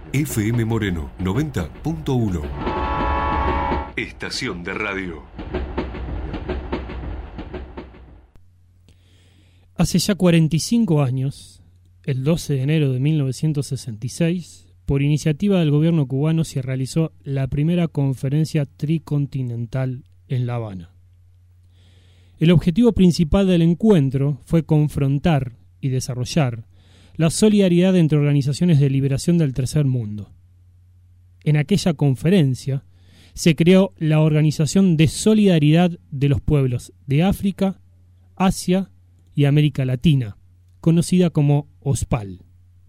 FM Moreno 90.1. Estación de radio. Hace ya 45 años, el 12 de enero de 1966, por iniciativa del gobierno cubano se realizó la primera conferencia tricontinental en La Habana. El objetivo principal del encuentro fue confrontar y desarrollar la solidaridad entre organizaciones de liberación del tercer mundo. En aquella conferencia se creó la Organización de Solidaridad de los Pueblos de África, Asia y América Latina, conocida como OSPAL.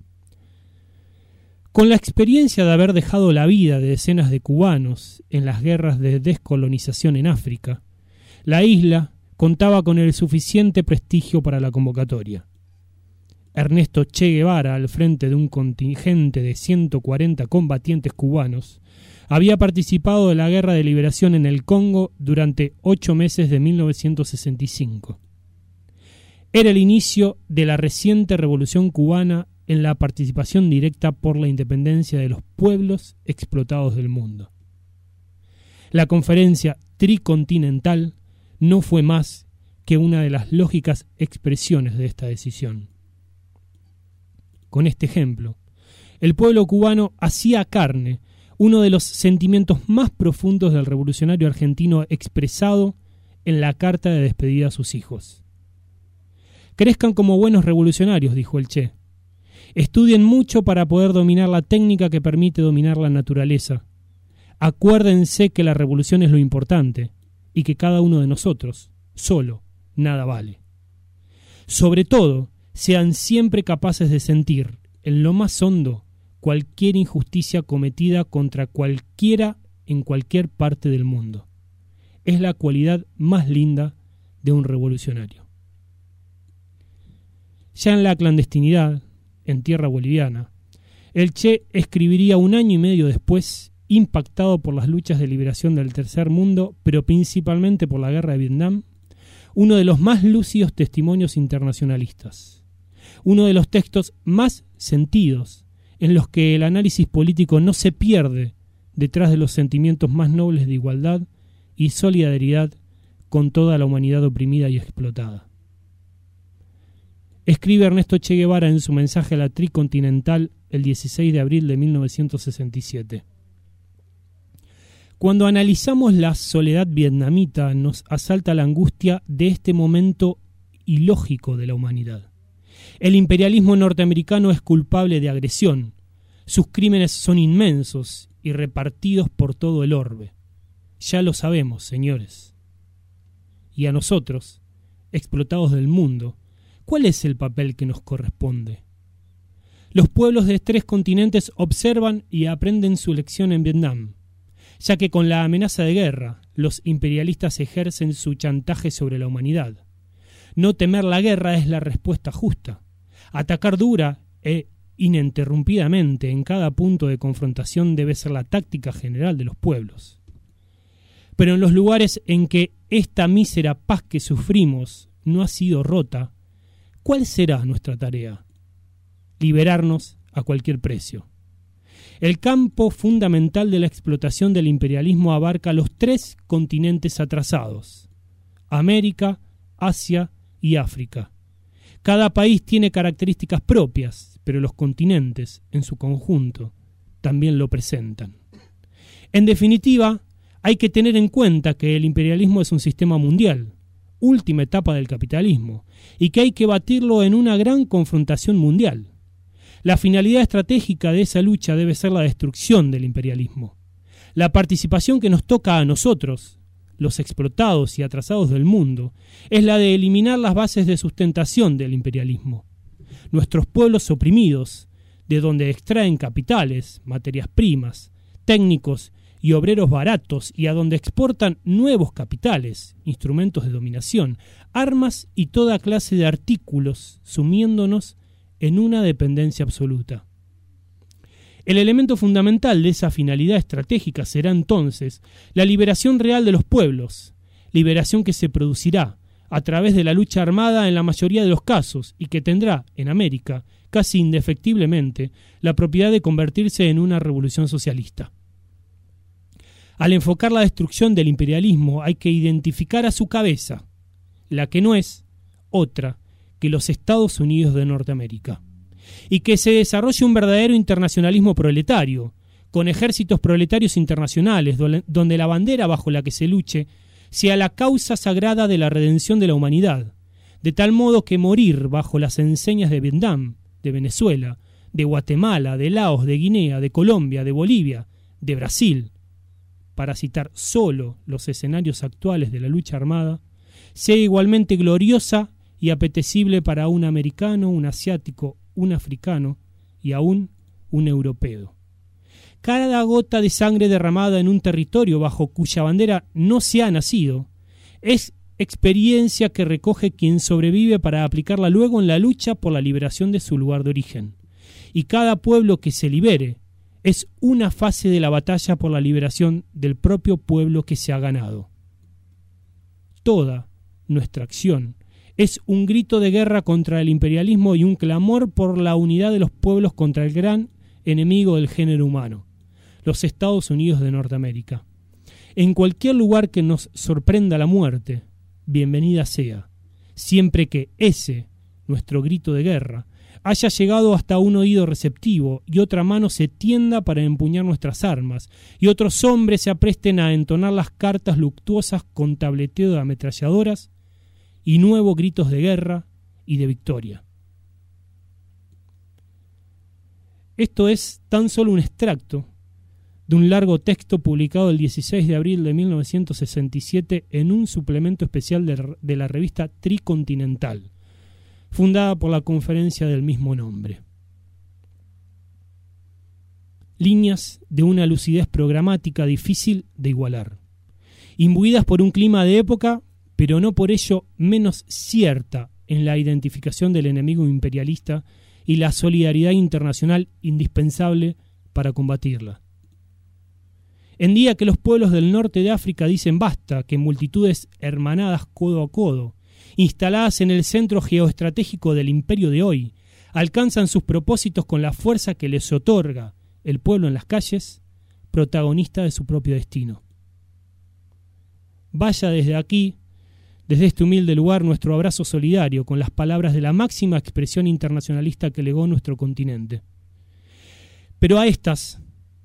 Con la experiencia de haber dejado la vida de decenas de cubanos en las guerras de descolonización en África, la isla contaba con el suficiente prestigio para la convocatoria. Ernesto Che Guevara, al frente de un contingente de 140 combatientes cubanos, había participado de la Guerra de Liberación en el Congo durante 8 meses de 1965. Era el inicio de la reciente revolución cubana en la participación directa por la independencia de los pueblos explotados del mundo. La conferencia tricontinental no fue más que una de las lógicas expresiones de esta decisión. Con este ejemplo, el pueblo cubano hacía carne uno de los sentimientos más profundos del revolucionario argentino expresado en la carta de despedida a sus hijos. Crezcan como buenos revolucionarios, dijo el Che. Estudien mucho para poder dominar la técnica que permite dominar la naturaleza. Acuérdense que la revolución es lo importante y que cada uno de nosotros, solo, nada vale. Sobre todo, sean siempre capaces de sentir, en lo más hondo, cualquier injusticia cometida contra cualquiera en cualquier parte del mundo. Es la cualidad más linda de un revolucionario. Ya en la clandestinidad, en tierra boliviana, el Che escribiría 1 año y medio después, impactado por las luchas de liberación del tercer mundo, pero principalmente por la guerra de Vietnam, uno de los más lúcidos testimonios internacionalistas. Uno de los textos más sentidos, en los que el análisis político no se pierde detrás de los sentimientos más nobles de igualdad y solidaridad con toda la humanidad oprimida y explotada. Escribe Ernesto Che Guevara en su mensaje a la Tricontinental el 16 de abril de 1967. Cuando analizamos la soledad vietnamita, nos asalta la angustia de este momento ilógico de la humanidad. El imperialismo norteamericano es culpable de agresión. Sus crímenes son inmensos y repartidos por todo el orbe. Ya lo sabemos, señores. Y a nosotros, explotados del mundo, ¿cuál es el papel que nos corresponde? Los pueblos de 3 continentes observan y aprenden su lección en Vietnam, ya que con la amenaza de guerra, los imperialistas ejercen su chantaje sobre la humanidad. No temer la guerra es la respuesta justa. Atacar dura e ininterrumpidamente en cada punto de confrontación debe ser la táctica general de los pueblos. Pero en los lugares en que esta mísera paz que sufrimos no ha sido rota, ¿cuál será nuestra tarea? Liberarnos a cualquier precio. El campo fundamental de la explotación del imperialismo abarca los 3 continentes atrasados: América, Asia y África. Cada país tiene características propias, pero los continentes, en su conjunto, también lo presentan. En definitiva, hay que tener en cuenta que el imperialismo es un sistema mundial, última etapa del capitalismo, y que hay que batirlo en una gran confrontación mundial. La finalidad estratégica de esa lucha debe ser la destrucción del imperialismo. La participación que nos toca a nosotros, los explotados y atrasados del mundo, es la de eliminar las bases de sustentación del imperialismo. Nuestros pueblos oprimidos, de donde extraen capitales, materias primas, técnicos y obreros baratos, y a donde exportan nuevos capitales, instrumentos de dominación, armas y toda clase de artículos, sumiéndonos en una dependencia absoluta. El elemento fundamental de esa finalidad estratégica será entonces la liberación real de los pueblos, liberación que se producirá a través de la lucha armada en la mayoría de los casos y que tendrá, en América, casi indefectiblemente, la propiedad de convertirse en una revolución socialista. Al enfocar la destrucción del imperialismo hay que identificar a su cabeza, la que no es otra que los Estados Unidos de Norteamérica, y que se desarrolle un verdadero internacionalismo proletario, con ejércitos proletarios internacionales, donde la bandera bajo la que se luche sea la causa sagrada de la redención de la humanidad, de tal modo que morir bajo las enseñas de Vietnam, de Venezuela, de Guatemala, de Laos, de Guinea, de Colombia, de Bolivia, de Brasil, para citar solo los escenarios actuales de la lucha armada, sea igualmente gloriosa y apetecible para un americano, un asiático, un africano y aún un europeo. Cada gota de sangre derramada en un territorio bajo cuya bandera no se ha nacido es experiencia que recoge quien sobrevive para aplicarla luego en la lucha por la liberación de su lugar de origen. Y cada pueblo que se libere es una fase de la batalla por la liberación del propio pueblo que se ha ganado. Toda nuestra acción es un grito de guerra contra el imperialismo y un clamor por la unidad de los pueblos contra el gran enemigo del género humano, los Estados Unidos de Norteamérica. En cualquier lugar que nos sorprenda la muerte, bienvenida sea, siempre que ese, nuestro grito de guerra, haya llegado hasta un oído receptivo y otra mano se tienda para empuñar nuestras armas y otros hombres se apresten a entonar las cartas luctuosas con tableteo de ametralladoras y nuevos gritos de guerra y de victoria. Esto es tan solo un extracto de un largo texto publicado el 16 de abril de 1967 en un suplemento especial de la revista Tricontinental, fundada por la conferencia del mismo nombre. Líneas de una lucidez programática difícil de igualar, imbuidas por un clima de época, pero no por ello menos cierta en la identificación del enemigo imperialista y la solidaridad internacional indispensable para combatirla. En día que los pueblos del norte de África dicen basta, que multitudes hermanadas codo a codo, instaladas en el centro geoestratégico del imperio de hoy, alcanzan sus propósitos con la fuerza que les otorga el pueblo en las calles, protagonista de su propio destino. Vaya desde aquí, desde este humilde lugar, nuestro abrazo solidario con las palabras de la máxima expresión internacionalista que legó nuestro continente. Pero a estas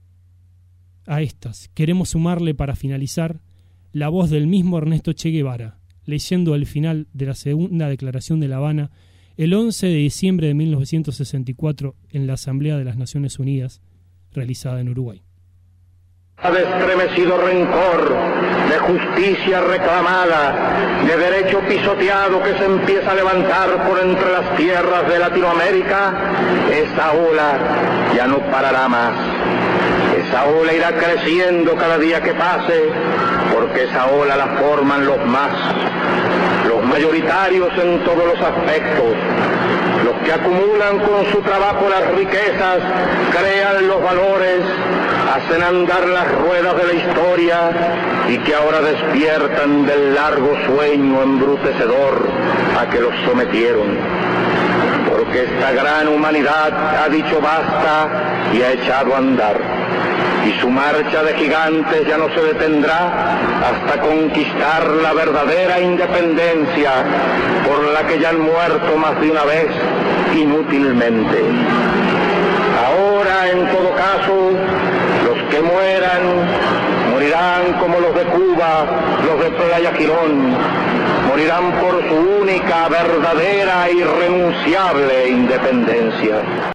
queremos sumarle para finalizar la voz del mismo Ernesto Che Guevara, leyendo el final de la segunda declaración de La Habana el 11 de diciembre de 1964 en la Asamblea de las Naciones Unidas, realizada en Uruguay. De estremecido rencor, de justicia reclamada, de derecho pisoteado que se empieza a levantar por entre las tierras de Latinoamérica, esa ola ya no parará más. Esa ola irá creciendo cada día que pase, porque esa ola la forman los mayoritarios en todos los aspectos, los que acumulan con su trabajo las riquezas, crean los valores, hacen andar las ruedas de la historia y que ahora despiertan del largo sueño embrutecedor a que los sometieron. Porque esta gran humanidad ha dicho basta y ha echado a andar. Y su marcha de gigantes ya no se detendrá hasta conquistar la verdadera independencia por la que ya han muerto más de una vez inútilmente. Ahora, en todo caso, los que mueran, morirán como los de Cuba, los de Playa Girón, morirán por su única, verdadera e irrenunciable independencia.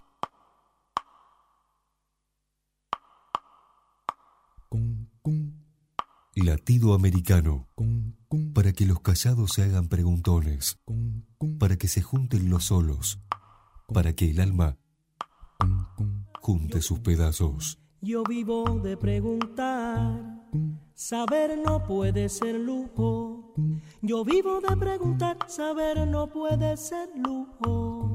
Latido americano, para que los callados se hagan preguntones, para que se junten los solos, para que el alma junte sus pedazos. Yo vivo de preguntar, saber no puede ser lujo. Yo vivo de preguntar, saber no puede ser lujo.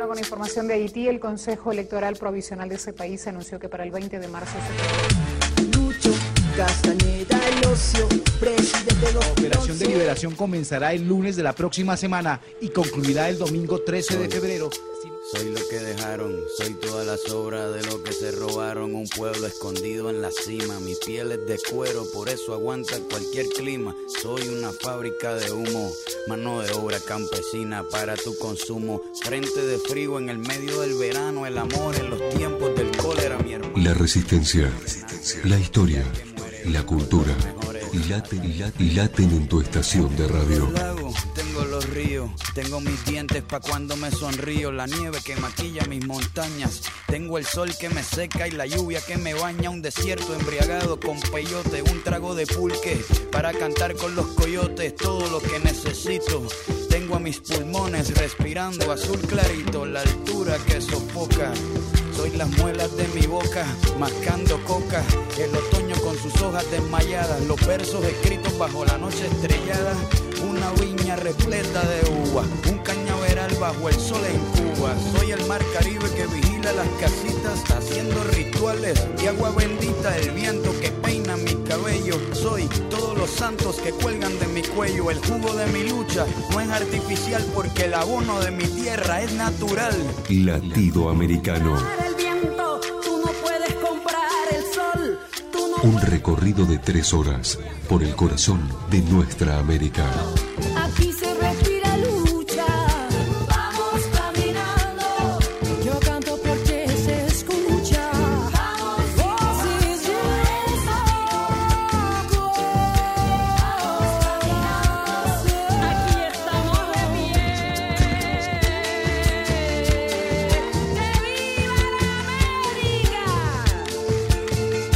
Bueno, con información de Haití, el Consejo Electoral Provisional de ese país anunció que para el 20 de marzo Lucho Castañeda, el ocio, presidente de La operación de liberación comenzará el lunes de la próxima semana y concluirá el domingo 13 de febrero. Soy lo que dejaron, soy toda la sobra de lo que se robaron. Un pueblo escondido en la cima, mi piel es de cuero, por eso aguanta cualquier clima. Soy una fábrica de humo, mano de obra campesina para tu consumo. Frente de frío en el medio del verano, el amor en los tiempos del cólera, mi hermano. La resistencia, la historia, la cultura, y laten en tu estación de radio. Tengo los ríos, tengo mis dientes pa' cuando me sonrío, la nieve que maquilla mis montañas, tengo el sol que me seca y la lluvia que me baña, un desierto embriagado con peyote, un trago de pulque para cantar con los coyotes, todo lo que necesito. Tengo a mis pulmones respirando azul clarito, la altura que sofoca. Soy las muelas de mi boca, mascando coca, el otoño con sus hojas desmayadas, los versos escritos bajo la noche estrellada, una viña repleta de uva, un cañaveral bajo el sol en Cuba. Soy el mar Caribe que vigila las casitas, haciendo rituales de agua bendita, el viento que peina mi cabello. Soy todos los santos que cuelgan de mi cuello, el jugo de mi lucha no es artificial porque el abono de mi tierra es natural. Latido Americano. Un recorrido de 3 horas por el corazón de nuestra América. Aquí se respira lucha. Vamos caminando. Yo canto porque se escucha. Vamos, voces de desahogo. Vamos caminando. Aquí estamos de pie. ¡Que viva la América!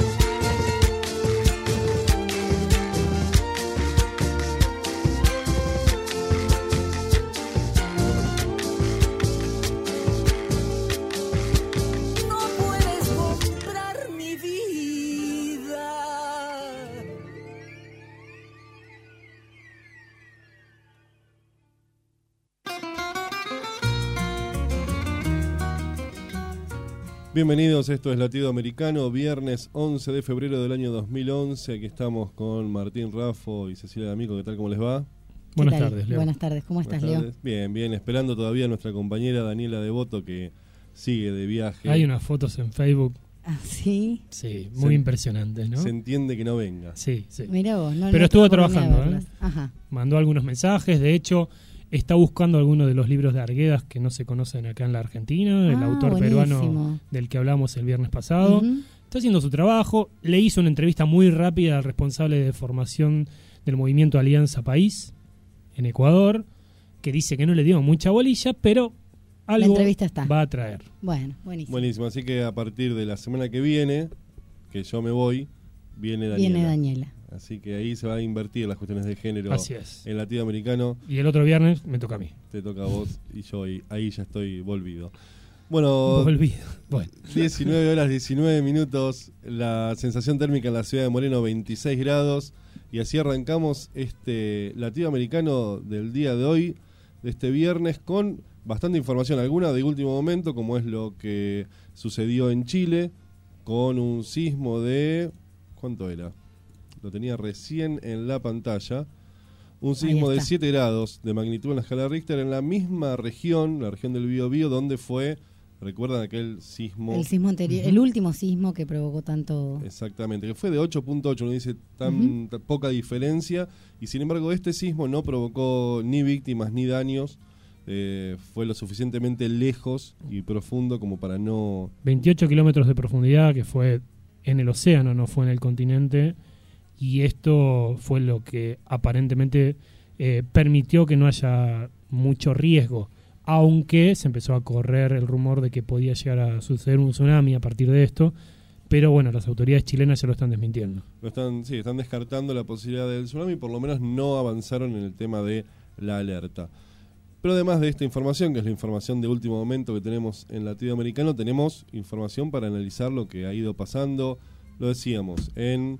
Bienvenidos, esto es Latido Americano, viernes 11 de febrero del año 2011. Aquí estamos con Martín Raffo y Cecilia D'Amico. ¿Qué tal? ¿Cómo les va? Buenas tardes, Leo. Buenas tardes, ¿cómo estás, Leo? Bien, bien, esperando todavía a nuestra compañera Daniela Devoto que sigue de viaje. Hay unas fotos en Facebook. ¿Ah, sí? Sí, muy impresionantes, ¿no? Se entiende que no venga. Sí, sí. Mirá vos, no. Pero estuvo trabajando, ¿eh? Ajá. Mandó algunos mensajes, de hecho está buscando algunos de los libros de Arguedas que no se conocen acá en la Argentina, el autor peruano del que hablamos el viernes pasado. Está haciendo su trabajo, le hizo una entrevista muy rápida al responsable de formación del movimiento Alianza País en Ecuador, que dice que no le dio mucha bolilla, pero algo va a traer. Bueno, buenísimo. Buenísimo, así que a partir de la semana que viene, que yo me voy, viene Daniela. Así que ahí se va a invertir las cuestiones de género. Así es. En Latido Americano. Y el otro viernes me toca a mí. Te toca a vos y yo ahí ya estoy volvido. Bueno, 19 horas 19 minutos, la sensación térmica en la ciudad de Moreno 26 grados y así arrancamos este Latido Americano del día de hoy, de este viernes, con bastante información, alguna de último momento, como es lo que sucedió en Chile, con un sismo de... ¿cuánto era? Lo tenía recién en la pantalla. Un sismo de 7 grados de magnitud en la escala Richter en la misma región, la región del Biobío, donde fue, ¿recuerdan aquel sismo? El sismo anterior, el último sismo que provocó tanto... Exactamente, que fue de 8.8, no dice tan poca diferencia, y sin embargo este sismo no provocó ni víctimas ni daños, fue lo suficientemente lejos y profundo como para no... 28 kilómetros de profundidad, que fue en el océano, no fue en el continente, y esto fue lo que aparentemente permitió que no haya mucho riesgo, aunque se empezó a correr el rumor de que podía llegar a suceder un tsunami a partir de esto, pero bueno, las autoridades chilenas ya lo están desmintiendo. Están descartando la posibilidad del tsunami, por lo menos no avanzaron en el tema de la alerta. Pero además de esta información, que es la información de último momento que tenemos en Latido Americano, tenemos información para analizar lo que ha ido pasando, lo decíamos, en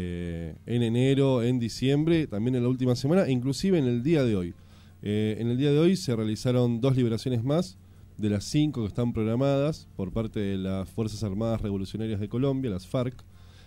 enero, en diciembre, también en la última semana, e inclusive en el día de hoy. En el día de hoy se realizaron 2 liberaciones más de las 5 que están programadas por parte de las Fuerzas Armadas Revolucionarias de Colombia, las FARC,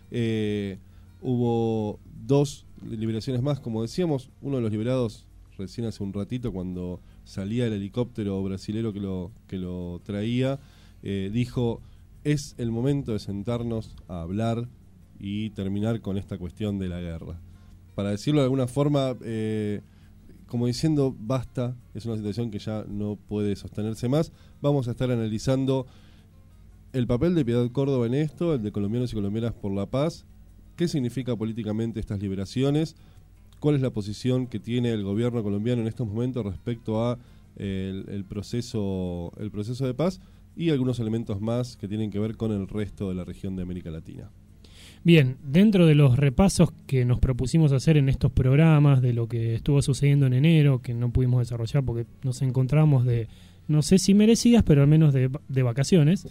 hubo 2 liberaciones más, como decíamos. Uno de los liberados recién hace un ratito, cuando salía el helicóptero brasilero que lo traía, dijo: es el momento de sentarnos a hablar y terminar con esta cuestión de la guerra. Para decirlo de alguna forma, como diciendo basta, es una situación que ya no puede sostenerse más. Vamos a estar analizando el papel de Piedad Córdoba en esto, el de Colombianos y Colombianas por la Paz, qué significa políticamente estas liberaciones, cuál es la posición que tiene el gobierno colombiano en estos momentos respecto a el proceso de paz, y algunos elementos más que tienen que ver con el resto de la región de América Latina. Bien, dentro de los repasos que nos propusimos hacer en estos programas de lo que estuvo sucediendo en enero, que no pudimos desarrollar porque nos encontramos de, no sé si merecidas, pero al menos de vacaciones,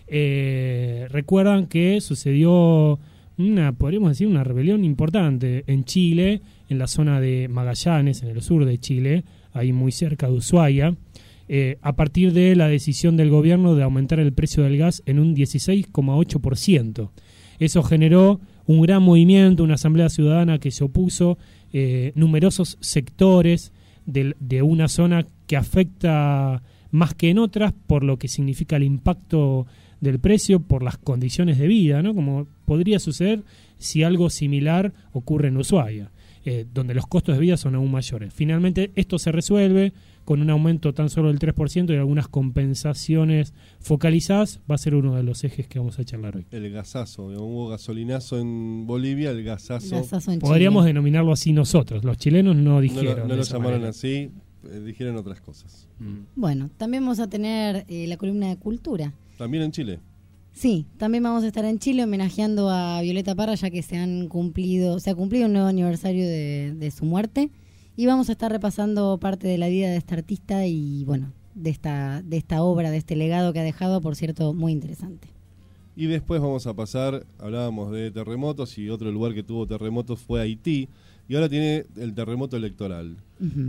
recuerdan que sucedió podríamos decir, una rebelión importante en Chile, en la zona de Magallanes, en el sur de Chile, ahí muy cerca de Ushuaia, a partir de la decisión del gobierno de aumentar el precio del gas en un 16,8%. Eso generó un gran movimiento, una asamblea ciudadana que se opuso, numerosos sectores de una zona que afecta más que en otras por lo que significa el impacto del precio, por las condiciones de vida, ¿no? Como podría suceder si algo similar ocurre en Ushuaia, donde los costos de vida son aún mayores. Finalmente esto se resuelve con un aumento tan solo del 3% y algunas compensaciones focalizadas. Va a ser uno de los ejes que vamos a charlar hoy. El gasazo, hubo gasolinazo en Bolivia, el gasazo en podríamos Chile. denominarlo así nosotros. Los chilenos no dijeron. No lo llamaron manera. así, dijeron otras cosas. Bueno, también vamos a tener la columna de cultura. ¿También en Chile? Sí, también vamos a estar en Chile homenajeando a Violeta Parra, ya que se ha cumplido un nuevo aniversario de su muerte, y vamos a estar repasando parte de la vida de esta artista y bueno, de esta obra, de este legado que ha dejado, por cierto, muy interesante. Y después vamos a pasar, hablábamos de terremotos, y otro lugar que tuvo terremotos fue Haití, y ahora tiene el terremoto electoral. Uh-huh.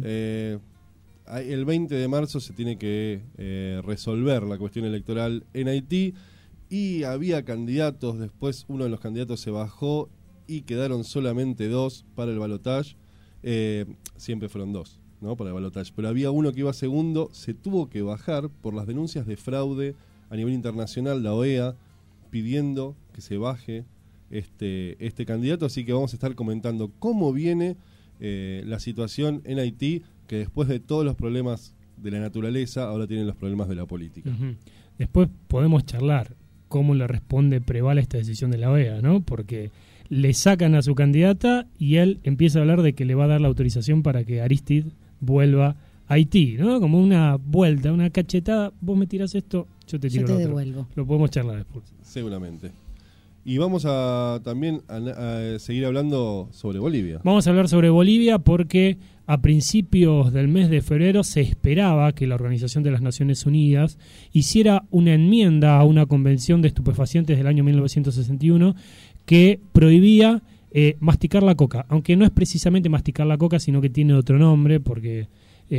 El 20 de marzo se tiene que resolver la cuestión electoral en Haití, y había candidatos. Después uno de los candidatos se bajó y quedaron solamente 2 para el balotaje. Siempre fueron 2, ¿no?, para el balotaje, pero había uno que iba segundo, se tuvo que bajar por las denuncias de fraude a nivel internacional, la OEA pidiendo que se baje este candidato. Así que vamos a estar comentando cómo viene la situación en Haití, que después de todos los problemas de la naturaleza, ahora tienen los problemas de la política. Uh-huh. Después podemos charlar cómo le responde Preval a esta decisión de la OEA, ¿no? Porque le sacan a su candidata y él empieza a hablar de que le va a dar la autorización para que Aristide vuelva a Haití, ¿no? Como una vuelta, una cachetada. Vos me tirás esto, yo te tiro lo otro. Devuelvo. Lo podemos charlar después. Seguramente. Y vamos a también a seguir hablando sobre Bolivia. Vamos a hablar sobre Bolivia porque a principios del mes de febrero se esperaba que la Organización de las Naciones Unidas hiciera una enmienda a una convención de estupefacientes del año 1961 que prohibía masticar la coca, aunque no es precisamente masticar la coca, sino que tiene otro nombre, porque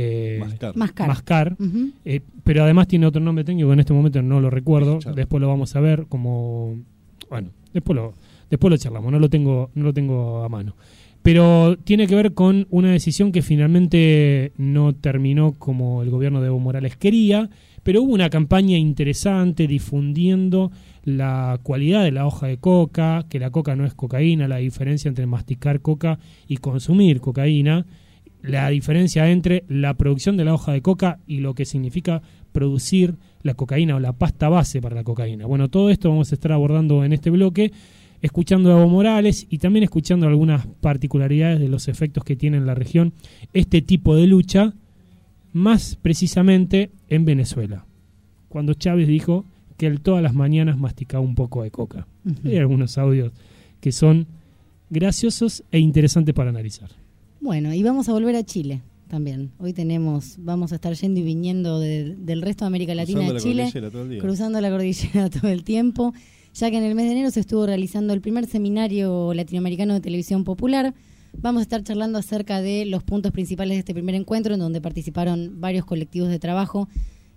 mascar. Uh-huh. Pero además tiene otro nombre técnico que en este momento no lo recuerdo. Después lo vamos a ver, como bueno, después lo charlamos, no lo tengo a mano. Pero tiene que ver con una decisión que finalmente no terminó como el gobierno de Evo Morales quería, pero hubo una campaña interesante difundiendo la cualidad de la hoja de coca, que la coca no es cocaína, la diferencia entre masticar coca y consumir cocaína, la diferencia entre la producción de la hoja de coca y lo que significa producir la cocaína o la pasta base para la cocaína. Bueno, todo esto vamos a estar abordando en este bloque, escuchando a Evo Morales y también escuchando algunas particularidades de los efectos que tiene en la región este tipo de lucha, más precisamente en Venezuela, cuando Chávez dijo que él todas las mañanas masticaba un poco de coca. Uh-huh. Hay algunos audios que son graciosos e interesantes para analizar. Bueno, y vamos a volver a Chile también. Hoy vamos a estar yendo y viniendo del resto de América Latina a Chile, cruzando la cordillera todo el tiempo, ya que en el mes de enero se estuvo realizando el primer seminario latinoamericano de televisión popular. Vamos a estar charlando acerca de los puntos principales de este primer encuentro, en donde participaron varios colectivos de trabajo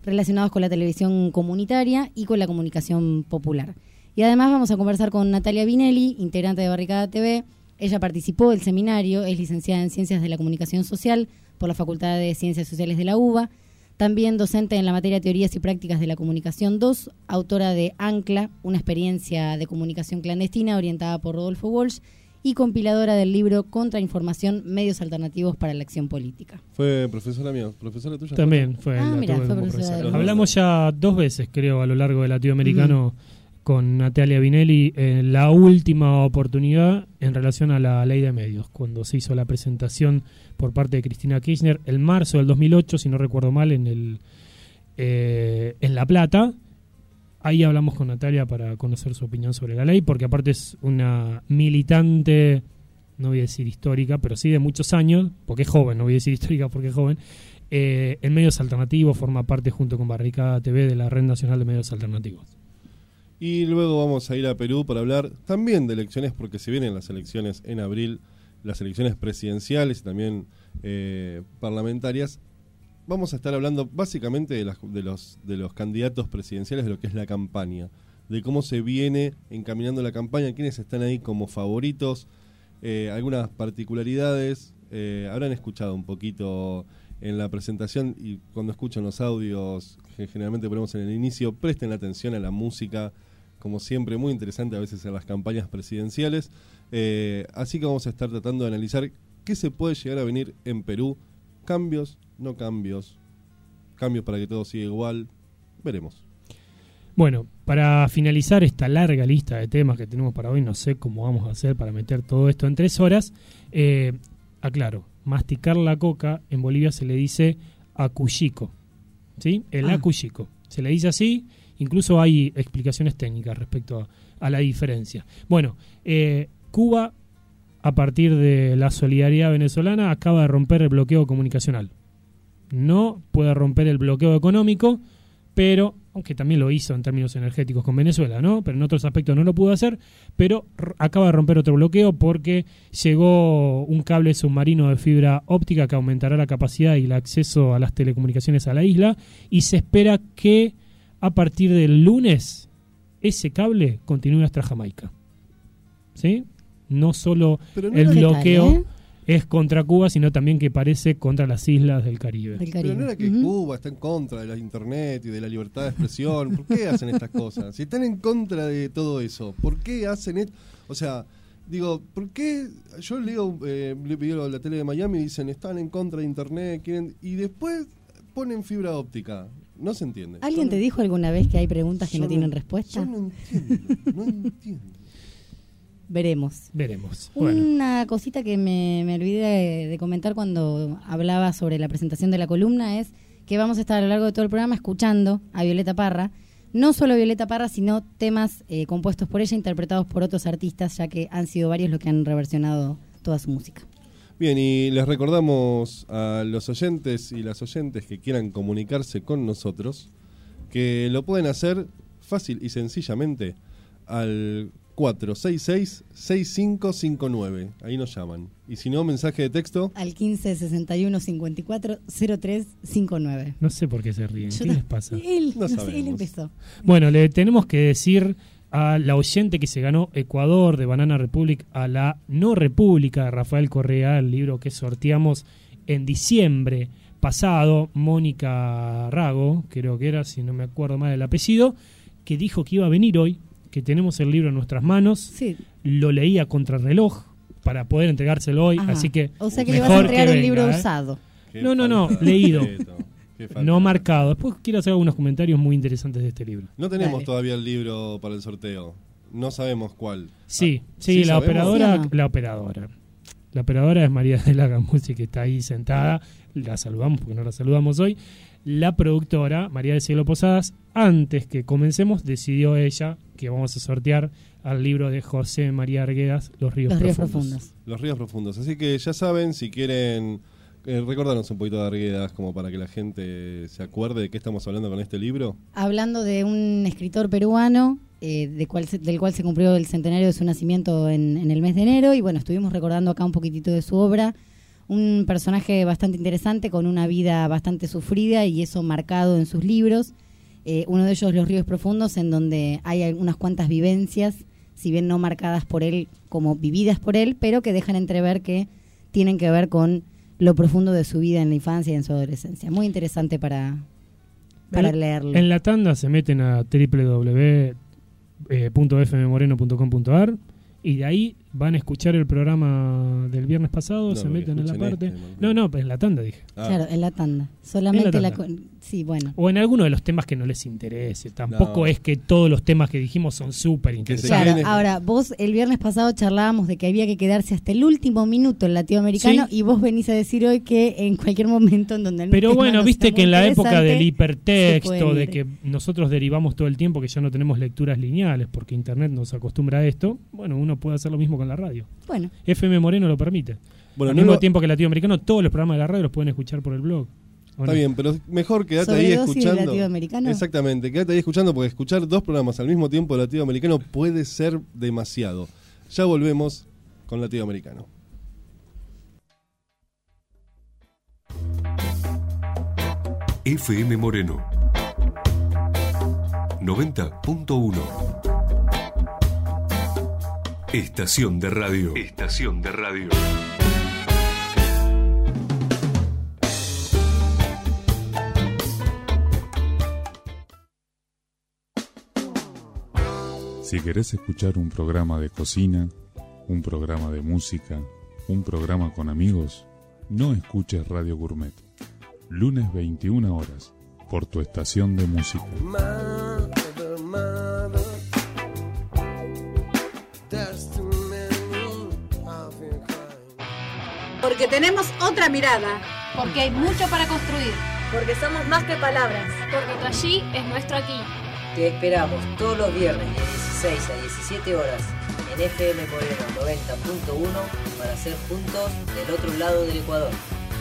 relacionados con la televisión comunitaria y con la comunicación popular. Y además vamos a conversar con Natalia Vinelli, integrante de Barricada TV. Ella participó del seminario, es licenciada en Ciencias de la Comunicación Social por la Facultad de Ciencias Sociales de la UBA, también docente en la materia Teorías y Prácticas de la Comunicación 2, autora de Ancla, una experiencia de comunicación clandestina orientada por Rodolfo Walsh, y compiladora del libro Contrainformación, Medios Alternativos para la Acción Política. Fue profesora mía, profesora tuya. También fue. Mira, fue profesora. Hablamos ya 2 veces, creo, a lo largo del latinoamericano con Natalia Vinelli, la última oportunidad en relación a la ley de medios, cuando se hizo la presentación por parte de Cristina Kirchner en marzo del 2008, si no recuerdo mal, en La Plata. Ahí hablamos con Natalia para conocer su opinión sobre la ley, porque aparte es una militante, no voy a decir histórica, pero sí de muchos años, porque es joven, no voy a decir histórica porque es joven, en medios alternativos, forma parte junto con Barricada TV de la Red Nacional de Medios Alternativos. Y luego vamos a ir a Perú para hablar también de elecciones, porque se vienen las elecciones en abril, las elecciones presidenciales y también parlamentarias. Vamos a estar hablando básicamente de los candidatos presidenciales, de lo que es la campaña, de cómo se viene encaminando la campaña, quiénes están ahí como favoritos, algunas particularidades. Habrán escuchado un poquito en la presentación, y cuando escuchan los audios que generalmente ponemos en el inicio, presten atención a la música, como siempre, muy interesante a veces en las campañas presidenciales. Así que vamos a estar tratando de analizar qué se puede llegar a venir en Perú. Cambios, no cambios, cambios para que todo siga igual, veremos. Bueno, para finalizar esta larga lista de temas que tenemos para hoy, no sé cómo vamos a hacer para meter todo esto en 3 horas. Aclaro, masticar la coca en Bolivia se le dice acuyico, ¿sí? El acuyico, se le dice así, incluso hay explicaciones técnicas respecto a la diferencia. Bueno, Cuba, a partir de la solidaridad venezolana, acaba de romper el bloqueo comunicacional. No puede romper el bloqueo económico, pero, aunque también lo hizo en términos energéticos con Venezuela, ¿no? Pero en otros aspectos no lo pudo hacer, pero acaba de romper otro bloqueo porque llegó un cable submarino de fibra óptica que aumentará la capacidad y el acceso a las telecomunicaciones a la isla, y se espera que a partir del lunes ese cable continúe hasta Jamaica. ¿Sí? No solo el bloqueo es contra Cuba, sino también que parece contra las islas del Caribe. Pero no era que Cuba está en contra de la internet y de la libertad de expresión. ¿Por qué hacen estas cosas? Si están en contra de todo eso, ¿por qué hacen esto? O sea, digo, ¿por qué? Yo leo la tele de Miami y dicen, están en contra de internet, quieren, y después ponen fibra óptica. No se entiende. ¿Alguien te dijo alguna vez que hay preguntas que no tienen respuesta? Yo no entiendo. Veremos. Bueno. Una cosita que me olvidé de comentar cuando hablaba sobre la presentación de la columna es que vamos a estar a lo largo de todo el programa escuchando a Violeta Parra. No solo Violeta Parra, sino temas compuestos por ella, interpretados por otros artistas, ya que han sido varios los que han reversionado toda su música. Bien, y les recordamos a los oyentes y las oyentes que quieran comunicarse con nosotros que lo pueden hacer fácil y sencillamente al 466-6559. Ahí nos llaman. Y si no, mensaje de texto al 1561-540359. No sé por qué se ríen. ¿Qué les pasa? Él empezó. Bueno, le tenemos que decir a la oyente que se ganó Ecuador de Banana Republic, a la No República de Rafael Correa, el libro que sorteamos en diciembre pasado, Mónica Rago, creo que era, si no me acuerdo mal el apellido, que dijo que iba a venir hoy, que tenemos el libro en nuestras manos. Sí. Lo leí a contrarreloj para poder entregárselo hoy. Ajá. Así que o sea que le vas a entregar un libro usado. No, leído. No marcado. Después quiero hacer algunos comentarios muy interesantes de este libro. No tenemos todavía el libro para el sorteo. No sabemos cuál. Sí, la operadora. La operadora es María de la Gamuzzi, que está ahí sentada. La saludamos porque no la saludamos hoy. La productora, María del Cielo Posadas, antes que comencemos, decidió ella que vamos a sortear al libro de José María Arguedas, Los Ríos Profundos. Los Ríos Profundos. Así que ya saben, si quieren recordarnos un poquito de Arguedas, como para que la gente se acuerde de qué estamos hablando con este libro. Hablando de un escritor peruano, del cual se cumplió el centenario de su nacimiento en el mes de enero, y bueno, estuvimos recordando acá un poquitito de su obra. un personaje bastante interesante, con una vida bastante sufrida y eso marcado en sus libros. Uno de ellos, Los ríos profundos, en donde hay unas cuantas vivencias, si bien no marcadas por él como vividas por él, pero que dejan entrever que tienen que ver con lo profundo de su vida en la infancia y en su adolescencia. Muy interesante para leerlo. En la tanda se meten a www.fmmoreno.com.ar y de ahí van a escuchar el programa del viernes pasado, se meten en la parte... No, en la tanda dije. Claro, en la tanda. Solamente en la tanda. Sí, bueno. O en alguno de los temas que no les interese. Tampoco es que todos los temas que dijimos son súper interesantes. Claro, ahora, vos el viernes pasado charlábamos de que había que quedarse hasta el último minuto en latinoamericano, ¿sí? Y vos venís a decir hoy que en cualquier momento en donde... Pero bueno, viste que en la época del hipertexto, de que nosotros derivamos todo el tiempo, que ya no tenemos lecturas lineales, porque Internet nos acostumbra a esto, bueno, uno puede hacer lo mismo con la radio. Bueno. FM Moreno lo permite. Bueno, al mismo tiempo que Latinoamericano, todos los programas de la radio los pueden escuchar por el blog. Está bien, pero mejor quédate ahí escuchando. Latinoamericano. Exactamente, quédate ahí escuchando, porque escuchar 2 programas al mismo tiempo de Latinoamericano puede ser demasiado. Ya volvemos con Latinoamericano. FM Moreno 90.1. Estación de radio. Estación de radio. Si querés escuchar un programa de cocina, un programa de música, un programa con amigos, no escuches Radio Gourmet. Lunes 21 horas, por tu estación de música. Porque tenemos otra mirada. Porque hay mucho para construir. Porque somos más que palabras. Porque tu allí es nuestro aquí. Te esperamos todos los viernes de 16 a 17 horas en FM Moreno 90.1 para ser juntos del otro lado del Ecuador.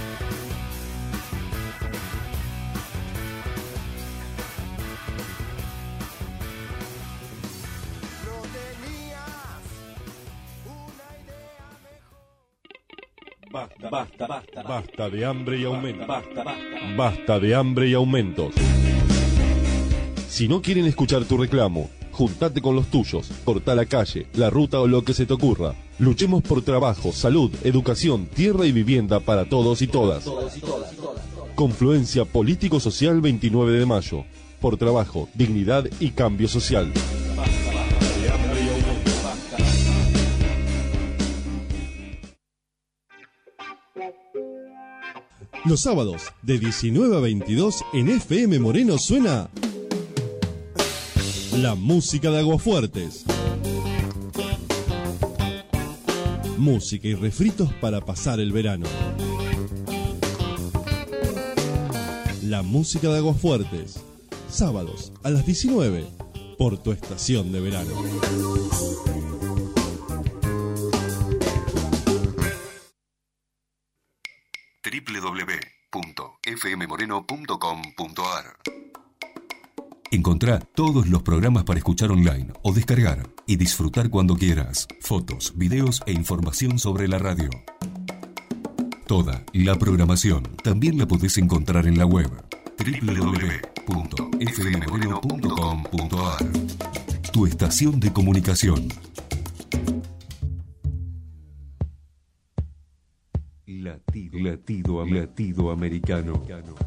Basta de hambre y aumentos. Basta de hambre y aumentos. Si no quieren escuchar tu reclamo, juntate con los tuyos, corta la calle, la ruta o lo que se te ocurra. Luchemos por trabajo, salud, educación, tierra y vivienda para todos y todas. Confluencia Político-Social 29 de mayo. Por trabajo, dignidad y cambio social. Los sábados, de 19 a 22, en FM Moreno suena la música de Aguafuertes. Música y refritos para pasar el verano. La música de Aguafuertes. Sábados, a las 19, por tu estación de verano. www.fmmoreno.com.ar. Encontrá todos los programas para escuchar online o descargar y disfrutar cuando quieras. Fotos, videos e información sobre la radio. Toda la programación también la podés encontrar en la web www.fmmoreno.com.ar. Tu estación de comunicación. Latido americano.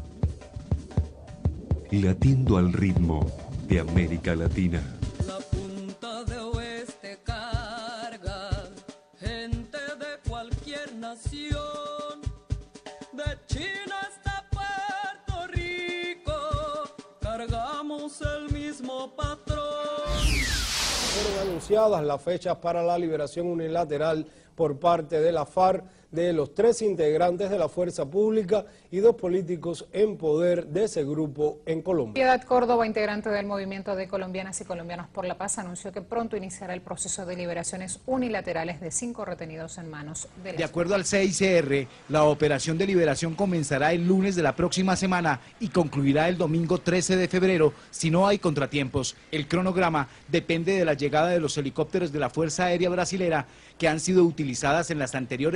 Latiendo al ritmo de América Latina. La punta de oeste carga gente de cualquier nación, de China hasta Puerto Rico, cargamos el mismo patrón. Fueron anunciadas las fechas para la liberación unilateral por parte de la FARC de los 3 integrantes de la fuerza pública y 2 políticos en poder de ese grupo en Colombia. Piedad Córdoba, integrante del Movimiento de Colombianas y Colombianos por la Paz, anunció que pronto iniciará el proceso de liberaciones unilaterales de 5 retenidos en manos de la... De acuerdo al CICR, la operación de liberación comenzará el lunes de la próxima semana y concluirá el domingo 13 de febrero si no hay contratiempos. El cronograma depende de la llegada de los helicópteros de la Fuerza Aérea Brasilera que han sido utilizadas en las anteriores liberaciones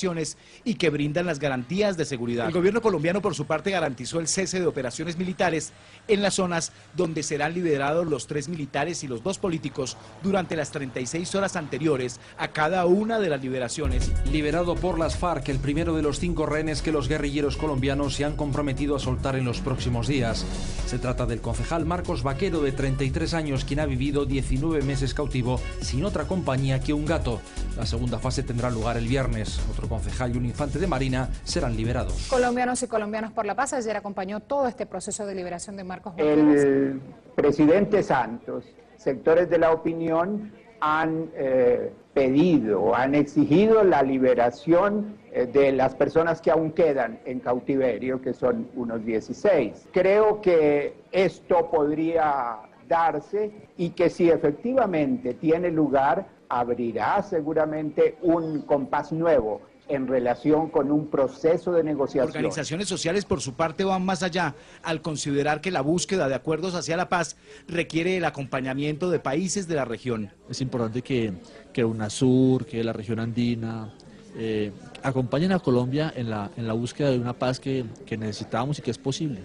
liberaciones y que brindan las garantías de seguridad. El gobierno colombiano, por su parte, garantizó el cese de operaciones militares en las zonas donde serán liberados los 3 militares y los 2 políticos durante las 36 horas anteriores a cada una de las liberaciones. Liberado por las FARC, el primero de los 5 rehenes que los guerrilleros colombianos se han comprometido a soltar en los próximos días. Se trata del concejal Marcos Vaquero, de 33 años, quien ha vivido 19 meses cautivo sin otra compañía que un gato. La segunda fase tendrá lugar el viernes. Otro concejal y un infante de Marina serán liberados. Colombianos y colombianos por la paz ayer acompañó todo este proceso de liberación de Marcos Vaquero. El presidente Santos, sectores de la opinión han pedido, han exigido la liberación de las personas que aún quedan en cautiverio, que son unos 16. Creo que esto podría darse y que si efectivamente tiene lugar, abrirá seguramente un compás nuevo en relación con un proceso de negociación. Organizaciones sociales, por su parte, van más allá al considerar que la búsqueda de acuerdos hacia la paz requiere el acompañamiento de países de la región. Es importante que UNASUR, que la región andina, acompañen a Colombia en la búsqueda de una paz que necesitamos y que es posible.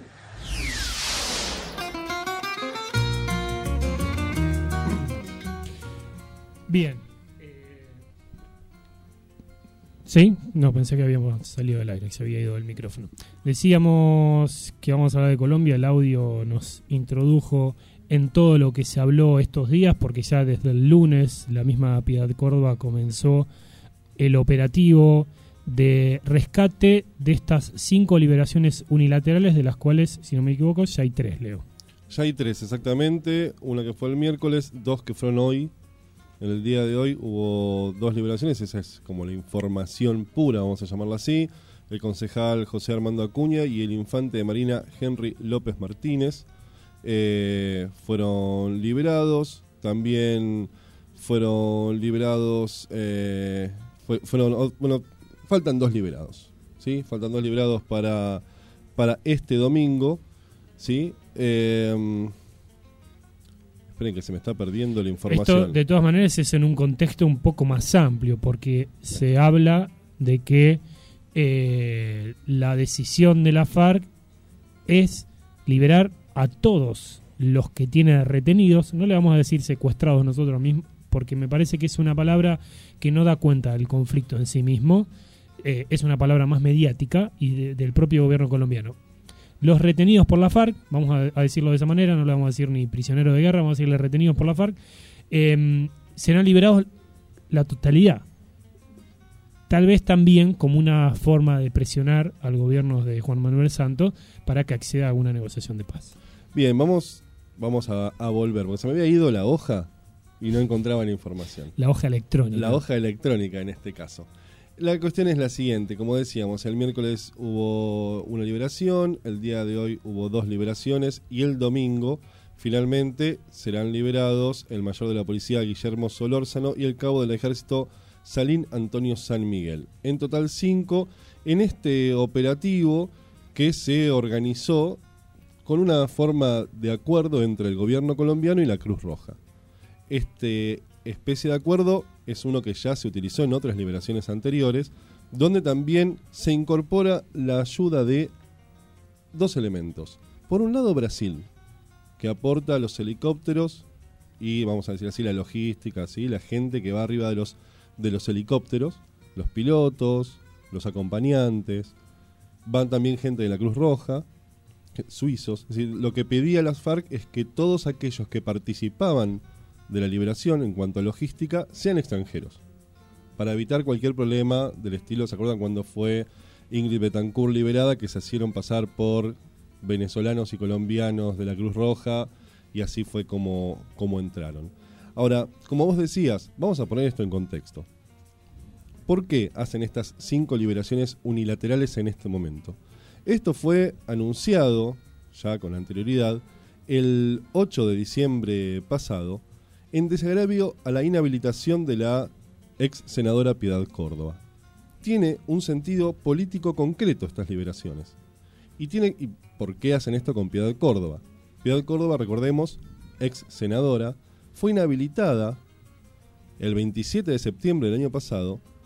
Bien. ¿Sí? No, pensé que habíamos salido del aire, que se había ido el micrófono. Decíamos que vamos a hablar de Colombia, el audio nos introdujo en todo lo que se habló estos días, porque ya desde el lunes la misma Piedad Córdoba comenzó el operativo de rescate de estas 5 liberaciones unilaterales, de las cuales, si no me equivoco, ya hay 3, Leo. Ya hay 3, exactamente. Una que fue el miércoles, 2 que fueron hoy. En el día de hoy hubo 2 liberaciones, esa es como la información pura, vamos a llamarla así. El concejal José Armando Acuña y el infante de Marina Henry López Martínez fueron liberados. También fueron liberados, faltan 2 liberados, ¿sí? Faltan 2 liberados para este domingo, ¿sí? Esperen que se me está perdiendo la información. Esto, de todas maneras, es en un contexto un poco más amplio, porque se habla de que la decisión de la FARC es liberar a todos los que tiene retenidos. No le vamos a decir secuestrados nosotros mismos, porque me parece que es una palabra que no da cuenta del conflicto en sí mismo. Es una palabra más mediática y del propio gobierno colombiano. Los retenidos por la FARC, vamos a decirlo de esa manera, no le vamos a decir ni prisioneros de guerra, vamos a decirle retenidos por la FARC, serán liberados la totalidad. Tal vez también como una forma de presionar al gobierno de Juan Manuel Santos para que acceda a una negociación de paz. Bien, vamos a volver, porque se me había ido la hoja y no encontraba la información. La hoja electrónica. La hoja electrónica en este caso. La cuestión es la siguiente, como decíamos, el miércoles hubo una liberación, el día de hoy hubo 2 liberaciones y el domingo finalmente serán liberados el mayor de la policía Guillermo Solórzano y el cabo del ejército Salín Antonio San Miguel. En total 5 en este operativo que se organizó con una forma de acuerdo entre el gobierno colombiano y la Cruz Roja. Este especie de acuerdo es uno que ya se utilizó en otras liberaciones anteriores, donde también se incorpora la ayuda de 2 elementos. Por un lado, Brasil, que aporta los helicópteros y, vamos a decir así, la logística, ¿sí? La gente que va arriba de los helicópteros, los pilotos, los acompañantes, van también gente de la Cruz Roja, suizos. Es decir, lo que pedía las FARC es que todos aquellos que participaban de la liberación en cuanto a logística sean extranjeros, para evitar cualquier problema del estilo. ¿Se acuerdan cuando fue Ingrid Betancourt liberada, que se hicieron pasar por venezolanos y colombianos de la Cruz Roja, y así fue como entraron? Ahora, como vos decías, vamos a poner esto en contexto. ¿Por qué hacen estas 5 liberaciones unilaterales en este momento? Esto fue anunciado ya con anterioridad el 8 de diciembre pasado, en desagravio a la inhabilitación de la ex senadora Piedad Córdoba. Tiene un sentido político concreto estas liberaciones. ¿Y por qué hacen esto con Piedad Córdoba? Piedad Córdoba, recordemos, ex senadora, fue inhabilitada el 27 de septiembre del año pasado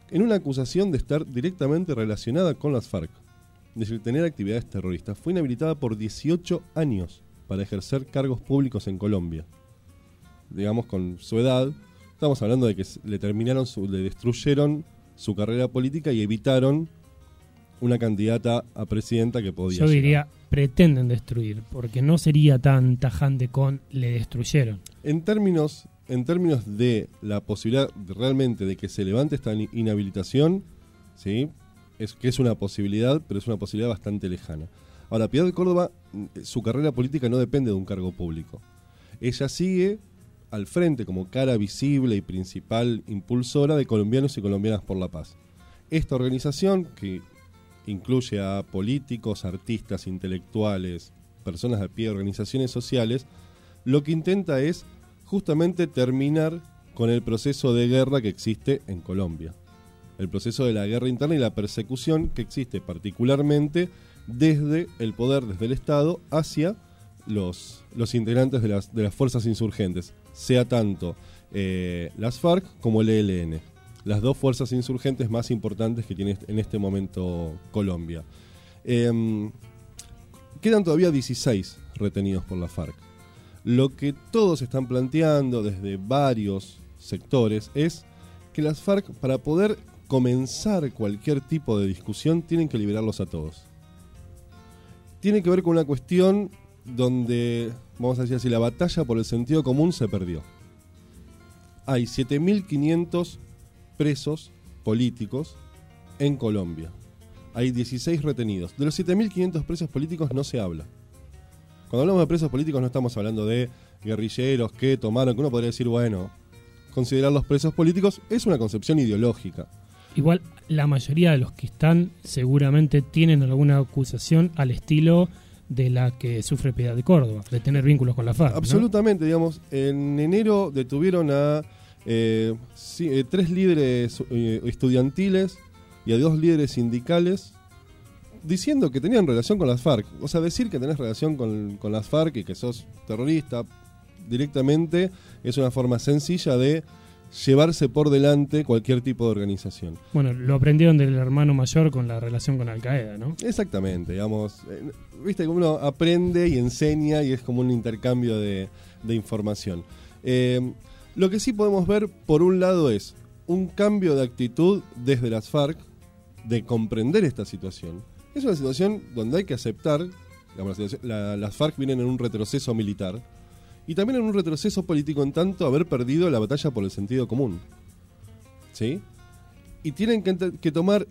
en una acusación de estar directamente relacionada con las FARC, es decir, tener actividades terroristas. Fue inhabilitada por 18 años para ejercer cargos públicos en Colombia. Digamos, con su edad, estamos hablando de que le destruyeron su carrera política y evitaron una candidata a presidenta que podía Yo diría, llegar. pretenden destruir, porque no sería tan tajante con le destruyeron. En términos de la posibilidad realmente de que se levante esta inhabilitación, ¿sí? Es una posibilidad, pero es una posibilidad bastante lejana. Ahora, Piedad Córdoba, su carrera política no depende de un cargo público. Ella sigue al frente como cara visible y principal impulsora de Colombianos y Colombianas por la Paz. Esta organización, que incluye a políticos, artistas, intelectuales, personas a pie de organizaciones sociales, lo que intenta es justamente terminar con el proceso de guerra que existe en Colombia. El proceso de la guerra interna y la persecución que existe particularmente desde el poder, desde el Estado, hacia los integrantes de las fuerzas insurgentes, sea tanto las FARC como el ELN, las dos fuerzas insurgentes más importantes que tiene en este momento Colombia. Quedan todavía 16 retenidos por la FARC. Lo que todos están planteando desde varios sectores es que las FARC, para poder comenzar cualquier tipo de discusión, tienen que liberarlos a todos. Tiene que ver con una cuestión donde, vamos a decir así, la batalla por el sentido común se perdió. Hay 7.500 presos políticos en Colombia. Hay 16 retenidos. De los 7.500 presos políticos no se habla. Cuando hablamos de presos políticos no estamos hablando de guerrilleros que tomaron, que uno podría decir, bueno, considerar los presos políticos es una concepción ideológica. Igual la mayoría de los que están seguramente tienen alguna acusación al estilo de la que sufre Piedad de Córdoba, de tener vínculos con la FARC. Absolutamente, ¿no? Digamos, en enero detuvieron a 3 líderes estudiantiles y a 2 líderes sindicales diciendo que tenían relación con las FARC. O sea, decir que tenés relación con las FARC y que sos terrorista directamente es una forma sencilla de llevarse por delante cualquier tipo de organización. Bueno, lo aprendieron del hermano mayor con la relación con Al Qaeda, ¿no? Exactamente, digamos, viste que uno aprende y enseña y es como un intercambio de información. Lo que sí podemos ver, por un lado, es un cambio de actitud desde las FARC de comprender esta situación. Es una situación donde hay que aceptar, digamos, las FARC vienen en un retroceso militar y también en un retroceso político en tanto haber perdido la batalla por el sentido común. ¿Sí? Y tienen que tomar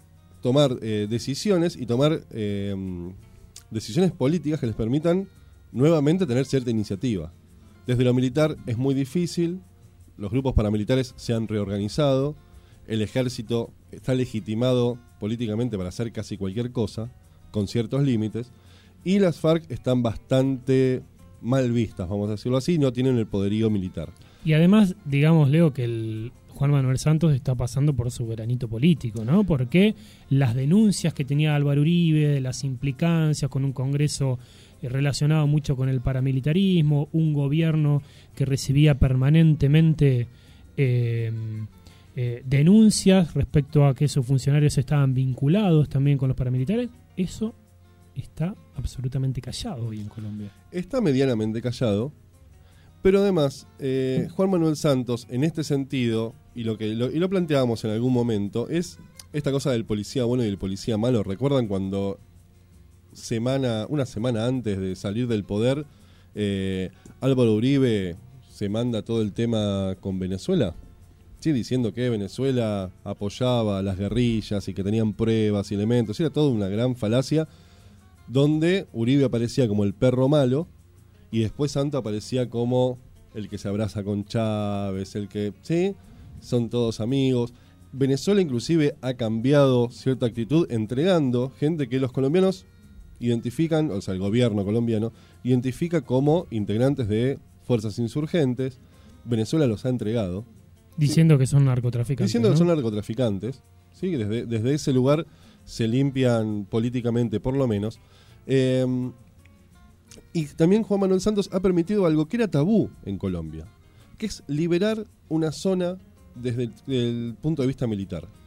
decisiones y tomar decisiones políticas que les permitan nuevamente tener cierta iniciativa. Desde lo militar es muy difícil, los grupos paramilitares se han reorganizado, el ejército está legitimado políticamente para hacer casi cualquier cosa, con ciertos límites, y las FARC están bastante mal vistas, vamos a decirlo así, no tienen el poderío militar. Y además, digamos, Leo, que el Juan Manuel Santos está pasando por su veranito político, ¿no? Porque las denuncias que tenía Álvaro Uribe, las implicancias con un Congreso relacionado mucho con el paramilitarismo, un gobierno que recibía permanentemente denuncias respecto a que esos funcionarios estaban vinculados también con los paramilitares, eso está absolutamente callado hoy en Colombia. Está medianamente callado, pero además Juan Manuel Santos, en este sentido, y lo planteábamos en algún momento, es esta cosa del policía bueno y del policía malo. ¿Recuerdan cuando una semana antes de salir del poder, Álvaro Uribe se manda todo el tema con Venezuela? Sí, diciendo que Venezuela apoyaba a las guerrillas y que tenían pruebas y elementos. Era toda una gran falacia donde Uribe aparecía como el perro malo y después Santos aparecía como el que se abraza con Chávez, el que, sí, son todos amigos. Venezuela inclusive ha cambiado cierta actitud entregando gente que los colombianos identifican, o sea, el gobierno colombiano identifica como integrantes de fuerzas insurgentes. Venezuela los ha entregado. Diciendo que son narcotraficantes. Diciendo, ¿no?, que son narcotraficantes. ¿Sí? Desde ese lugar se limpian políticamente, por lo menos. Y también Juan Manuel Santos ha permitido algo que era tabú en Colombia, que es liberar una zona desde el punto de vista militar.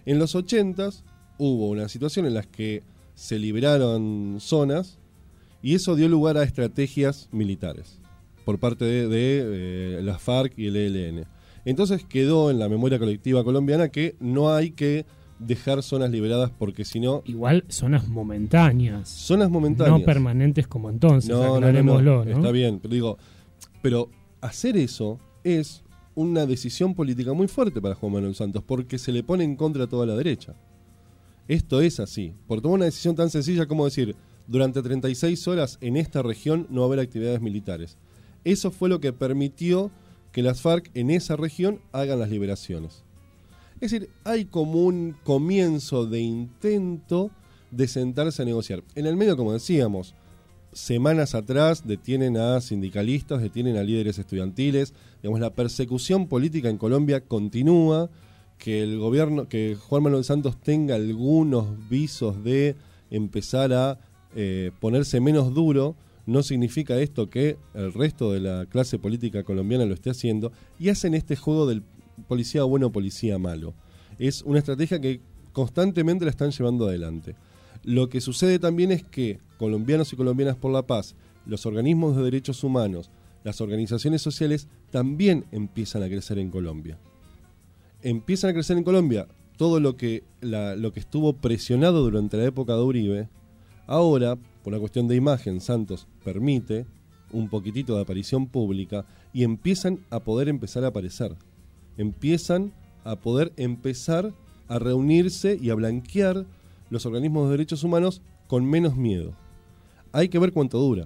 En los 80s hubo una situación en la que se liberaron zonas y eso dio lugar a estrategias militares por parte de las FARC y el ELN. Entonces quedó en la memoria colectiva colombiana que no hay que dejar zonas liberadas porque si no... Igual zonas momentáneas. Zonas momentáneas. No permanentes como entonces, aclarémoslo, ¿no? Está bien, pero hacer eso es una decisión política muy fuerte para Juan Manuel Santos porque se le pone en contra a toda la derecha. Esto es así. Por tomar una decisión tan sencilla como decir, durante 36 horas en esta región no va a haber actividades militares. Eso fue lo que permitió que las FARC en esa región hagan las liberaciones. Es decir, hay como un comienzo de intento de sentarse a negociar. En el medio, como decíamos, semanas atrás detienen a sindicalistas, detienen a líderes estudiantiles. Digamos, la persecución política en Colombia continúa. Que el gobierno, que Juan Manuel Santos tenga algunos visos de empezar a ponerse menos duro, no significa esto que el resto de la clase política colombiana lo esté haciendo, y hacen este juego del policía bueno, policía malo. Es una estrategia que constantemente la están llevando adelante. Lo que sucede también es que colombianos y colombianas por la paz, los organismos de derechos humanos, las organizaciones sociales también empiezan a crecer en Colombia. Empiezan a crecer en Colombia todo lo que estuvo presionado durante la época de Uribe. Ahora, por una cuestión de imagen, Santos permite un poquitito de aparición pública y empiezan a poder empezar a aparecer. Empiezan a poder empezar a reunirse y a blanquear los organismos de derechos humanos con menos miedo. Hay que ver cuánto dura.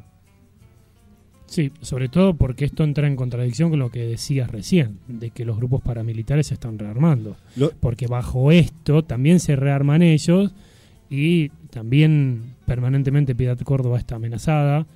Sí, sobre todo porque esto entra en contradicción con lo que decías recién, de que los grupos paramilitares se están rearmando. Porque bajo esto también se rearman ellos y también permanentemente Piedad Córdoba está amenazada.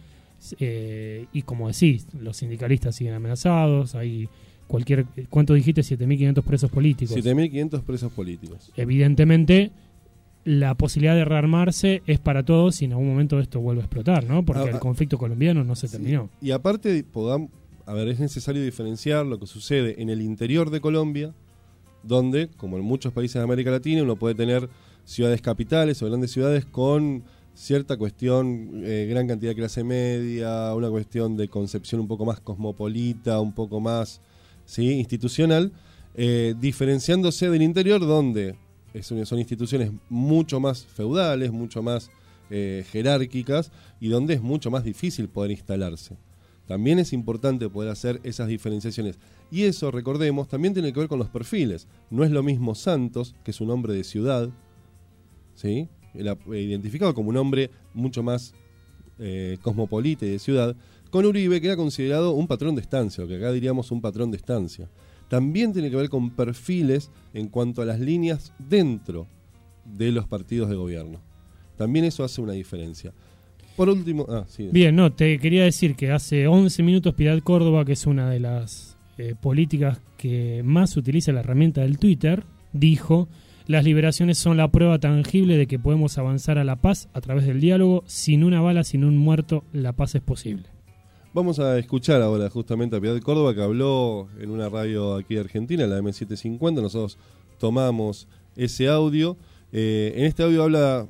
Y como decís, los sindicalistas siguen amenazados, hay ¿cuánto dijiste? 7.500 presos políticos. 7.500 presos políticos. Evidentemente, la posibilidad de rearmarse es para todos y en algún momento esto vuelve a explotar, ¿no? Porque el conflicto colombiano no se terminó. Y aparte, es necesario diferenciar lo que sucede en el interior de Colombia, donde, como en muchos países de América Latina, uno puede tener ciudades capitales o grandes ciudades con cierta cuestión, gran cantidad de clase media, una cuestión de concepción un poco más cosmopolita, un poco más institucional, diferenciándose del interior donde son instituciones mucho más feudales, mucho más jerárquicas y donde es mucho más difícil poder instalarse. También es importante poder hacer esas diferenciaciones. Y eso, recordemos, también tiene que ver con los perfiles. No es lo mismo Santos, que es un hombre de ciudad, ¿sí? Identificado como un hombre mucho más cosmopolita y de ciudad, con Uribe, que era considerado un patrón de estancia, o que acá diríamos un patrón de estancia. También tiene que ver con perfiles en cuanto a las líneas dentro de los partidos de gobierno. También eso hace una diferencia. Por último... Bien, te quería decir que hace 11 minutos Piedad Córdoba, que es una de las políticas que más utiliza la herramienta del Twitter, dijo: las liberaciones son la prueba tangible de que podemos avanzar a la paz a través del diálogo. Sin una bala, sin un muerto, la paz es posible. Vamos a escuchar ahora justamente a Piedad Córdoba, que habló en una radio aquí de Argentina, la M750. Nosotros tomamos ese audio. En este audio habla,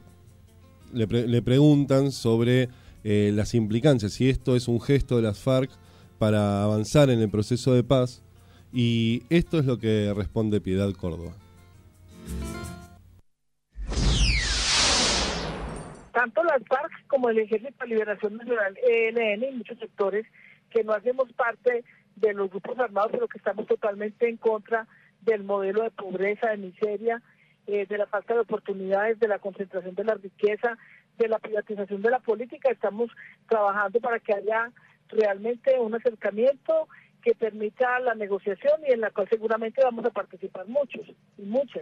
le preguntan sobre las implicancias, si esto es un gesto de las FARC para avanzar en el proceso de paz. Y esto es lo que responde Piedad Córdoba. Tanto las FARC como el Ejército de Liberación Nacional, ELN, y muchos sectores que no hacemos parte de los grupos armados, pero que estamos totalmente en contra del modelo de pobreza, de miseria, de la falta de oportunidades, de la concentración de la riqueza, de la privatización de la política. Estamos trabajando para que haya realmente un acercamiento que permita la negociación y en la cual seguramente vamos a participar muchos y muchas.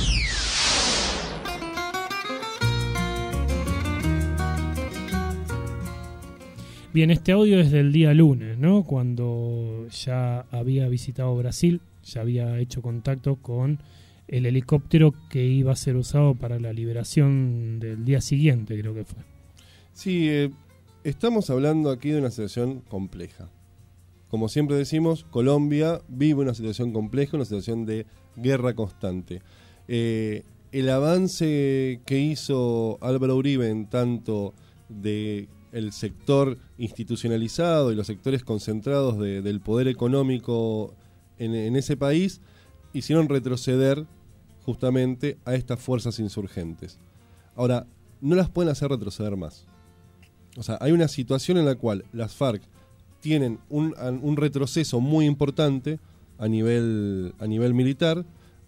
Bien, este audio es del día lunes, ¿no? Cuando ya había visitado Brasil, ya había hecho contacto con el helicóptero que iba a ser usado para la liberación del día siguiente, creo que fue. Sí, estamos hablando aquí de una situación compleja. Como siempre decimos, Colombia vive una situación compleja, una situación de guerra constante. El avance que hizo Álvaro Uribe en tanto de el sector institucionalizado y los sectores concentrados del poder económico en ese país hicieron retroceder justamente a estas fuerzas insurgentes. Ahora, no las pueden hacer retroceder más. O sea, hay una situación en la cual las FARC tienen un retroceso muy importante a nivel militar.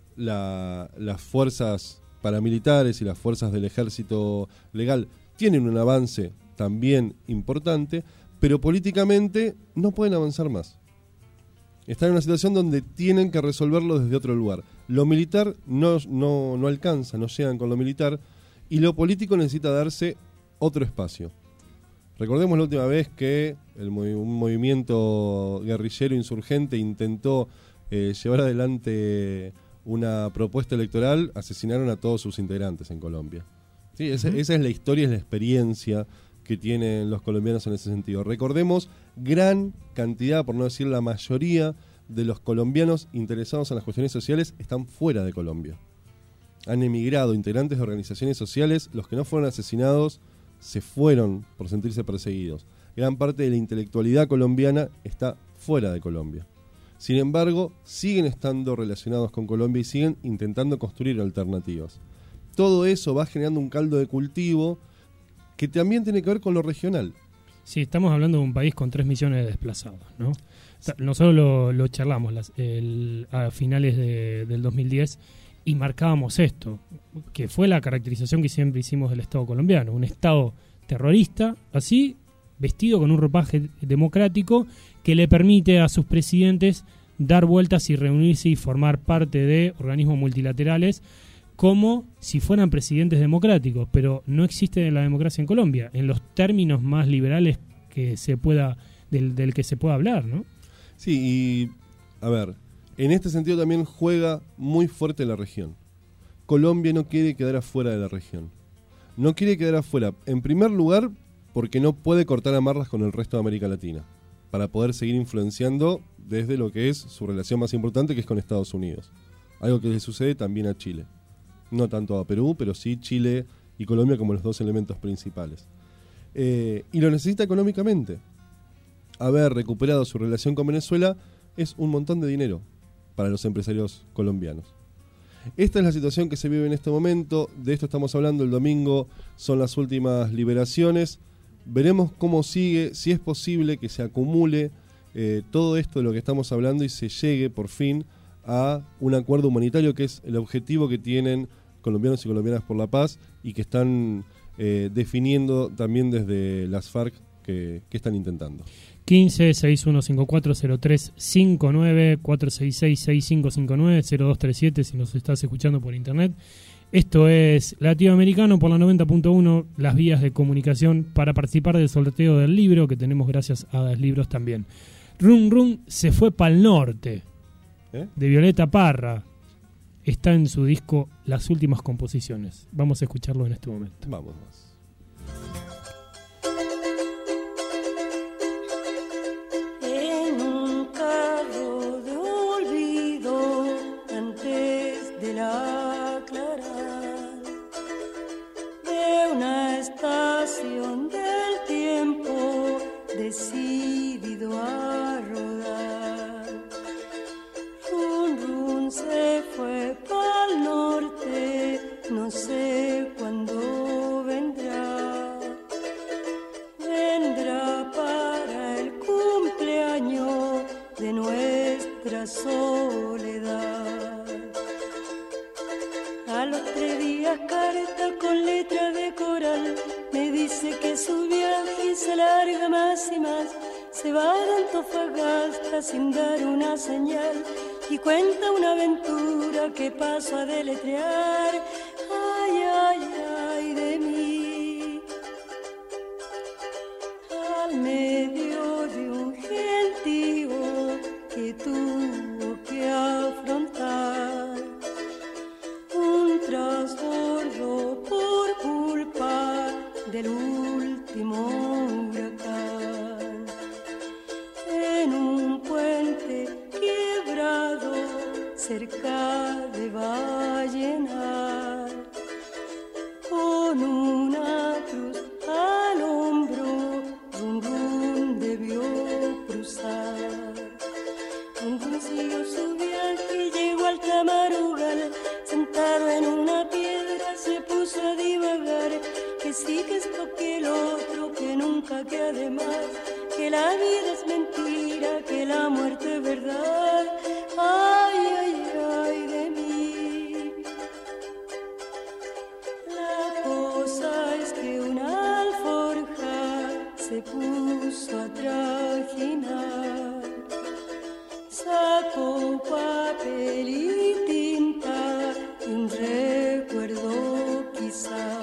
Las fuerzas paramilitares y las fuerzas del ejército legal tienen un avance también importante, pero políticamente no pueden avanzar más. Están en una situación donde tienen que resolverlo desde otro lugar. Lo militar no alcanza, no llegan con lo militar, y lo político necesita darse otro espacio. Recordemos la última vez que un movimiento guerrillero insurgente intentó llevar adelante una propuesta electoral, asesinaron a todos sus integrantes en Colombia. Sí, esa es la historia, es la experiencia que tienen los colombianos en ese sentido. Recordemos, gran cantidad, por no decir la mayoría, de los colombianos interesados en las cuestiones sociales están fuera de Colombia. Han emigrado integrantes de organizaciones sociales, los que no fueron asesinados se fueron por sentirse perseguidos. Gran parte de la intelectualidad colombiana está fuera de Colombia. Sin embargo, siguen estando relacionados con Colombia y siguen intentando construir alternativas. Todo eso va generando un caldo de cultivo que también tiene que ver con lo regional. Sí, estamos hablando de un país con 3 millones de desplazados, ¿no? Nosotros lo charlamos a finales del 2010 y marcábamos esto, que fue la caracterización que siempre hicimos del Estado colombiano, un Estado terrorista, así, vestido con un ropaje democrático que le permite a sus presidentes dar vueltas y reunirse y formar parte de organismos multilaterales como si fueran presidentes democráticos, pero no existe la democracia en Colombia, en los términos más liberales que se pueda del que se pueda hablar, ¿no? Sí, y a ver, en este sentido también juega muy fuerte la región. Colombia no quiere quedar afuera de la región. No quiere quedar afuera, en primer lugar, porque no puede cortar amarras con el resto de América Latina, para poder seguir influenciando desde lo que es su relación más importante, que es con Estados Unidos. Algo que le sucede también a Chile. No tanto a Perú, pero sí Chile y Colombia como los dos elementos principales. Y lo necesita económicamente. Haber recuperado su relación con Venezuela es un montón de dinero para los empresarios colombianos. Esta es la situación que se vive en este momento. De esto estamos hablando el domingo, son las últimas liberaciones. Veremos cómo sigue, si es posible que se acumule todo esto de lo que estamos hablando y se llegue por fin a un acuerdo humanitario, que es el objetivo que tienen colombianos y colombianas por la paz y que están definiendo también desde las FARC que están intentando. 15-6154-0359, 466-6559, 0237 si nos estás escuchando por internet. Esto es Latinoamericano por la 90.1, las vías de comunicación para participar del sorteo del libro que tenemos gracias a Das Libros también. Rum Rum se fue pa'l norte, de Violeta Parra. Está en su disco Las Últimas Composiciones. Vamos a escucharlo en este momento. Vamos. En un carro de olvido antes de la aclarar de una estación del tiempo decidido a rodar. Run Run se fue pa'l norte, no sé cuándo vendrá. Vendrá para el cumpleaños de nuestra soledad. A los 3 días carta con letra de coral me dice que su viaje se alarga más y más. Se va de Antofagasta sin dar una señal y cuenta una aventura que paso a deletrear. Ay, ay, ay de mí. Al medio de un gentío que tuvo que afrontar un trasbordo por culpa del último huracán. En un puente quebrado cerca de Vallenar, con una cruz al hombro, rum rum debió cruzar. Rum rum siguió su viaje y llegó al Tamarugal, sentado en una piedra se puso a divagar, que sí, que esto, que el otro, que nunca, que además, que la vida es mentira, que la muerte es verdad. Ay, ay, ay de mí. La cosa es que una alforja se puso a trajinar, sacó papel y tinta y un recuerdo quizá,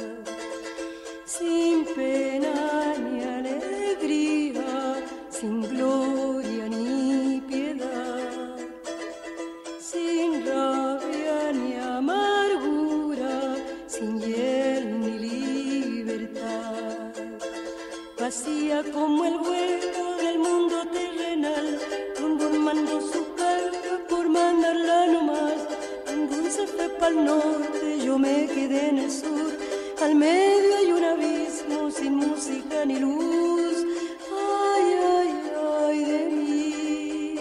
sin pena ni alegría, sin gloria ni piedad, sin rabia ni amargura, sin hiel ni libertad, vacía como el hueco del mundo terrenal. Rundún mandó su carga por mandarla nomás, Rundún se fue pa'l norte, yo me quedé en el sur, al medio hay un abismo sin música ni luz. Ay, ay, ay de mí.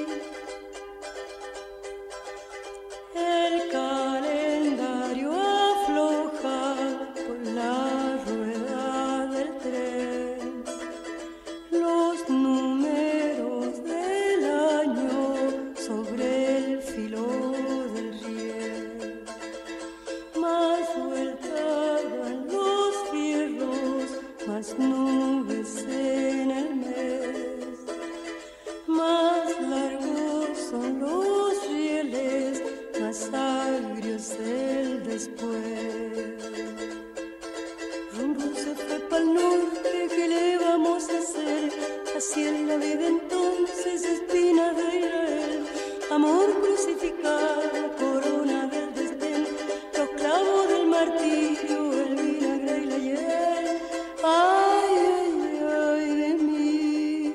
El calendario afloja por la rueda del tren, los números del año sobre el filo del riel, más vueltas dan los fierros, más nubes en el mes, más largos son los rieles, más agrios el después. Rum rum se fue pa'l norte, ¿qué le vamos a hacer? Así es la vida entonces, espina de Israel, amor crucificado, corona del desdén, los clavos del martirio, el vinagre y la hiel. Ay, ay, ay de mí.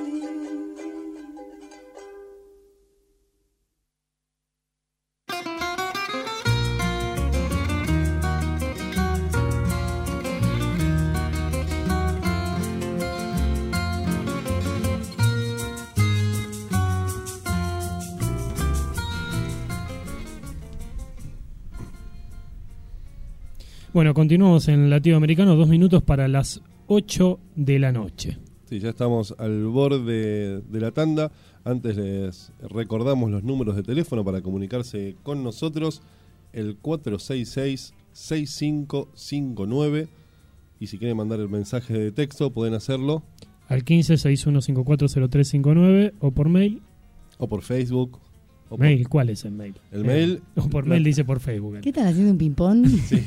Bueno, continuamos en Latido Americano, 2 minutos para las 8 de la noche. Sí, ya estamos al borde de la tanda. Antes les recordamos los números de teléfono para comunicarse con nosotros. El 466-6559. Y si quieren mandar el mensaje de texto, pueden hacerlo al 1561540359 o por mail. O por Facebook. O mail, por... ¿cuál es el mail? El mail. O por mail dice por Facebook. ¿Qué están haciendo, un ping-pong? Sí.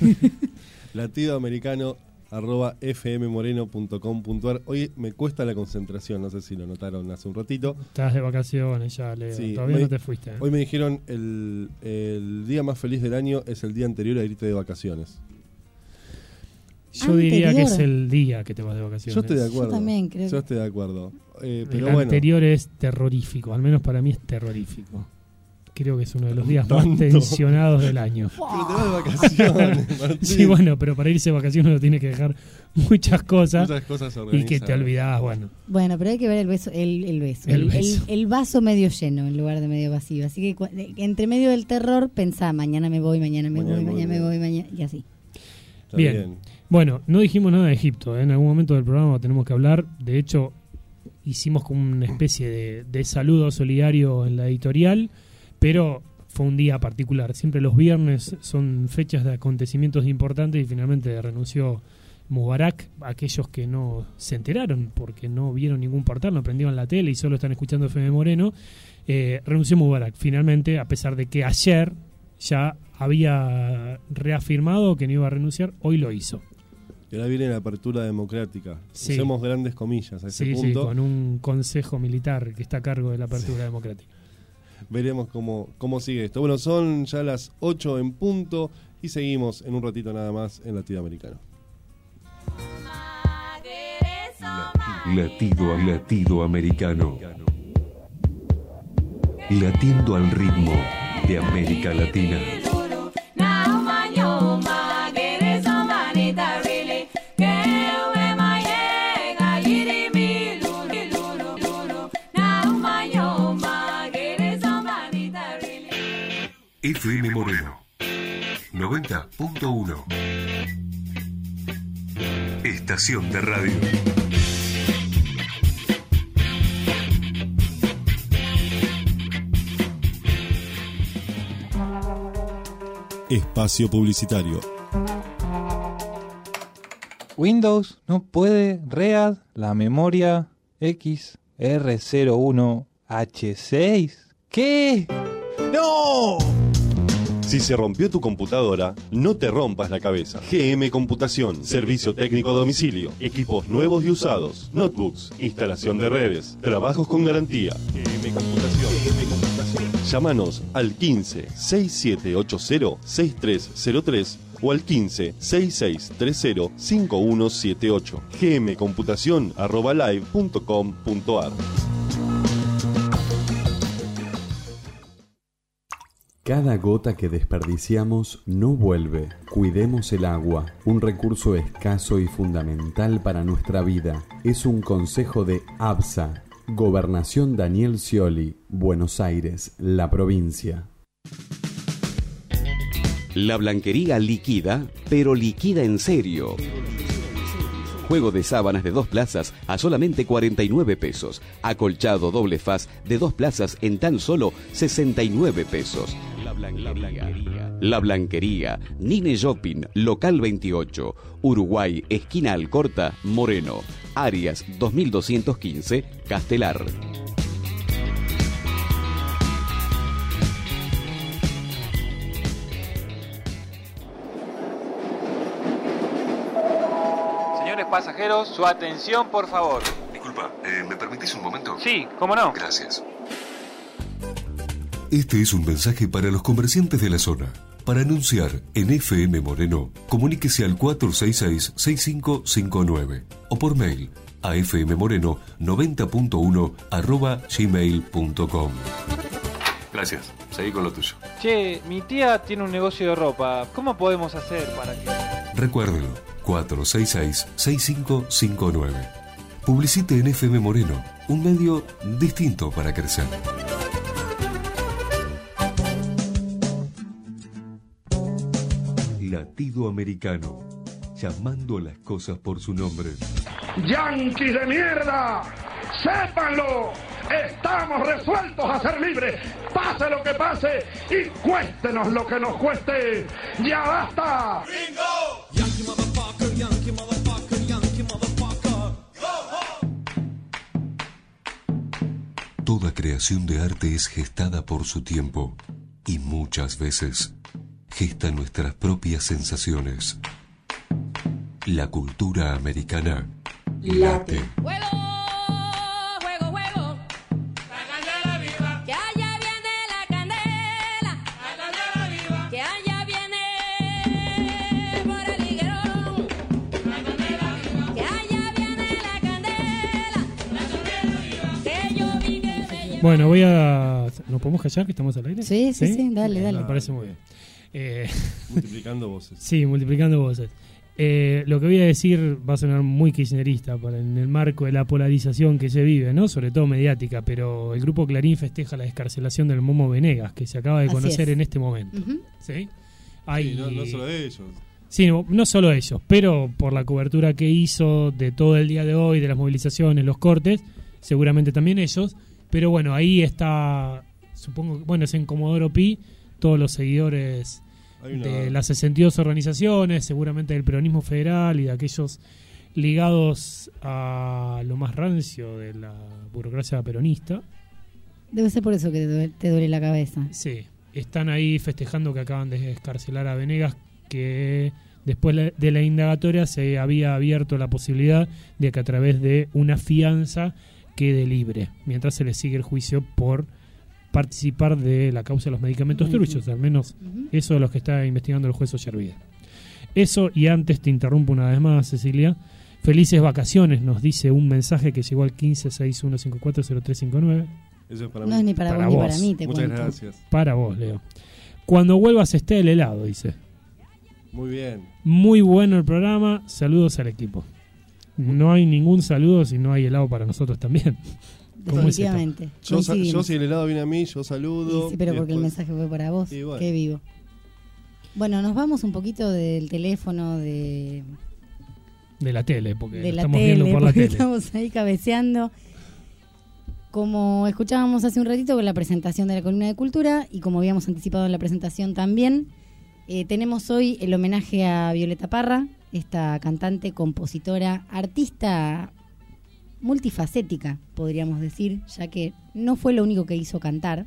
latidoamericano@fmmoreno.com.ar. Hoy me cuesta la concentración, no sé si lo notaron hace un ratito. Estás de vacaciones ya, Leo. Sí, todavía no te fuiste. Hoy me dijeron el día más feliz del año es el día anterior a irte de vacaciones. Yo diría que es el día que te vas de vacaciones. Yo estoy de acuerdo. Yo también creo. Yo estoy de acuerdo. Pero el anterior es terrorífico, al menos para mí es terrorífico. Creo que es uno de los días más tensionados del año. Pero te vas de vacaciones, Martín. Sí, bueno, pero para irse de vacaciones uno tiene que dejar muchas cosas y que te olvidás, bueno. Bueno, pero hay que ver el beso, el vaso medio lleno en lugar de medio vacío. Así que entre medio del terror pensá, mañana me voy, mañana me voy, y así. Bien. Bueno, no dijimos nada de Egipto, ¿eh? En algún momento del programa tenemos que hablar. De hecho, hicimos como una especie de saludo solidario en la editorial, pero fue un día particular. Siempre los viernes son fechas de acontecimientos importantes y finalmente renunció Mubarak. Aquellos que no se enteraron porque no vieron ningún portal, no prendieron la tele y solo están escuchando FM Moreno, renunció Mubarak finalmente, a pesar de que ayer ya había reafirmado que no iba a renunciar, hoy lo hizo. Y ahora viene la apertura democrática. Sí. Hacemos grandes comillas a ese punto. Sí, con un consejo militar que está a cargo de la apertura democrática. Veremos cómo sigue esto. Bueno, son ya las 8 en punto y seguimos en un ratito nada más en Latido Americano. Latido Americano. Latiendo al ritmo de América Latina. FM Moreno 90.1. Estación de radio. Espacio publicitario. Windows no puede read la memoria XR01H6. ¿Qué? ¡No! Si se rompió tu computadora, no te rompas la cabeza. GM Computación, servicio técnico a domicilio, equipos nuevos y usados, notebooks, instalación de redes, trabajos con garantía. GM Computación. Llámanos al 15 6780 6303 o al 15 6630 5178. gmcomputacion@live.com.ar. Cada gota que desperdiciamos no vuelve. Cuidemos el agua, un recurso escaso y fundamental para nuestra vida. Es un consejo de ABSA, Gobernación Daniel Scioli, Buenos Aires, la provincia. La Blanquería liquida, pero liquida en serio. Juego de sábanas de 2 plazas a solamente 49 pesos. Acolchado doble faz de 2 plazas en tan solo 69 pesos. La Blanquería, Nine Shopping, local 28, Uruguay, esquina Alcorta, Moreno, Arias 2215, Castelar. Señores pasajeros, su atención, por favor. Disculpa, ¿me permitís un momento? Sí, ¿cómo no? Gracias. Este es un mensaje para los comerciantes de la zona. Para anunciar en FM Moreno, comuníquese al 466-6559 o por mail a fmmoreno90.1@gmail.com. Gracias. Seguí con lo tuyo. Che, mi tía tiene un negocio de ropa. ¿Cómo podemos hacer para que...? Recuérdelo, 466-6559. Publicite en FM Moreno, un medio distinto para crecer. Latido Americano, llamando a las cosas por su nombre. ¡Yanquis de mierda! ¡Sépanlo! Estamos resueltos a ser libres, pase lo que pase y cuéstenos lo que nos cueste. ¡Ya basta! ¡Bingo! Yankee motherfucker, Yankee motherfucker, Yankee motherfucker. Toda creación de arte es gestada por su tiempo y muchas veces gesta nuestras propias sensaciones. La cultura americana late. Juego, juego, juego. La candela viva. Que allá viene la candela. La candela viva. Que allá viene por el higuerón. La candela viva. Que allá viene la candela. La candela viva. Que yo vi que me... Bueno, voy a... ¿Nos podemos callar que estamos al aire? Sí, dale, dale. Me parece muy bien. Multiplicando voces. Sí, multiplicando voces. Lo que voy a decir va a sonar muy kirchnerista en el marco de la polarización que se vive, ¿no? Sobre todo mediática, pero el Grupo Clarín festeja la descarcelación del Momo Venegas, que se acaba de conocer en este momento. ¿Sí? Sí, no solo ellos. Sí, no solo ellos, pero por la cobertura que hizo de todo el día de hoy, de las movilizaciones, los cortes, seguramente también ellos. Pero bueno, ahí está, supongo, bueno, es en Comodoro Pi, todos los seguidores de las 62 organizaciones, seguramente del peronismo federal y de aquellos ligados a lo más rancio de la burocracia peronista. Debe ser por eso que te duele la cabeza. Sí, están ahí festejando que acaban de descarcelar a Venegas, que después de la indagatoria se había abierto la posibilidad de que a través de una fianza quede libre, mientras se le sigue el juicio por participar de la causa de los medicamentos truchos, al menos eso de los que está investigando el juez Ollarvide. Eso, y antes te interrumpo una vez más, Cecilia. Felices vacaciones, nos dice un mensaje que llegó al 1561540359. Eso es para No mí. es ni para vos ni para mí, te Muchas cuento. gracias. Para vos, Leo. Cuando vuelvas esté el helado, dice. Muy bien. Muy bueno el programa. Saludos al equipo. No hay ningún saludo si no hay helado para nosotros también. ¿Cómo es esto? Definitivamente. Yo si el helado viene a mí, yo saludo. Sí, pero y porque el después- mensaje fue para vos. Y bueno. Qué vivo. Bueno, nos vamos un poquito del teléfono, de De la tele, porque de lo la estamos tele, viendo por la porque tele. estamos ahí cabeceando. Como escuchábamos hace un ratito con la presentación de la columna de cultura y como habíamos anticipado en la presentación también, tenemos hoy el homenaje a Violeta Parra, esta cantante, compositora, artista multifacética, podríamos decir, ya que no fue lo único que hizo cantar.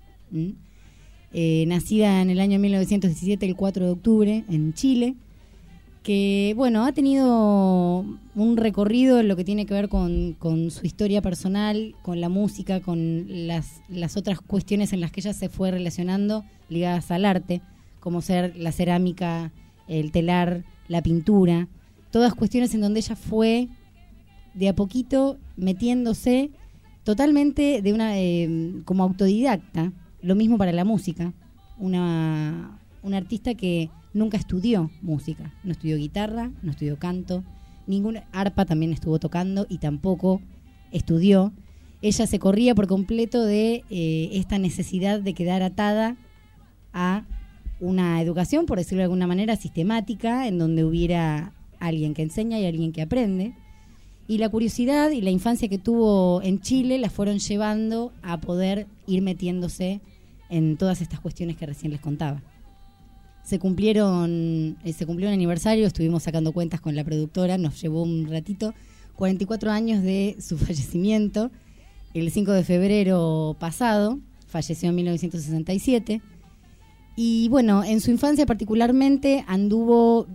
Nacida en el año 1917, el 4 de octubre, en Chile, que bueno, ha tenido un recorrido en lo que tiene que ver con su historia personal, con la música, con las otras cuestiones en las que ella se fue relacionando ligadas al arte, como ser la cerámica, el telar, la pintura, todas cuestiones en donde ella fue de a poquito metiéndose totalmente de una como autodidacta. Lo mismo para la música, una artista que nunca estudió música, no estudió guitarra, no estudió canto, ninguna arpa también estuvo tocando y tampoco estudió. Ella se corría por completo de esta necesidad de quedar atada a una educación, por decirlo de alguna manera, sistemática, en donde hubiera alguien que enseña y alguien que aprende. Y la curiosidad y la infancia que tuvo en Chile la fueron llevando a poder ir metiéndose en todas estas cuestiones que recién les contaba. Se cumplió un aniversario, estuvimos sacando cuentas con la productora, nos llevó un ratito, 44 años de su fallecimiento. El 5 de febrero pasado, falleció en 1967. Y bueno, en su infancia particularmente anduvo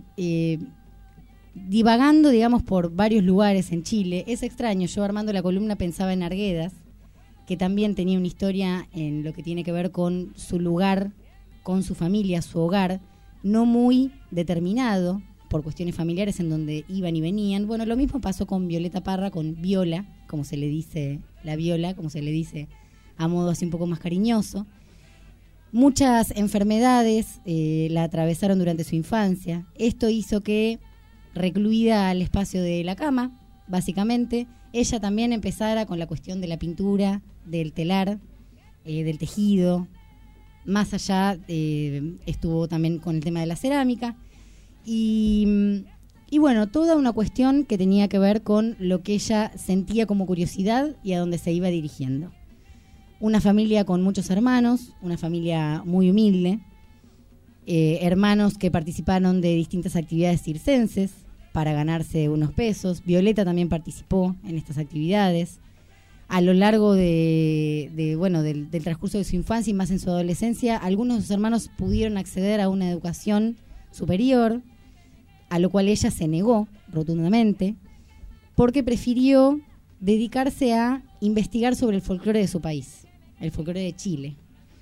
divagando, digamos, por varios lugares en Chile. Es extraño, yo armando la columna pensaba en Arguedas, que también tenía una historia en lo que tiene que ver con su lugar, con su familia, su hogar, no muy determinado por cuestiones familiares en donde iban y venían. Bueno, lo mismo pasó con Violeta Parra, con Viola, como se le dice, la Viola, como se le dice a modo así un poco más cariñoso. Muchas enfermedades la atravesaron durante su infancia. Esto hizo que, recluida al espacio de la cama, básicamente, ella también empezara con la cuestión de la pintura, del telar, del tejido. Más allá estuvo también con el tema de la cerámica. Y bueno, toda una cuestión que tenía que ver con lo que ella sentía como curiosidad y a dónde se iba dirigiendo. Una familia con muchos hermanos, una familia muy humilde, hermanos que participaron de distintas actividades circenses para ganarse unos pesos. Violeta también participó en estas actividades. A lo largo del transcurso de su infancia y más en su adolescencia, algunos de sus hermanos pudieron acceder a una educación superior, a lo cual ella se negó rotundamente, porque prefirió dedicarse a investigar sobre el folclore de su país, el folclore de Chile.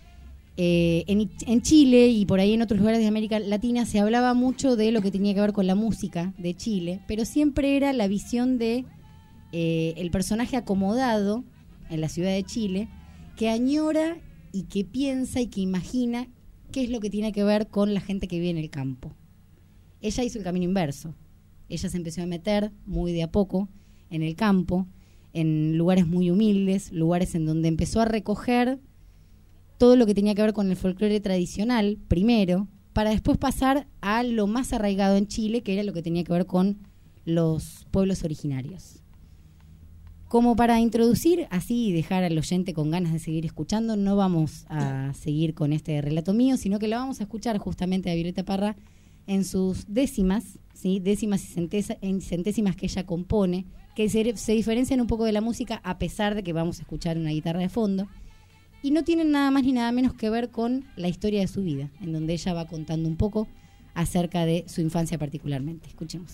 En Chile y por ahí en otros lugares de América Latina se hablaba mucho de lo que tenía que ver con la música de Chile, pero siempre era la visión de el personaje acomodado en la ciudad de Chile, que añora y que piensa y que imagina qué es lo que tiene que ver con la gente que vive en el campo. Ella hizo el camino inverso. Ella se empezó a meter muy de a poco en el campo, en lugares muy humildes, lugares en donde empezó a recoger todo lo que tenía que ver con el folclore tradicional, primero, para después pasar a lo más arraigado en Chile, que era lo que tenía que ver con los pueblos originarios. Como para introducir así y dejar al oyente con ganas de seguir escuchando, no vamos a seguir con este relato mío, sino que lo vamos a escuchar justamente a Violeta Parra en sus décimas, ¿sí? Décimas y centésimas que ella compone, que se diferencian un poco de la música a pesar de que vamos a escuchar una guitarra de fondo, y no tienen nada más ni nada menos que ver con la historia de su vida, en donde ella va contando un poco acerca de su infancia particularmente. Escuchemos.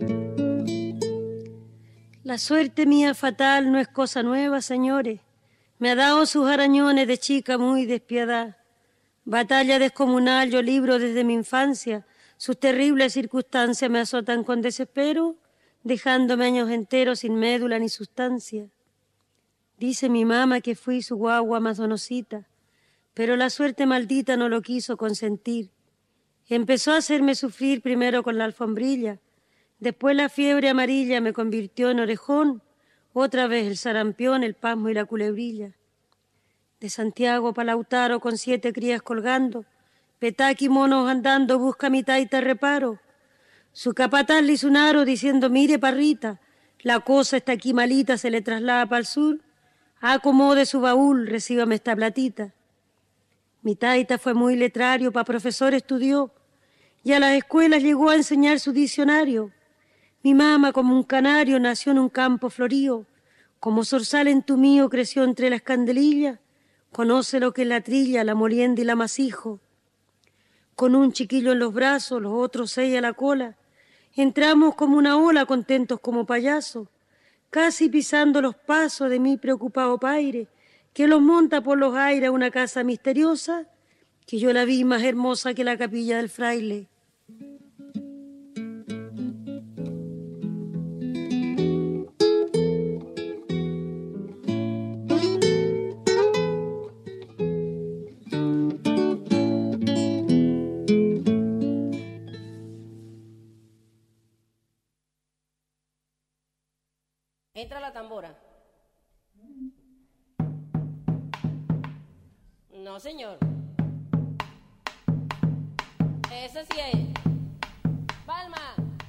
La suerte mía fatal no es cosa nueva, señores. Me ha dado sus arañones de chica muy despiadada. Batalla descomunal yo libro desde mi infancia. Sus terribles circunstancias me azotan con desespero, dejándome años enteros sin médula ni sustancia. Dice mi mamá que fui su guagua más donosita, pero la suerte maldita no lo quiso consentir. Empezó a hacerme sufrir primero con la alfombrilla, después la fiebre amarilla me convirtió en orejón, otra vez el sarampión, el pasmo y la culebrilla. De Santiago pa' Lautaro con 7 crías colgando, petaki monos andando, busca mi taita reparo. Su capataz le hizo un aro diciendo, mire parrita, la cosa está aquí malita, se le traslada para el sur. Acomode su baúl, recíbame esta platita. Mi taita fue muy letrario, pa' profesor estudió, y a las escuelas llegó a enseñar su diccionario. Mi mamá, como un canario, nació en un campo florío, como zorzal entumío creció entre las candelillas, conoce lo que es la trilla, la molienda y la masijo. Con un chiquillo en los brazos, los otros 6 a la cola, entramos como una ola, contentos como payasos, casi pisando los pasos de mi preocupado paire, que los monta por los aires a una casa misteriosa, que yo la vi más hermosa que la capilla del fraile. Entra la tambora. No, señor. Ese sí es. Palma.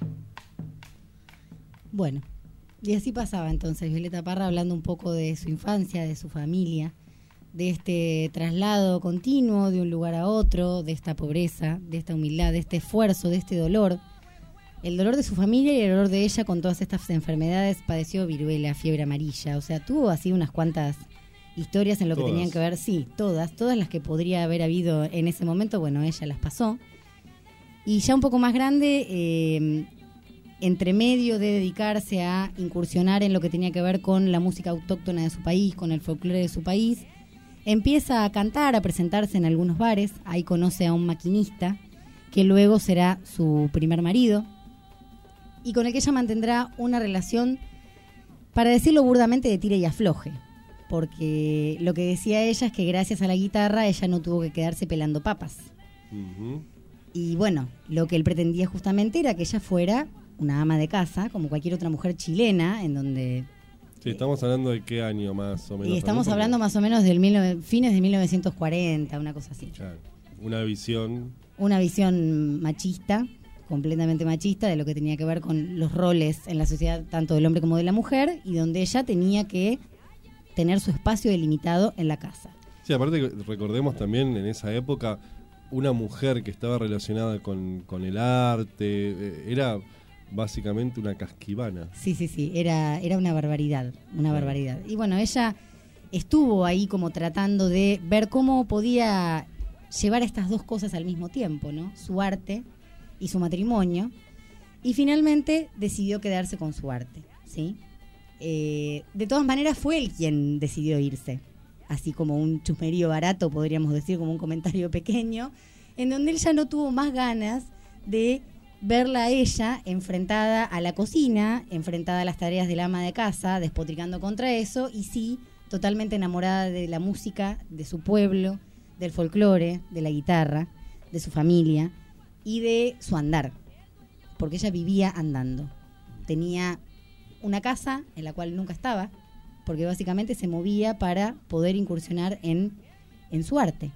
Bueno, y así pasaba entonces Violeta Parra hablando un poco de su infancia, de su familia, de este traslado continuo de un lugar a otro, de esta pobreza, de esta humildad, de este esfuerzo, de este dolor. El dolor de su familia y el dolor de ella con todas estas enfermedades. Padeció viruela, fiebre amarilla, o sea, tuvo así unas cuantas historias en lo que tenían que ver, sí, todas las que podría haber habido en ese momento, bueno, ella las pasó. Y ya un poco más grande, entre medio de dedicarse a incursionar en lo que tenía que ver con la música autóctona de su país, con el folclore de su país, empieza a cantar, a presentarse en algunos bares. Ahí conoce a un maquinista que luego será su primer marido y con el que ella mantendrá una relación, para decirlo burdamente, de tira y afloje, porque lo que decía ella es que gracias a la guitarra ella no tuvo que quedarse pelando papas. Uh-huh. Y bueno, lo que él pretendía justamente era que ella fuera una ama de casa, como cualquier otra mujer chilena, en donde... Sí, estamos hablando de qué año más o menos. Y estamos hablando más o menos del fines de 1940, una cosa así. Claro, una visión machista, completamente machista, de lo que tenía que ver con los roles en la sociedad, tanto del hombre como de la mujer, y donde ella tenía que tener su espacio delimitado en la casa. Sí, aparte recordemos también en esa época una mujer que estaba relacionada con el arte, era básicamente una casquivana. Sí, era una barbaridad, barbaridad. Y bueno, ella estuvo ahí como tratando de ver cómo podía llevar estas dos cosas al mismo tiempo, ¿no? Su arte y su matrimonio, y finalmente decidió quedarse con su arte, ¿sí? De todas maneras fue él quien decidió irse, así como un chusmerío barato, podríamos decir, como un comentario pequeño, en donde él ya no tuvo más ganas de verla a ella enfrentada a la cocina, enfrentada a las tareas del ama de casa, despotricando contra eso, y sí, totalmente enamorada de la música, de su pueblo, del folclore, de la guitarra, de su familia y de su andar, porque ella vivía andando. Tenía una casa en la cual nunca estaba, porque básicamente se movía para poder incursionar en su arte.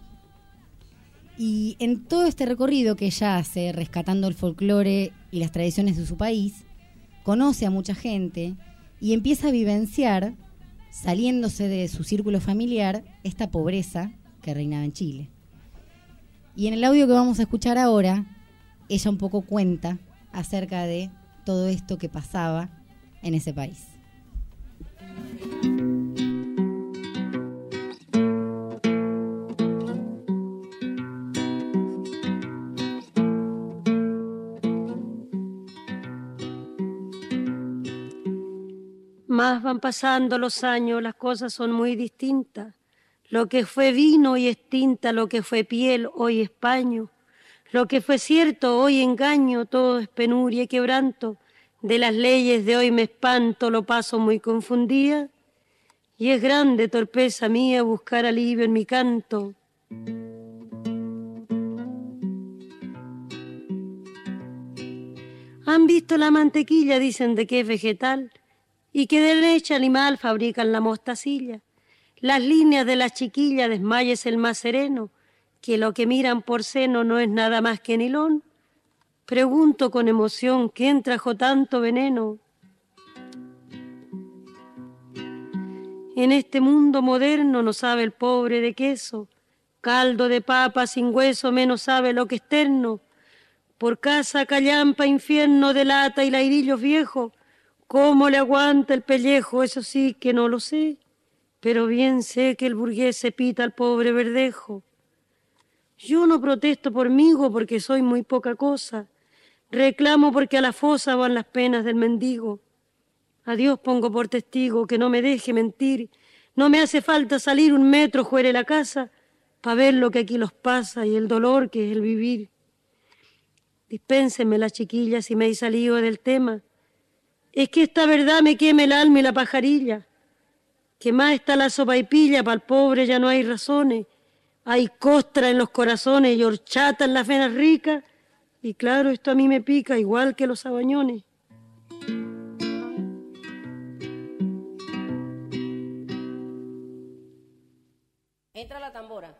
Y en todo este recorrido que ella hace, rescatando el folclore y las tradiciones de su país, conoce a mucha gente y empieza a vivenciar, saliéndose de su círculo familiar, esta pobreza que reinaba en Chile. Y en el audio que vamos a escuchar ahora, ella un poco cuenta acerca de todo esto que pasaba en ese país. Más van pasando los años, las cosas son muy distintas. Lo que fue vino hoy es tinta, lo que fue piel hoy es paño. Lo que fue cierto hoy engaño, todo es penuria y quebranto. De las leyes de hoy me espanto, lo paso muy confundida. Y es grande torpeza mía buscar alivio en mi canto. Han visto la mantequilla, dicen de que es vegetal, y que de leche animal fabrican la mostacilla. Las líneas de las chiquillas desmayes el más sereno, que lo que miran por seno no es nada más que nilón. Pregunto con emoción, ¿quién trajo tanto veneno? En este mundo moderno no sabe el pobre de queso, caldo de papa sin hueso menos sabe lo que es terno. Por casa, callampa, infierno de lata y lairillos viejos, ¿cómo le aguanta el pellejo? Eso sí que no lo sé, pero bien sé que el burgués se pita al pobre verdejo. Yo no protesto por migo porque soy muy poca cosa, reclamo porque a la fosa van las penas del mendigo. A Dios pongo por testigo que no me deje mentir, no me hace falta salir 1 metro fuera de la casa pa' ver lo que aquí los pasa y el dolor que es el vivir. Dispénsenme las chiquillas si me he salido del tema. Es que esta verdad me queme el alma y la pajarilla. Que más está la sopaipilla, pa'l pobre ya no hay razones. Hay costra en los corazones y horchata en las venas ricas. Y claro, esto a mí me pica igual que los sabañones. Entra la tambora.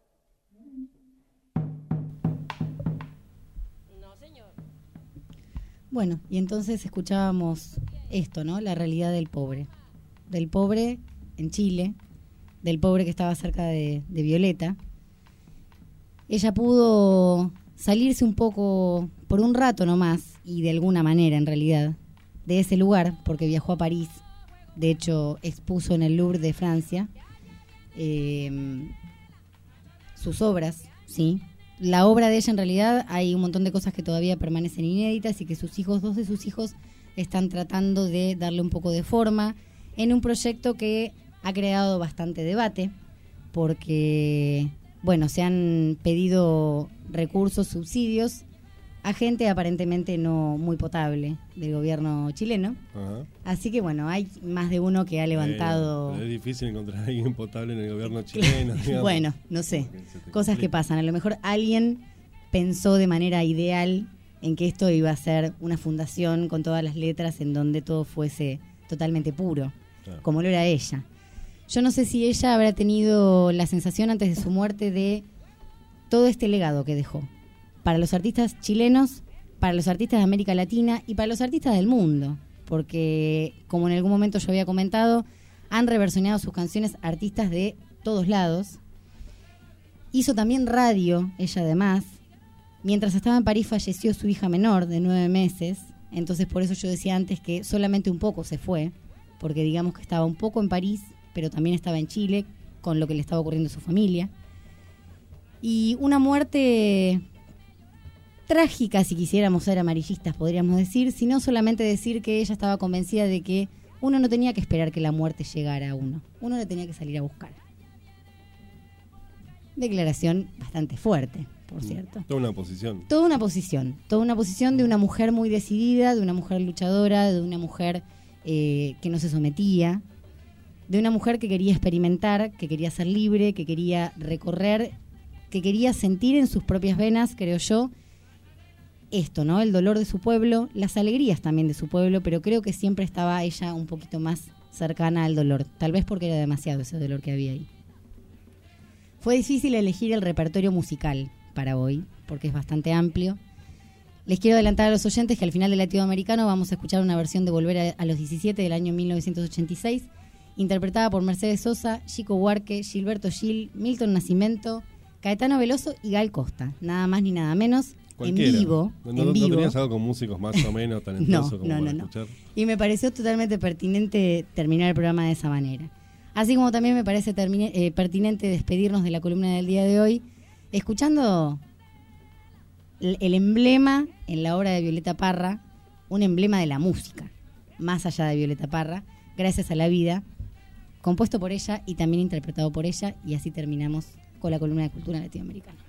Bueno, y entonces escuchábamos esto, ¿no? La realidad del pobre en Chile, del pobre que estaba cerca de Violeta. Ella pudo salirse un poco, por un rato nomás, y de alguna manera en realidad, de ese lugar, porque viajó a París. De hecho, expuso en el Louvre de Francia sus obras, ¿sí? La obra de ella, en realidad, hay un montón de cosas que todavía permanecen inéditas y que sus hijos, 2 de sus hijos, están tratando de darle un poco de forma en un proyecto que ha creado bastante debate porque, bueno, se han pedido recursos, subsidios a gente aparentemente no muy potable del gobierno chileno. Ajá. Así que, bueno, hay más de uno que ha levantado... Es difícil encontrar a alguien potable en el gobierno chileno. Digamos. Bueno, no sé, cosas que pasan. A lo mejor alguien pensó de manera ideal en que esto iba a ser una fundación con todas las letras en donde todo fuese totalmente puro, claro, como lo era ella. Yo no sé si ella habrá tenido la sensación antes de su muerte de todo este legado que dejó para los artistas chilenos, para los artistas de América Latina y para los artistas del mundo, porque, como en algún momento yo había comentado, han reversionado sus canciones artistas de todos lados. Hizo también radio, ella además. Mientras estaba en París falleció su hija menor de 9 meses, entonces por eso yo decía antes que solamente un poco se fue, porque digamos que estaba un poco en París, pero también estaba en Chile, con lo que le estaba ocurriendo a su familia. Y una muerte trágica, si quisiéramos ser amarillistas, podríamos decir, sino solamente decir que ella estaba convencida de que uno no tenía que esperar que la muerte llegara a uno le tenía que salir a buscar. Declaración bastante fuerte, por cierto. Toda una posición. Toda una posición de una mujer muy decidida, de una mujer luchadora, de una mujer que no se sometía, de una mujer que quería experimentar, que quería ser libre, que quería recorrer, que quería sentir en sus propias venas, creo yo, esto, ¿no? El dolor de su pueblo, las alegrías también de su pueblo, pero creo que siempre estaba ella un poquito más cercana al dolor, tal vez porque era demasiado ese dolor que había ahí. Fue difícil elegir el repertorio musical para hoy, porque es bastante amplio. Les quiero adelantar a los oyentes que al final del Latinoamericano vamos a escuchar una versión de Volver a los 17 del año 1986, interpretada por Mercedes Sosa, Chico Buarque, Gilberto Gil, Milton Nascimento, Caetano Veloso y Gal Costa, nada más ni nada menos. Cualquiera. En vivo. ¿No tenías algo con músicos más o menos talentosos como para escuchar? Y me pareció totalmente pertinente terminar el programa de esa manera. Así como también me parece pertinente despedirnos de la columna del día de hoy, escuchando el emblema en la obra de Violeta Parra, un emblema de la música, más allá de Violeta Parra, Gracias a la vida, compuesto por ella y también interpretado por ella, y así terminamos con la columna de cultura latinoamericana.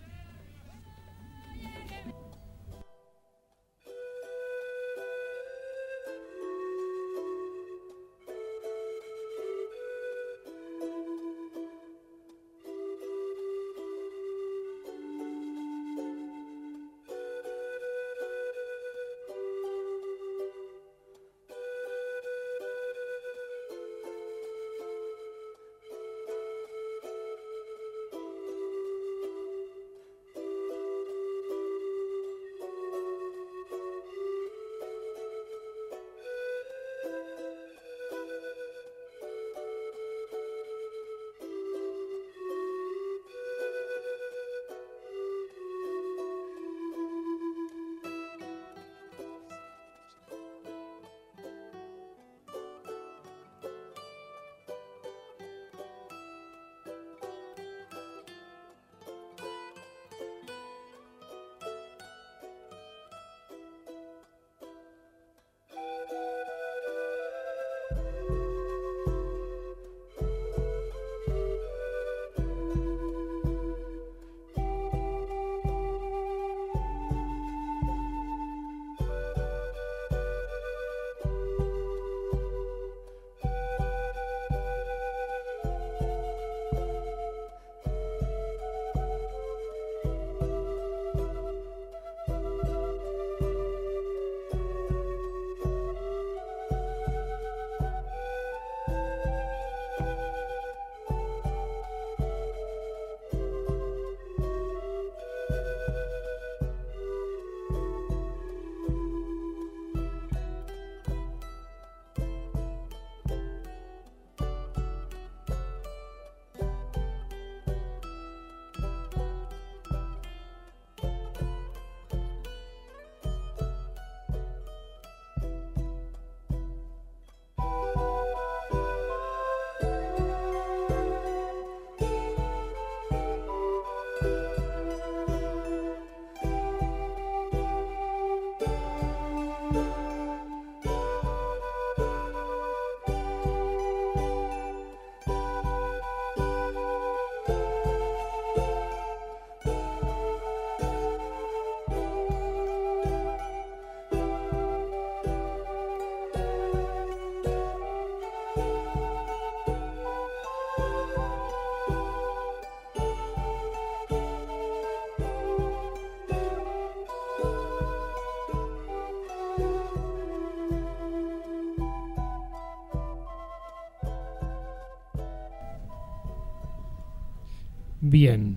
Bien.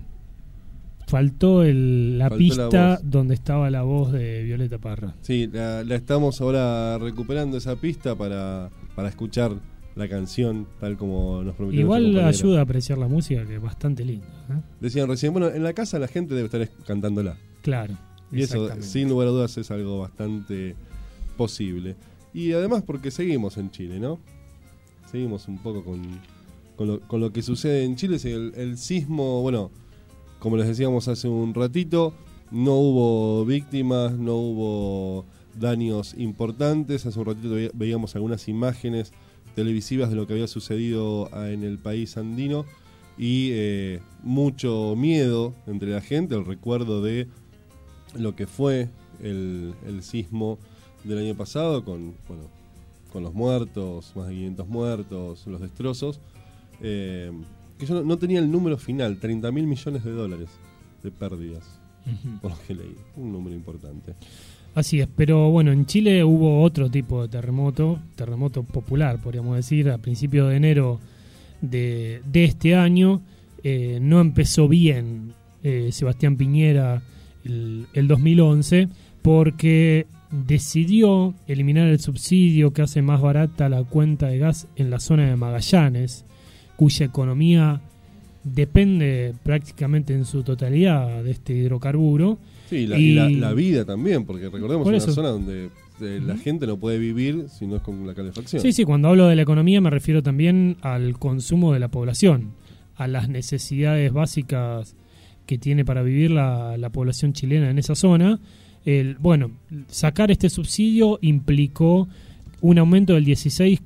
Faltó la pista donde estaba la voz de Violeta Parra. Sí, la estamos ahora recuperando esa pista para escuchar la canción tal como nos prometió. Igual ayuda a apreciar la música, que es bastante linda. Decían recién, bueno, en la casa la gente debe estar cantándola. Claro. Y eso, sin lugar a dudas, es algo bastante posible. Y además porque seguimos en Chile, ¿no? Seguimos un poco con lo que sucede en Chile. El sismo, bueno, como les decíamos hace un ratito, no hubo víctimas, no hubo daños importantes. Hace un ratito veíamos algunas imágenes televisivas de lo que había sucedido en el país andino y mucho miedo entre la gente, el recuerdo de lo que fue el sismo del año pasado con los muertos, más de 500 muertos, los destrozos, que yo no tenía el número final, 30.000 millones de dólares de pérdidas, por lo que leí, un número importante. Así es, pero bueno, en Chile hubo otro tipo de terremoto popular, podríamos decir, a principios de enero de este año. No empezó bien Sebastián Piñera el 2011 porque decidió eliminar el subsidio que hace más barata la cuenta de gas en la zona de Magallanes, cuya economía depende prácticamente en su totalidad de este hidrocarburo. Sí, y la vida también, porque recordemos que es una zona donde la gente no puede vivir si no es con la calefacción. Sí, cuando hablo de la economía me refiero también al consumo de la población, a las necesidades básicas que tiene para vivir la población chilena en esa zona. Sacar este subsidio implicó un aumento del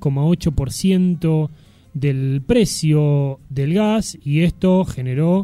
16,8% del precio del gas, y esto generó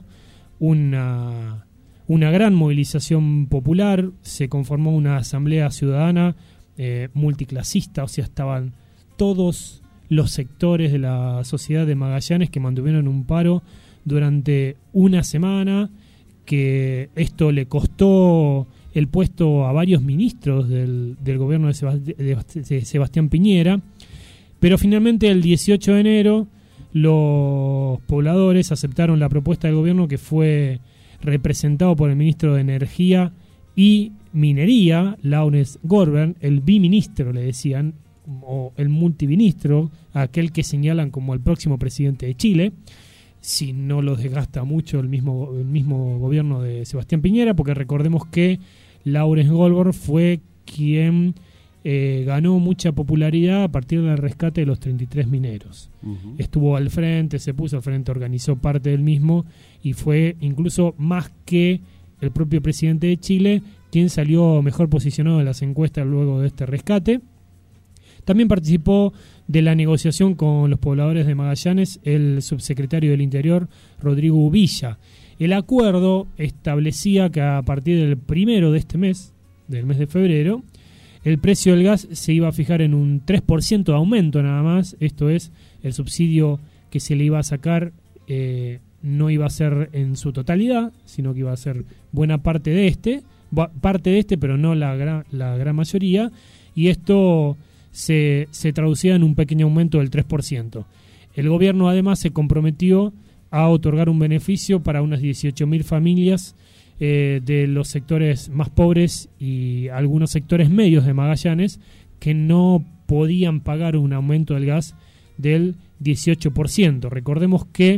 una gran movilización popular. Se conformó una asamblea ciudadana multiclasista, o sea, estaban todos los sectores de la sociedad de Magallanes que mantuvieron un paro durante una semana, que esto le costó el puesto a varios ministros del gobierno de Sebastián Piñera, pero finalmente el 18 de enero los pobladores aceptaron la propuesta del gobierno, que fue representado por el ministro de Energía y Minería, Lawrence Gorbern, el biministro le decían, o el multiministro, aquel que señalan como el próximo presidente de Chile, si no lo desgasta mucho el mismo gobierno de Sebastián Piñera, porque recordemos que Lawrence Goldberg fue quien ganó mucha popularidad a partir del rescate de los 33 mineros. Uh-huh. Estuvo al frente, se puso al frente, organizó parte del mismo, y fue incluso más que el propio presidente de Chile quien salió mejor posicionado en las encuestas luego de este rescate. También participó de la negociación con los pobladores de Magallanes el subsecretario del Interior, Rodrigo Villa. El acuerdo establecía que a partir del 1 de este mes, del mes de febrero, el precio del gas se iba a fijar en un 3% de aumento nada más. Esto es, el subsidio que se le iba a sacar no iba a ser en su totalidad, sino que iba a ser buena parte de este, pero no la gran mayoría, y esto se traducía en un pequeño aumento del 3%. El gobierno además se comprometió a otorgar un beneficio para unas 18.000 familias de los sectores más pobres y algunos sectores medios de Magallanes que no podían pagar un aumento del gas del 18%. Recordemos que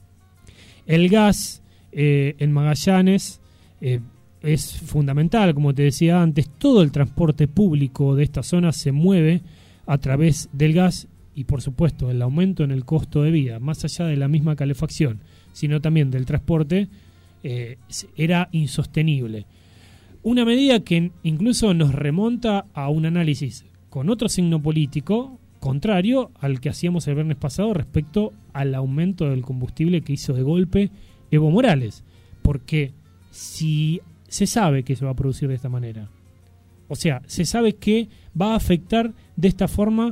el gas en Magallanes es fundamental, como te decía antes. Todo el transporte público de esta zona se mueve a través del gas, y por supuesto el aumento en el costo de vida, más allá de la misma calefacción, sino también del transporte, era insostenible. Una medida que incluso nos remonta a un análisis con otro signo político contrario al que hacíamos el viernes pasado respecto al aumento del combustible que hizo de golpe Evo Morales, porque si se sabe que se va a producir de esta manera, o sea, se sabe que va a afectar de esta forma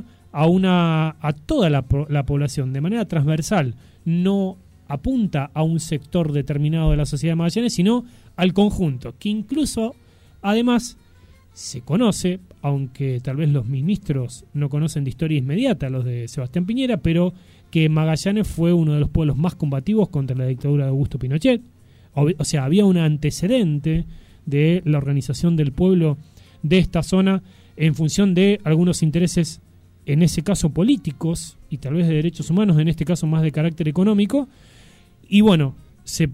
a toda la población de manera transversal, no apunta a un sector determinado de la sociedad de Magallanes, sino al conjunto, que incluso además se conoce, aunque tal vez los ministros no conocen de historia inmediata, los de Sebastián Piñera, pero que Magallanes fue uno de los pueblos más combativos contra la dictadura de Augusto Pinochet. O sea, había un antecedente de la organización del pueblo de esta zona en función de algunos intereses, en ese caso políticos, y tal vez de derechos humanos, en este caso más de carácter económico. Y bueno, se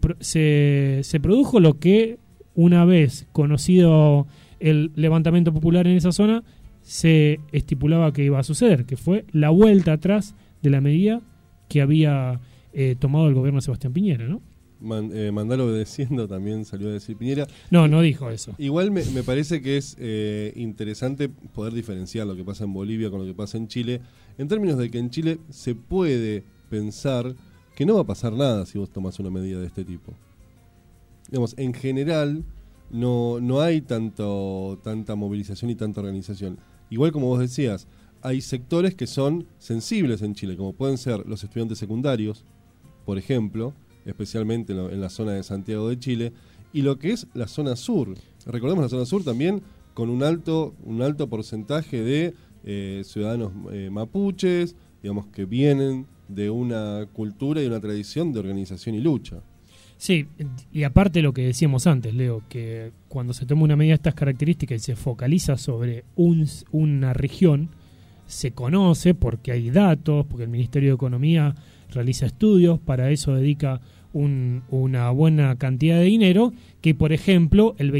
produjo lo que, una vez conocido el levantamiento popular en esa zona, se estipulaba que iba a suceder, que fue la vuelta atrás de la medida que había tomado el gobierno de Sebastián Piñera, ¿no? Mandar obedeciendo también salió a decir Piñera. No dijo eso. Igual me parece que es interesante poder diferenciar lo que pasa en Bolivia con lo que pasa en Chile, en términos de que en Chile se puede pensar que no va a pasar nada si vos tomás una medida de este tipo. Digamos, en general no hay tanta movilización y tanta organización. Igual, como vos decías, hay sectores que son sensibles en Chile, como pueden ser los estudiantes secundarios, por ejemplo, especialmente en la zona de Santiago de Chile, y lo que es la zona sur. Recordemos la zona sur también con un alto porcentaje de ciudadanos mapuches, digamos, que vienen de una cultura y una tradición de organización y lucha. Sí, y aparte lo que decíamos antes, Leo, que cuando se toma una medida de estas características y se focaliza sobre una región, se conoce porque hay datos, porque el Ministerio de Economía realiza estudios, para eso dedica una buena cantidad de dinero, que por ejemplo el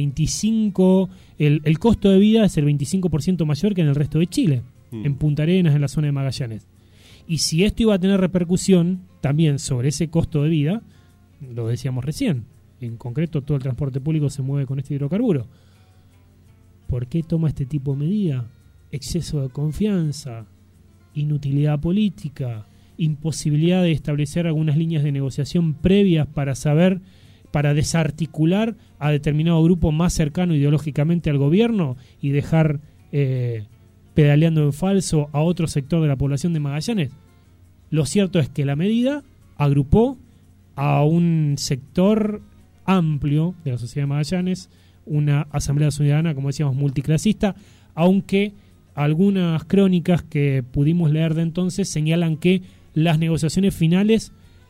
costo de vida es el 25% mayor que en el resto de Chile, en Punta Arenas, en la zona de Magallanes. Y si esto iba a tener repercusión también sobre ese costo de vida, lo decíamos recién, en concreto todo el transporte público se mueve con este hidrocarburo. ¿Por qué toma este tipo de medida? exceso de confianza, inutilidad política, imposibilidad de establecer algunas líneas de negociación previas para desarticular a determinado grupo más cercano ideológicamente al gobierno y dejar pedaleando en falso a otro sector de la población de Magallanes. Lo cierto es que la medida agrupó a un sector amplio de la sociedad de Magallanes, una asamblea ciudadana, como decíamos, multiclasista, aunque algunas crónicas que pudimos leer de entonces señalan que de las negociaciones finales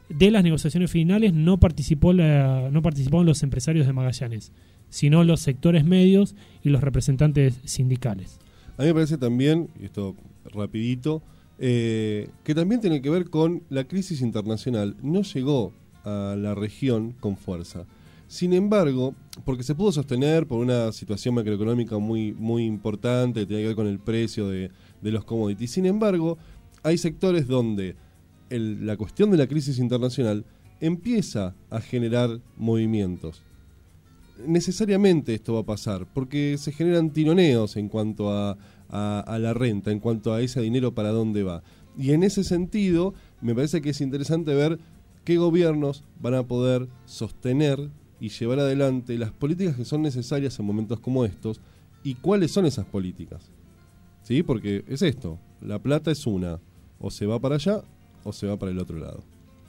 no participaron los empresarios de Magallanes, sino los sectores medios y los representantes sindicales. A mí me parece también, y esto rapidito, que también tiene que ver con la crisis internacional. No llegó a la región con fuerza. Sin embargo, porque se pudo sostener por una situación macroeconómica muy importante que tiene que ver con el precio de los commodities. Sin embargo, hay sectores donde la cuestión de la crisis internacional empieza a generar movimientos. Necesariamente esto va a pasar, porque se generan tironeos en cuanto a la renta, en cuanto a ese dinero para dónde va. Y en ese sentido, me parece que es interesante ver qué gobiernos van a poder sostener y llevar adelante las políticas que son necesarias en momentos como estos y cuáles son esas políticas. ¿Sí? Porque es esto, la plata es una, o se va para allá o se va para el otro lado.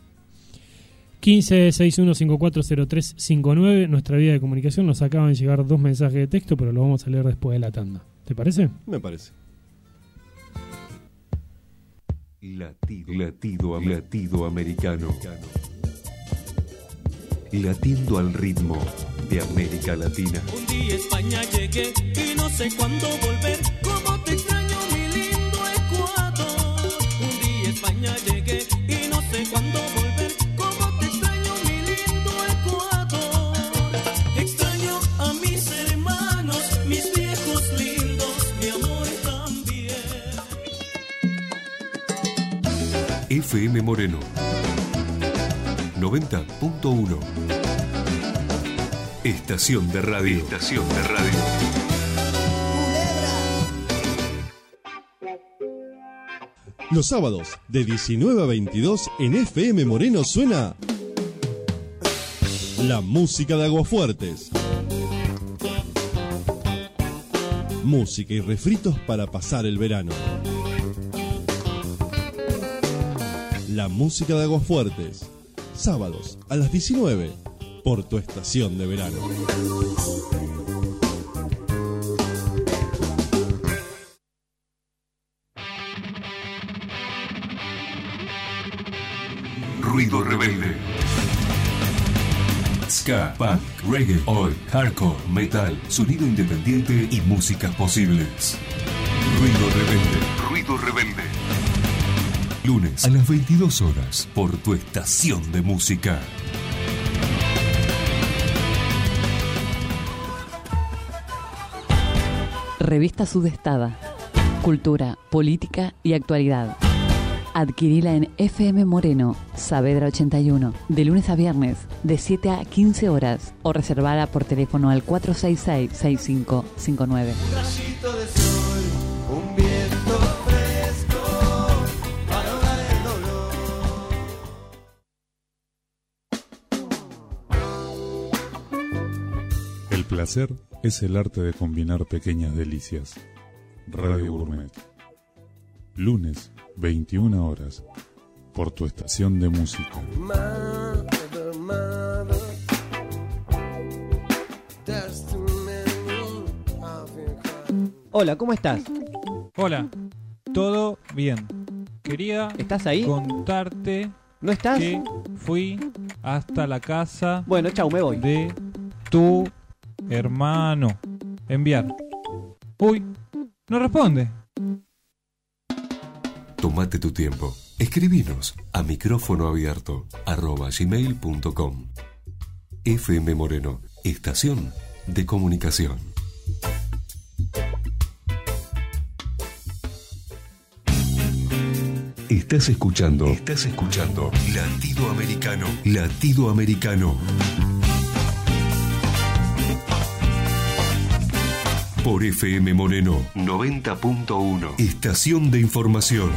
1561540359, nuestra vía de comunicación. Nos acaban de llegar 2 mensajes de texto, pero lo vamos a leer después de la tanda. ¿Te parece? Me parece. Latido americano. Latiendo al ritmo de América Latina. Un día a España llegué y no sé cuándo volver. Cómo te extraño, mi lindo Ecuador. Un día a España llegué y no sé cuándo volver. Cómo te extraño, mi lindo Ecuador. Extraño a mis hermanos, mis viejos lindos, mi amor también. FM Moreno 90.1. Estación de radio. Los sábados de 19 a 22 en FM Moreno suena la música de Aguafuertes. Música y refritos para pasar el verano. La música de Aguafuertes. Sábados a las 19 por tu estación de verano. Ruido rebelde. Ska, punk, reggae, oi, hardcore, metal, sonido independiente y músicas posibles. Ruido rebelde. Lunes a las 22 horas por tu estación de música. Revista Sudestada. Cultura, política y actualidad. Adquirila en FM Moreno, Saavedra 81, de lunes a viernes, de 7 a 15 horas, o reservada por teléfono al 466-6559. Un rayito de sol, un viento fresco, para ahogar el dolor. El placer es el arte de combinar pequeñas delicias. Radio Gourmet. Lunes, 21 horas, por tu estación de música. Hola, ¿cómo estás? Hola, todo bien. Quería ¿Estás ahí? contarte ¿No estás? que fui hasta la casa Bueno, chau, me voy. de tu hermano. Enviar. Uy, no responde. Tómate tu tiempo. Escribinos a micrófonoabierto@gmail.com. FM Moreno, estación de comunicación. Estás escuchando Latido Americano. Por FM Moreno 90.1. Estación de información.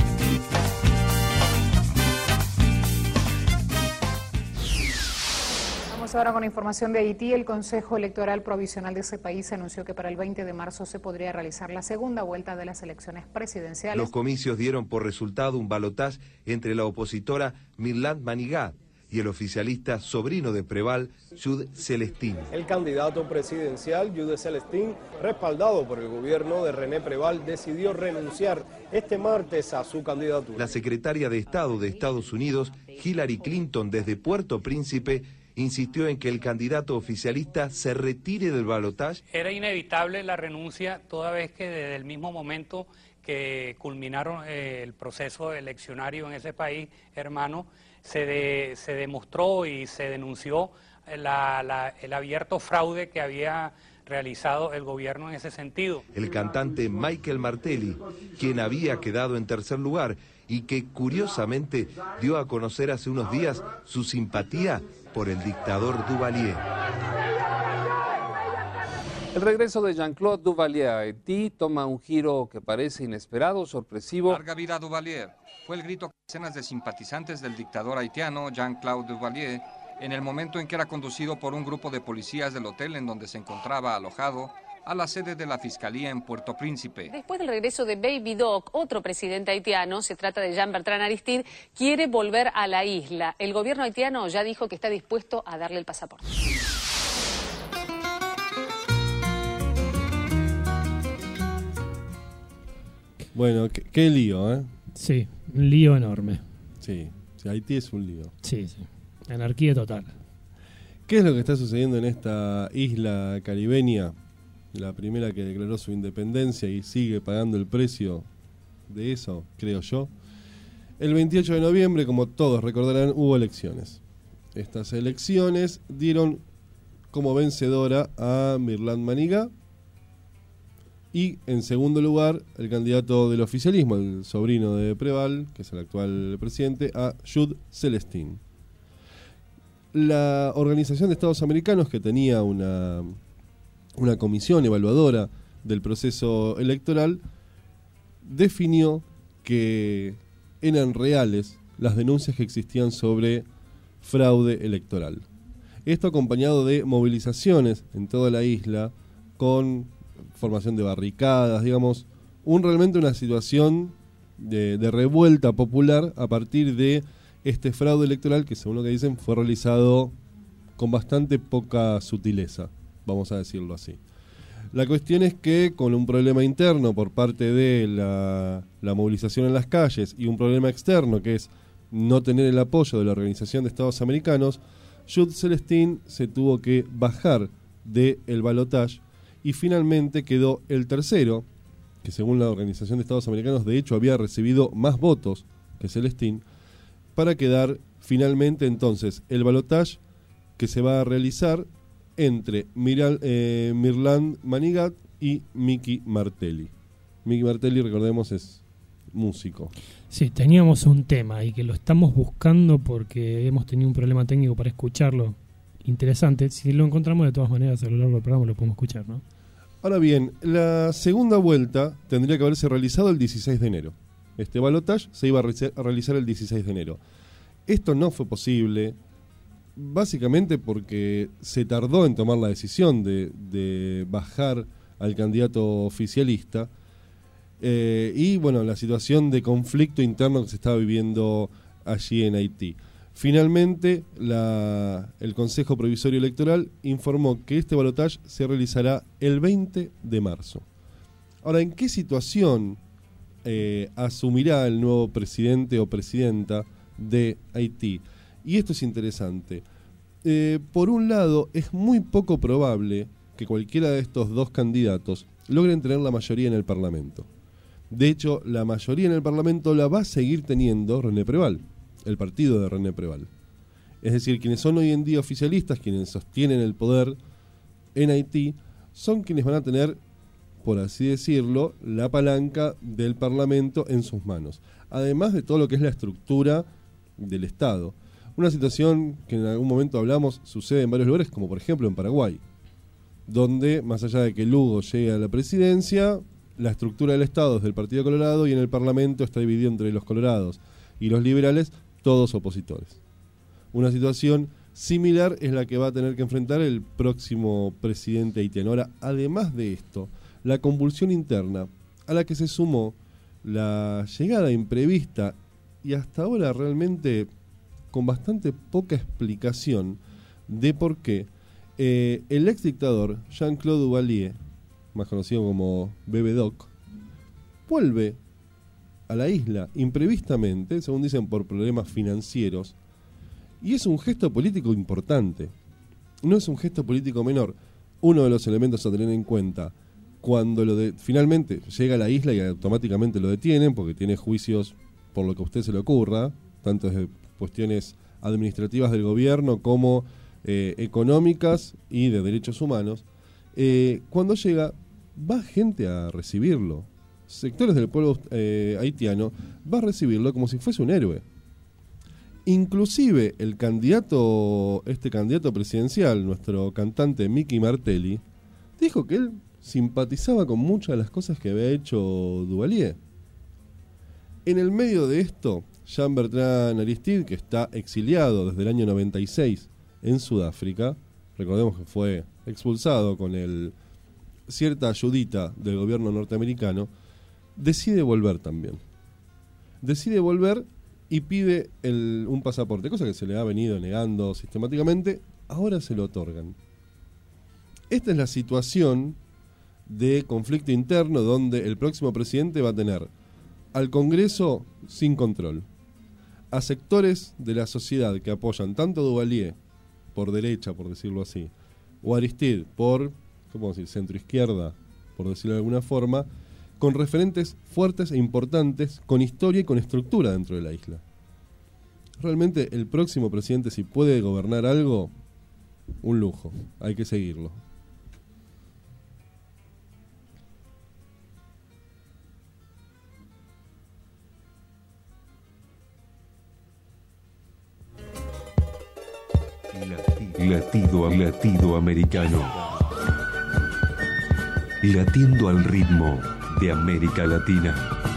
Ahora con información de Haití, el Consejo Electoral Provisional de ese país anunció que para el 20 de marzo se podría realizar la segunda vuelta de las elecciones presidenciales. Los comicios dieron por resultado un balotaje entre la opositora Mirland Manigat y el oficialista sobrino de Preval, Jude Celestín. El candidato presidencial, Jude Celestín, respaldado por el gobierno de René Preval, decidió renunciar este martes a su candidatura. La secretaria de Estado de Estados Unidos, Hillary Clinton, desde Puerto Príncipe, insistió en que el candidato oficialista se retire del balotaje. Era inevitable la renuncia, toda vez que desde el mismo momento que culminaron el proceso eleccionario en ese país hermano, se demostró y se denunció el abierto fraude que había realizado el gobierno en ese sentido. El cantante Michael Martelly, quien había quedado en tercer lugar y que curiosamente dio a conocer hace unos días su simpatía por el dictador Duvalier. El regreso de Jean-Claude Duvalier a Haití toma un giro que parece inesperado, sorpresivo. Larga vida a Duvalier. Fue el grito de decenas de simpatizantes del dictador haitiano Jean-Claude Duvalier en el momento en que era conducido por un grupo de policías del hotel en donde se encontraba alojado a la sede de la Fiscalía en Puerto Príncipe. Después del regreso de Baby Doc, otro presidente haitiano, se trata de Jean-Bertrand Aristide, quiere volver a la isla. El gobierno haitiano ya dijo que está dispuesto a darle el pasaporte. Bueno, qué lío, ¿eh? Sí, un lío enorme. Sí, Haití es un lío. Sí. Anarquía total. ¿Qué es lo que está sucediendo en esta isla caribeña? La primera que declaró su independencia y sigue pagando el precio de eso, creo yo. El 28 de noviembre, como todos recordarán, hubo elecciones. Estas elecciones dieron como vencedora a Mirland Manigat y en segundo lugar el candidato del oficialismo, el sobrino de Preval, que es el actual presidente, a Jude Celestín. La Organización de Estados Americanos, que tenía una comisión evaluadora del proceso electoral, definió que eran reales las denuncias que existían sobre fraude electoral. Esto acompañado de movilizaciones en toda la isla con formación de barricadas, digamos, realmente una situación de revuelta popular a partir de este fraude electoral que, según lo que dicen, fue realizado con bastante poca sutileza, vamos a decirlo así. La cuestión es que con un problema interno por parte de la movilización en las calles y un problema externo que es no tener el apoyo de la Organización de Estados Americanos, Jude Celestín se tuvo que bajar del balotaje y finalmente quedó el tercero, que según la Organización de Estados Americanos de hecho había recibido más votos que Celestín, para quedar finalmente entonces el balotaje que se va a realizar entre Mirland Manigat y Mickey Martelly. Mickey Martelly, recordemos, es músico. Sí, teníamos un tema y que lo estamos buscando porque hemos tenido un problema técnico para escucharlo. Interesante. Si lo encontramos, de todas maneras, a lo largo del programa lo podemos escuchar, ¿no? Ahora bien, la segunda vuelta tendría que haberse realizado el 16 de enero. Este balotaje se iba a realizar el 16 de enero. Esto no fue posible, básicamente porque se tardó en tomar la decisión de bajar al candidato oficialista y bueno, la situación de conflicto interno que se estaba viviendo allí en Haití. Finalmente, el Consejo Provisorio Electoral informó que este balotaje se realizará el 20 de marzo. Ahora, ¿en qué situación asumirá el nuevo presidente o presidenta de Haití? Y esto es interesante. Por un lado, es muy poco probable que cualquiera de estos dos candidatos logren tener la mayoría en el Parlamento. De hecho, la mayoría en el Parlamento la va a seguir teniendo René Preval, el partido de René Preval. Es decir, quienes son hoy en día oficialistas, quienes sostienen el poder en Haití, son quienes van a tener, por así decirlo, la palanca del Parlamento en sus manos. Además de todo lo que es la estructura del Estado. Una situación que en algún momento hablamos sucede en varios lugares, como por ejemplo en Paraguay. donde, más allá de que Lugo llegue a la presidencia, la estructura del Estado es del Partido Colorado y en el Parlamento está dividido entre los colorados y los liberales, todos opositores. Una situación similar es la que va a tener que enfrentar el próximo presidente haitiano. Ahora, además de esto, la convulsión interna a la que se sumó la llegada imprevista y hasta ahora realmente con bastante poca explicación de por qué el ex dictador Jean-Claude Duvalier, más conocido como Bebe Doc, vuelve a la isla imprevistamente, según dicen por problemas financieros, y es un gesto político importante, no es un gesto político menor. Uno de los elementos a tener en cuenta cuando finalmente llega a la isla y automáticamente lo detienen porque tiene juicios por lo que a usted se le ocurra, tanto desde cuestiones administrativas del gobierno como económicas y de derechos humanos. Cuando llega, va gente a recibirlo. Sectores del pueblo haitiano va a recibirlo como si fuese un héroe. Inclusive el candidato presidencial, nuestro cantante Mickey Martelly, dijo que él simpatizaba con muchas de las cosas que había hecho Duvalier. En el medio de esto, Jean-Bertrand Aristide, que está exiliado desde el año 96 en Sudáfrica, recordemos que fue expulsado con cierta ayudita del gobierno norteamericano, decide volver también. Decide volver y pide un pasaporte, cosa que se le ha venido negando sistemáticamente, ahora se lo otorgan. Esta es la situación de conflicto interno donde el próximo presidente va a tener al Congreso sin control, a sectores de la sociedad que apoyan tanto a Duvalier por derecha, por decirlo así, o a Aristide por, ¿cómo decir?, centroizquierda, por decirlo de alguna forma, con referentes fuertes e importantes, con historia y con estructura dentro de la isla. Realmente el próximo presidente, si puede gobernar algo, un lujo, hay que seguirlo. Latido americano. Latiendo al ritmo de América Latina.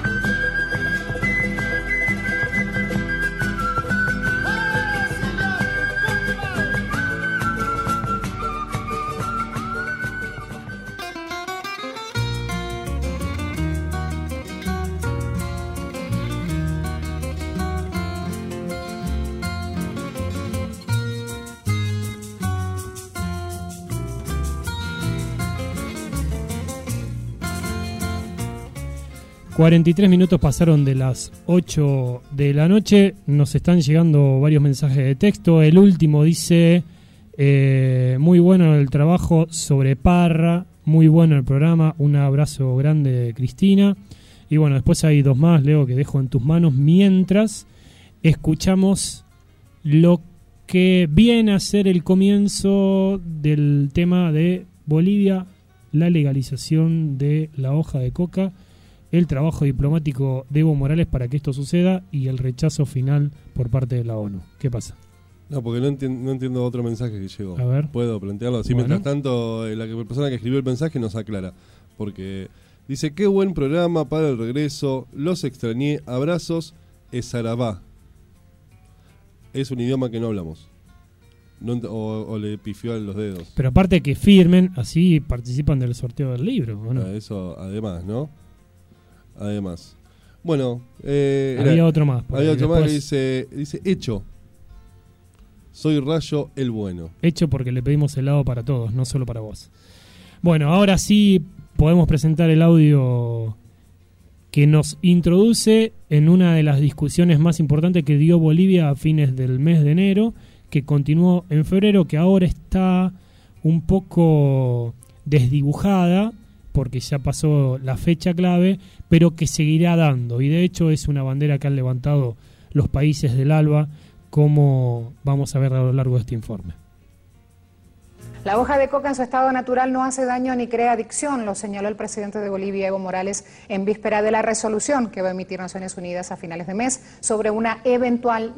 ...43 pasaron de las 8 de la noche... ...nos están llegando varios mensajes de texto... ...el último dice... muy bueno el trabajo sobre Parra... ...muy bueno el programa... ...un abrazo grande, Cristina... ...y bueno, después hay dos más, Leo, que dejo en tus manos... ...mientras escuchamos... ...lo que viene a ser el comienzo... ...del tema de Bolivia... ...la legalización de la hoja de coca... el trabajo diplomático de Evo Morales para que esto suceda y el rechazo final por parte de la ONU. ¿Qué pasa? No, porque no entiendo otro mensaje que llegó. A ver. ¿Puedo plantearlo así? Bueno. Mientras tanto, la persona que escribió el mensaje nos aclara. Porque dice, qué buen programa para el regreso, los extrañé, abrazos, Esarabá. Es un idioma que no hablamos. No, o le pifió a los dedos. Pero aparte que firmen, así participan del sorteo del libro, ¿o no? Eso además, ¿no? Además. Bueno, había otro más. Había otro más que dice hecho. Soy Rayo el bueno. Hecho porque le pedimos helado para todos, no solo para vos. Bueno, ahora sí podemos presentar el audio que nos introduce en una de las discusiones más importantes que dio Bolivia a fines del mes de enero, que continuó en febrero, que ahora está un poco desdibujada, porque ya pasó la fecha clave, pero que seguirá dando. Y de hecho es una bandera que han levantado los países del ALBA, como vamos a ver a lo largo de este informe. La hoja de coca en su estado natural no hace daño ni crea adicción, lo señaló el presidente de Bolivia, Evo Morales, en víspera de la resolución que va a emitir Naciones Unidas a finales de mes sobre una eventual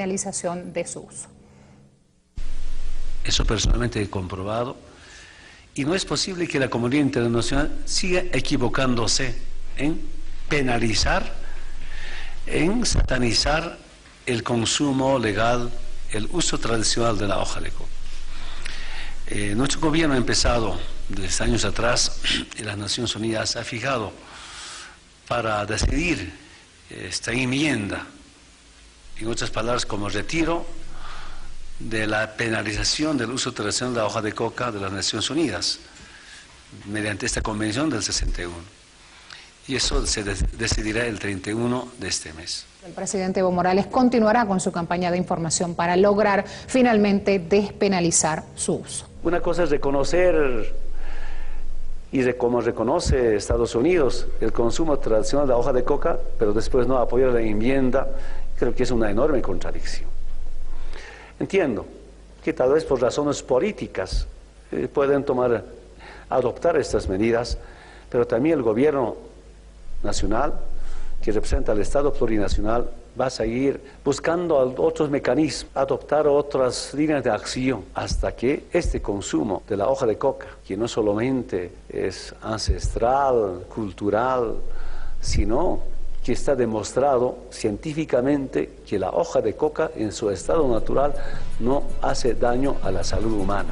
despenalización de su uso. Eso personalmente he comprobado. Y no es posible que la comunidad internacional siga equivocándose en penalizar, en satanizar el consumo legal, el uso tradicional de la hoja de coca. Nuestro gobierno ha empezado desde años atrás y las Naciones Unidas ha fijado para decidir esta enmienda, en otras palabras, como retiro de la penalización del uso tradicional de la hoja de coca de las Naciones Unidas, mediante esta convención del 61. Y eso se decidirá el 31 de este mes. El presidente Evo Morales continuará con su campaña de información para lograr finalmente despenalizar su uso. Una cosa es reconocer, y como reconoce Estados Unidos, el consumo tradicional de la hoja de coca, pero después no apoyar la enmienda. Creo que es una enorme contradicción. Entiendo que tal vez por razones políticas pueden adoptar estas medidas, pero también el gobierno nacional, que representa al Estado plurinacional, va a seguir buscando otros mecanismos, adoptar otras líneas de acción, hasta que este consumo de la hoja de coca, que no solamente es ancestral, cultural, sino que está demostrado científicamente que la hoja de coca en su estado natural no hace daño a la salud humana.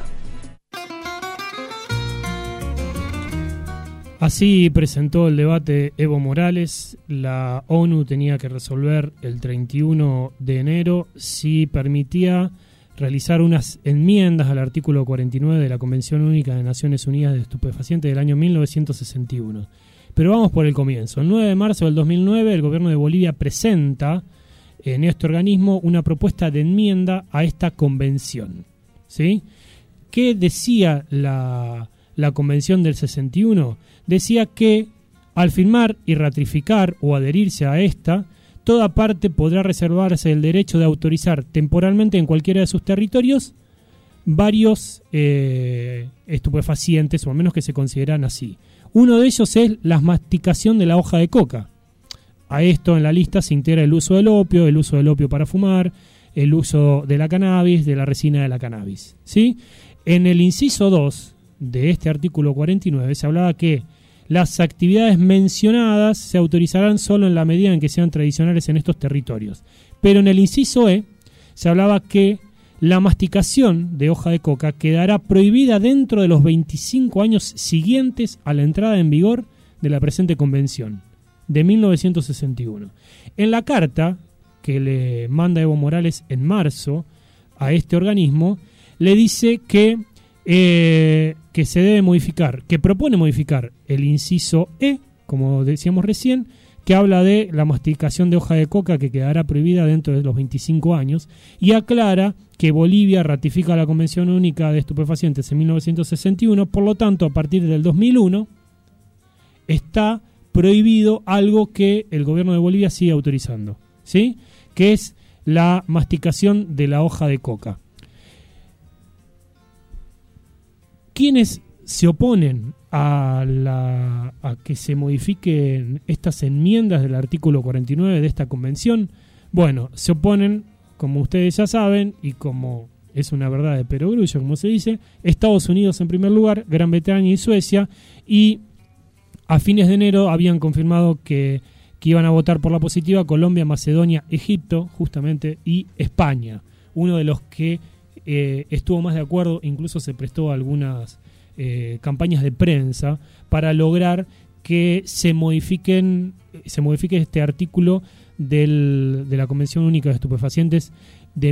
Así presentó el debate Evo Morales. La ONU tenía que resolver el 31 de enero si permitía realizar unas enmiendas al artículo 49 de la Convención Única de Naciones Unidas de Estupefacientes del año 1961. Pero vamos por el comienzo. El 9 de marzo del 2009 el gobierno de Bolivia presenta en este organismo una propuesta de enmienda a esta convención. ¿Sí? ¿Qué decía la convención del 61? Decía que al firmar y ratificar o adherirse a esta, toda parte podrá reservarse el derecho de autorizar temporalmente en cualquiera de sus territorios varios estupefacientes, o al menos que se consideran así. Uno de ellos es la masticación de la hoja de coca. A esto en la lista se integra el uso del opio para fumar, el uso de la cannabis, de la resina de la cannabis. ¿Sí? En el inciso 2 de este artículo 49 se hablaba que las actividades mencionadas se autorizarán solo en la medida en que sean tradicionales en estos territorios. Pero en el inciso E se hablaba que la masticación de hoja de coca quedará prohibida dentro de los 25 años siguientes a la entrada en vigor de la presente convención de 1961. En la carta que le manda Evo Morales en marzo a este organismo, le dice que se debe modificar, que propone modificar el inciso E, como decíamos recién, que habla de la masticación de hoja de coca que quedará prohibida dentro de los 25 años, y aclara que Bolivia ratifica la Convención Única de Estupefacientes en 1961, por lo tanto, a partir del 2001, está prohibido algo que el gobierno de Bolivia sigue autorizando, ¿sí? Que es la masticación de la hoja de coca. ¿Quiénes se oponen a que se modifiquen estas enmiendas del artículo 49 de esta convención? Bueno, se oponen, como ustedes ya saben, y como es una verdad de perogrullo, como se dice, Estados Unidos en primer lugar, Gran Bretaña y Suecia, y a fines de enero habían confirmado que iban a votar por la positiva Colombia, Macedonia, Egipto, justamente, y España, uno de los que estuvo más de acuerdo, incluso se prestó a algunas campañas de prensa para lograr que se modifique este artículo de la Convención Única de Estupefacientes de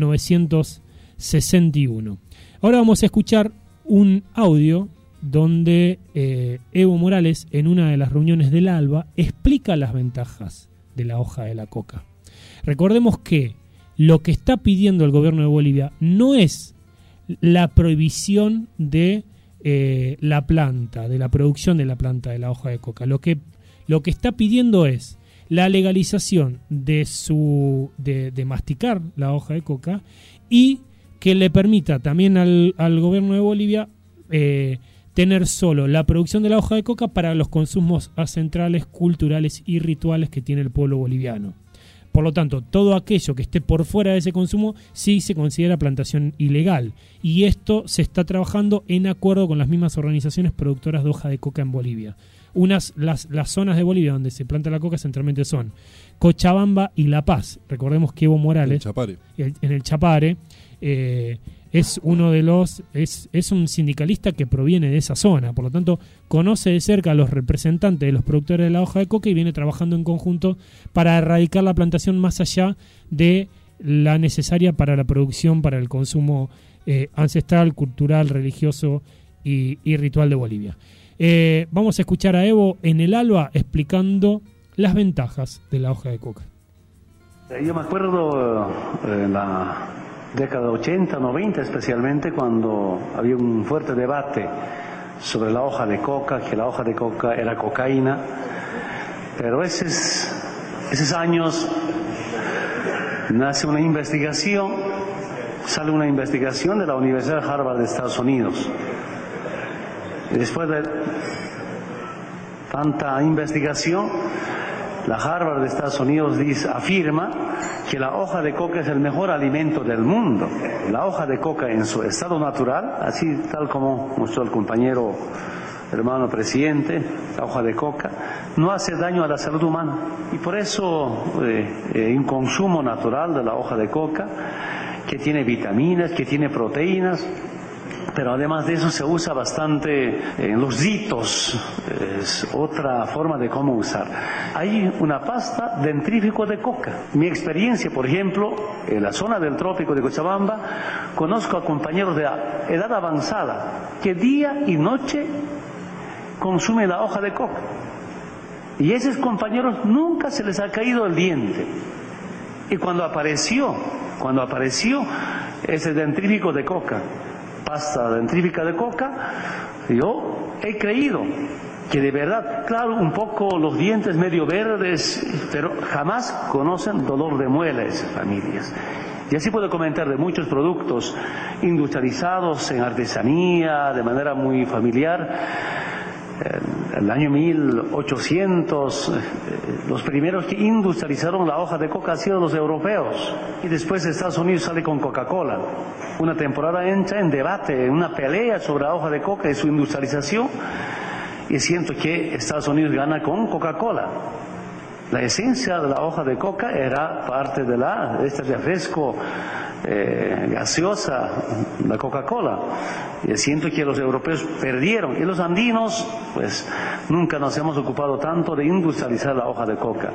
1961. Ahora vamos a escuchar un audio donde Evo Morales, en una de las reuniones del ALBA, explica las ventajas de la hoja de la coca. Recordemos que lo que está pidiendo el gobierno de Bolivia no es la prohibición de la planta, de la producción de la planta de la hoja de coca. Lo que está pidiendo es la legalización de masticar la hoja de coca y que le permita también al gobierno de Bolivia tener solo la producción de la hoja de coca para los consumos ancestrales, culturales y rituales que tiene el pueblo boliviano. Por lo tanto, todo aquello que esté por fuera de ese consumo sí se considera plantación ilegal. Y esto se está trabajando en acuerdo con las mismas organizaciones productoras de hoja de coca en Bolivia. Las zonas de Bolivia donde se planta la coca centralmente son Cochabamba y La Paz. Recordemos que Evo Morales en el Chapare es uno de los es un sindicalista que proviene de esa zona, por lo tanto conoce de cerca a los representantes de los productores de la hoja de coca y viene trabajando en conjunto para erradicar la plantación más allá de la necesaria para la producción, para el consumo ancestral, cultural, religioso y ritual de Bolivia. Vamos a escuchar a Evo en el ALBA explicando las ventajas de la hoja de coca. Yo me acuerdo en la década 80, 90 especialmente, cuando había un fuerte debate sobre la hoja de coca, que la hoja de coca era cocaína, pero esos años nace una investigación, sale una investigación de la Universidad de Harvard de Estados Unidos. Y después de tanta investigación, la Harvard de Estados Unidos afirma que la hoja de coca es el mejor alimento del mundo. La hoja de coca en su estado natural, así tal como mostró el compañero hermano presidente, la hoja de coca no hace daño a la salud humana. Y por eso un consumo natural de la hoja de coca, que tiene vitaminas, que tiene proteínas, pero además de eso se usa bastante en los ritos, es otra forma de cómo usar. Hay una pasta dentrífico de coca. Mi experiencia, por ejemplo, en la zona del trópico de Cochabamba, conozco a compañeros de edad avanzada que día y noche consumen la hoja de coca. Y a esos compañeros nunca se les ha caído el diente. Y cuando apareció ese dentrífico de coca, pasta dentrífica de coca, yo he creído que de verdad, claro, un poco los dientes medio verdes, pero jamás conocen dolor de muela esas familias. Y así puedo comentar de muchos productos industrializados en artesanía, de manera muy familiar. El año 1800, los primeros que industrializaron la hoja de coca han sido los europeos. Y después Estados Unidos sale con Coca-Cola. Una temporada entra en debate, en una pelea sobre la hoja de coca y su industrialización. Y siento que Estados Unidos gana con Coca-Cola. La esencia de la hoja de coca era parte de este refresco gaseosa, la Coca-Cola. Y siento que los europeos perdieron. Y los andinos, pues, nunca nos hemos ocupado tanto de industrializar la hoja de coca.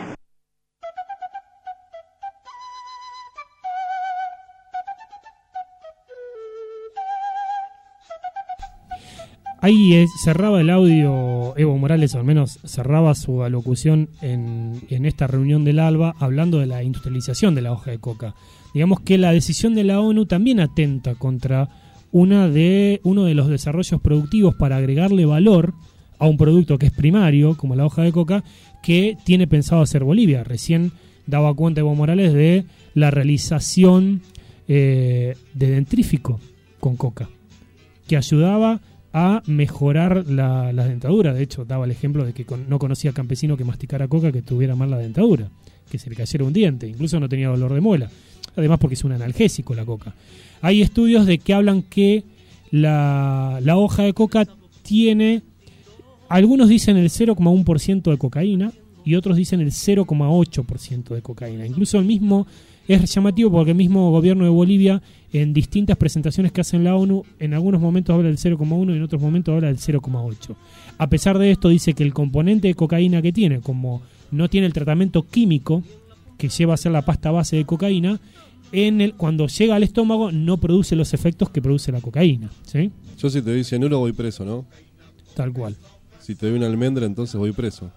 Ahí cerraba el audio Evo Morales, o al menos cerraba su alocución en esta reunión del ALBA, hablando de la industrialización de la hoja de coca. Digamos que la decisión de la ONU también atenta contra uno de los desarrollos productivos para agregarle valor a un producto que es primario, como la hoja de coca, que tiene pensado hacer Bolivia. Recién daba cuenta Evo Morales de la realización de dentrífico con coca, que ayudaba a mejorar la dentadura. De hecho, daba el ejemplo de que no conocía campesino que masticara coca que tuviera mal la dentadura, que se le cayera un diente, incluso no tenía dolor de muela. Además, porque es un analgésico la coca. Hay estudios de que hablan que la hoja de coca tiene, algunos dicen el 0,1% de cocaína y otros dicen el 0,8% de cocaína. Incluso es llamativo porque el mismo gobierno de Bolivia, en distintas presentaciones que hace en la ONU, en algunos momentos habla del 0,1 y en otros momentos habla del 0,8. A pesar de esto, dice que el componente de cocaína que tiene, como no tiene el tratamiento químico que lleva a ser la pasta base de cocaína, cuando llega al estómago no produce los efectos que produce la cocaína, ¿sí? Yo si te doy cianuro voy preso, ¿no? Tal cual. Si te doy una almendra entonces voy preso.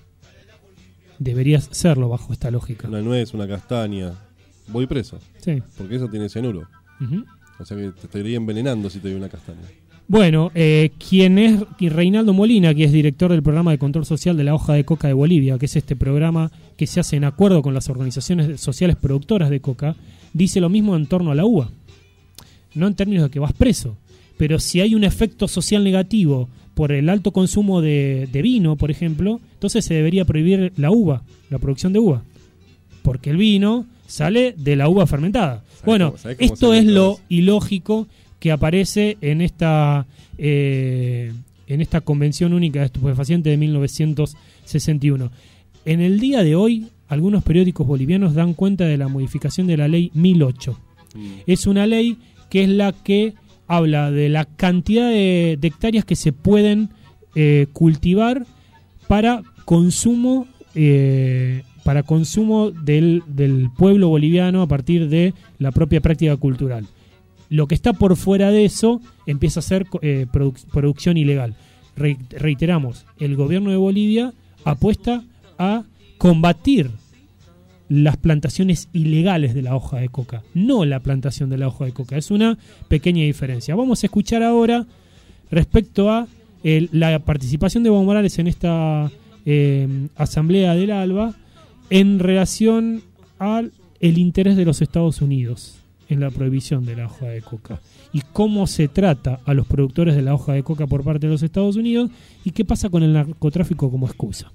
Deberías serlo bajo esta lógica. Una nuez, una castaña, voy preso. Sí. Porque eso tiene cianuro. Uh-huh. O sea que te estaría envenenando si te doy una castaña. Bueno, quien es Reinaldo Molina, que es director del programa de control social de la hoja de coca de Bolivia, que es este programa que se hace en acuerdo con las organizaciones sociales productoras de coca, dice lo mismo en torno a la uva. No en términos de que vas preso, pero si hay un efecto social negativo por el alto consumo de vino, por ejemplo, entonces se debería prohibir la uva, la producción de uva. porque el vino sale de la uva fermentada. Bueno, esto es lo ilógico que aparece en esta Convención Única de Estupefacientes de 1961. En el día de hoy, algunos periódicos bolivianos dan cuenta de la modificación de la ley 1008. Es una ley que es la que habla de la cantidad de hectáreas que se pueden cultivar para consumo del pueblo boliviano a partir de la propia práctica cultural. Lo que está por fuera de eso empieza a ser producción ilegal. Reiteramos, el gobierno de Bolivia apuesta a combatir las plantaciones ilegales de la hoja de coca, no la plantación de la hoja de coca. Es una pequeña diferencia. Vamos a escuchar ahora respecto a la participación de Evo Morales en esta asamblea del ALBA en relación al interés de los Estados Unidos en la prohibición de la hoja de coca y cómo se trata a los productores de la hoja de coca por parte de los Estados Unidos y qué pasa con el narcotráfico como excusa.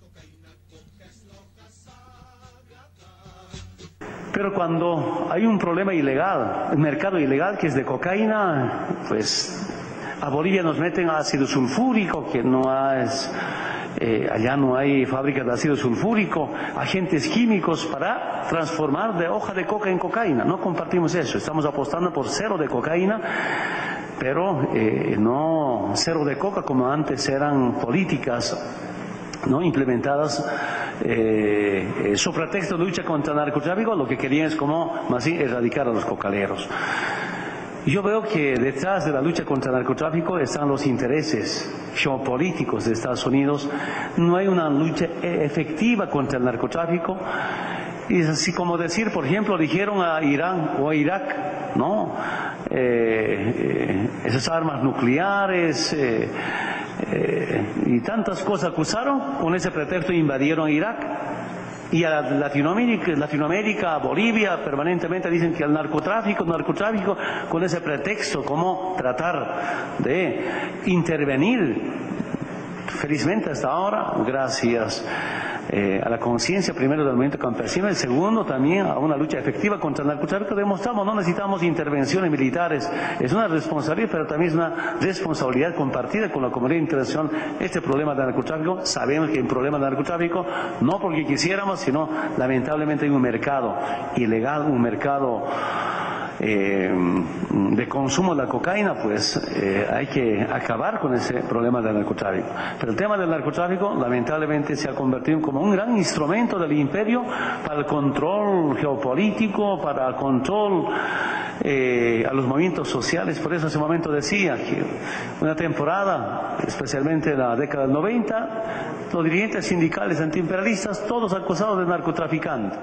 Pero cuando hay un problema ilegal, un mercado ilegal que es de cocaína, pues a Bolivia nos meten ácido sulfúrico, que no es, allá no hay fábricas de ácido sulfúrico, agentes químicos para transformar de hoja de coca en cocaína. No compartimos eso, estamos apostando por cero de cocaína, pero no cero de coca como antes eran políticas no implementadas su pretexto de lucha contra el narcotráfico. Lo que querían es como más bien erradicar a los cocaleros. Yo veo que detrás de la lucha contra el narcotráfico están los intereses geopolíticos de Estados Unidos. No hay una lucha efectiva contra el narcotráfico. Y es así como decir, por ejemplo, dijeron a Irán o a Irak, ¿no? Esas armas nucleares y tantas cosas acusaron, con ese pretexto invadieron Irak. Y a Latinoamérica, a Bolivia, permanentemente dicen que el narcotráfico, con ese pretexto, cómo tratar de intervenir. Felizmente hasta ahora, gracias a la conciencia primero del movimiento campesino, y segundo también a una lucha efectiva contra el narcotráfico, demostramos no necesitamos intervenciones militares, es una responsabilidad, pero también es una responsabilidad compartida con la comunidad internacional. Este problema del narcotráfico, sabemos que hay un problema del narcotráfico, no porque quisiéramos, sino lamentablemente hay un mercado ilegal, un mercado de consumo de la cocaína, pues hay que acabar con ese problema del narcotráfico. Pero el tema del narcotráfico lamentablemente se ha convertido como un gran instrumento del imperio para el control geopolítico, para el control a los movimientos sociales. Por eso hace un momento decía que una temporada, especialmente en la década del 90, los dirigentes sindicales antiimperialistas, todos acusados de narcotraficantes.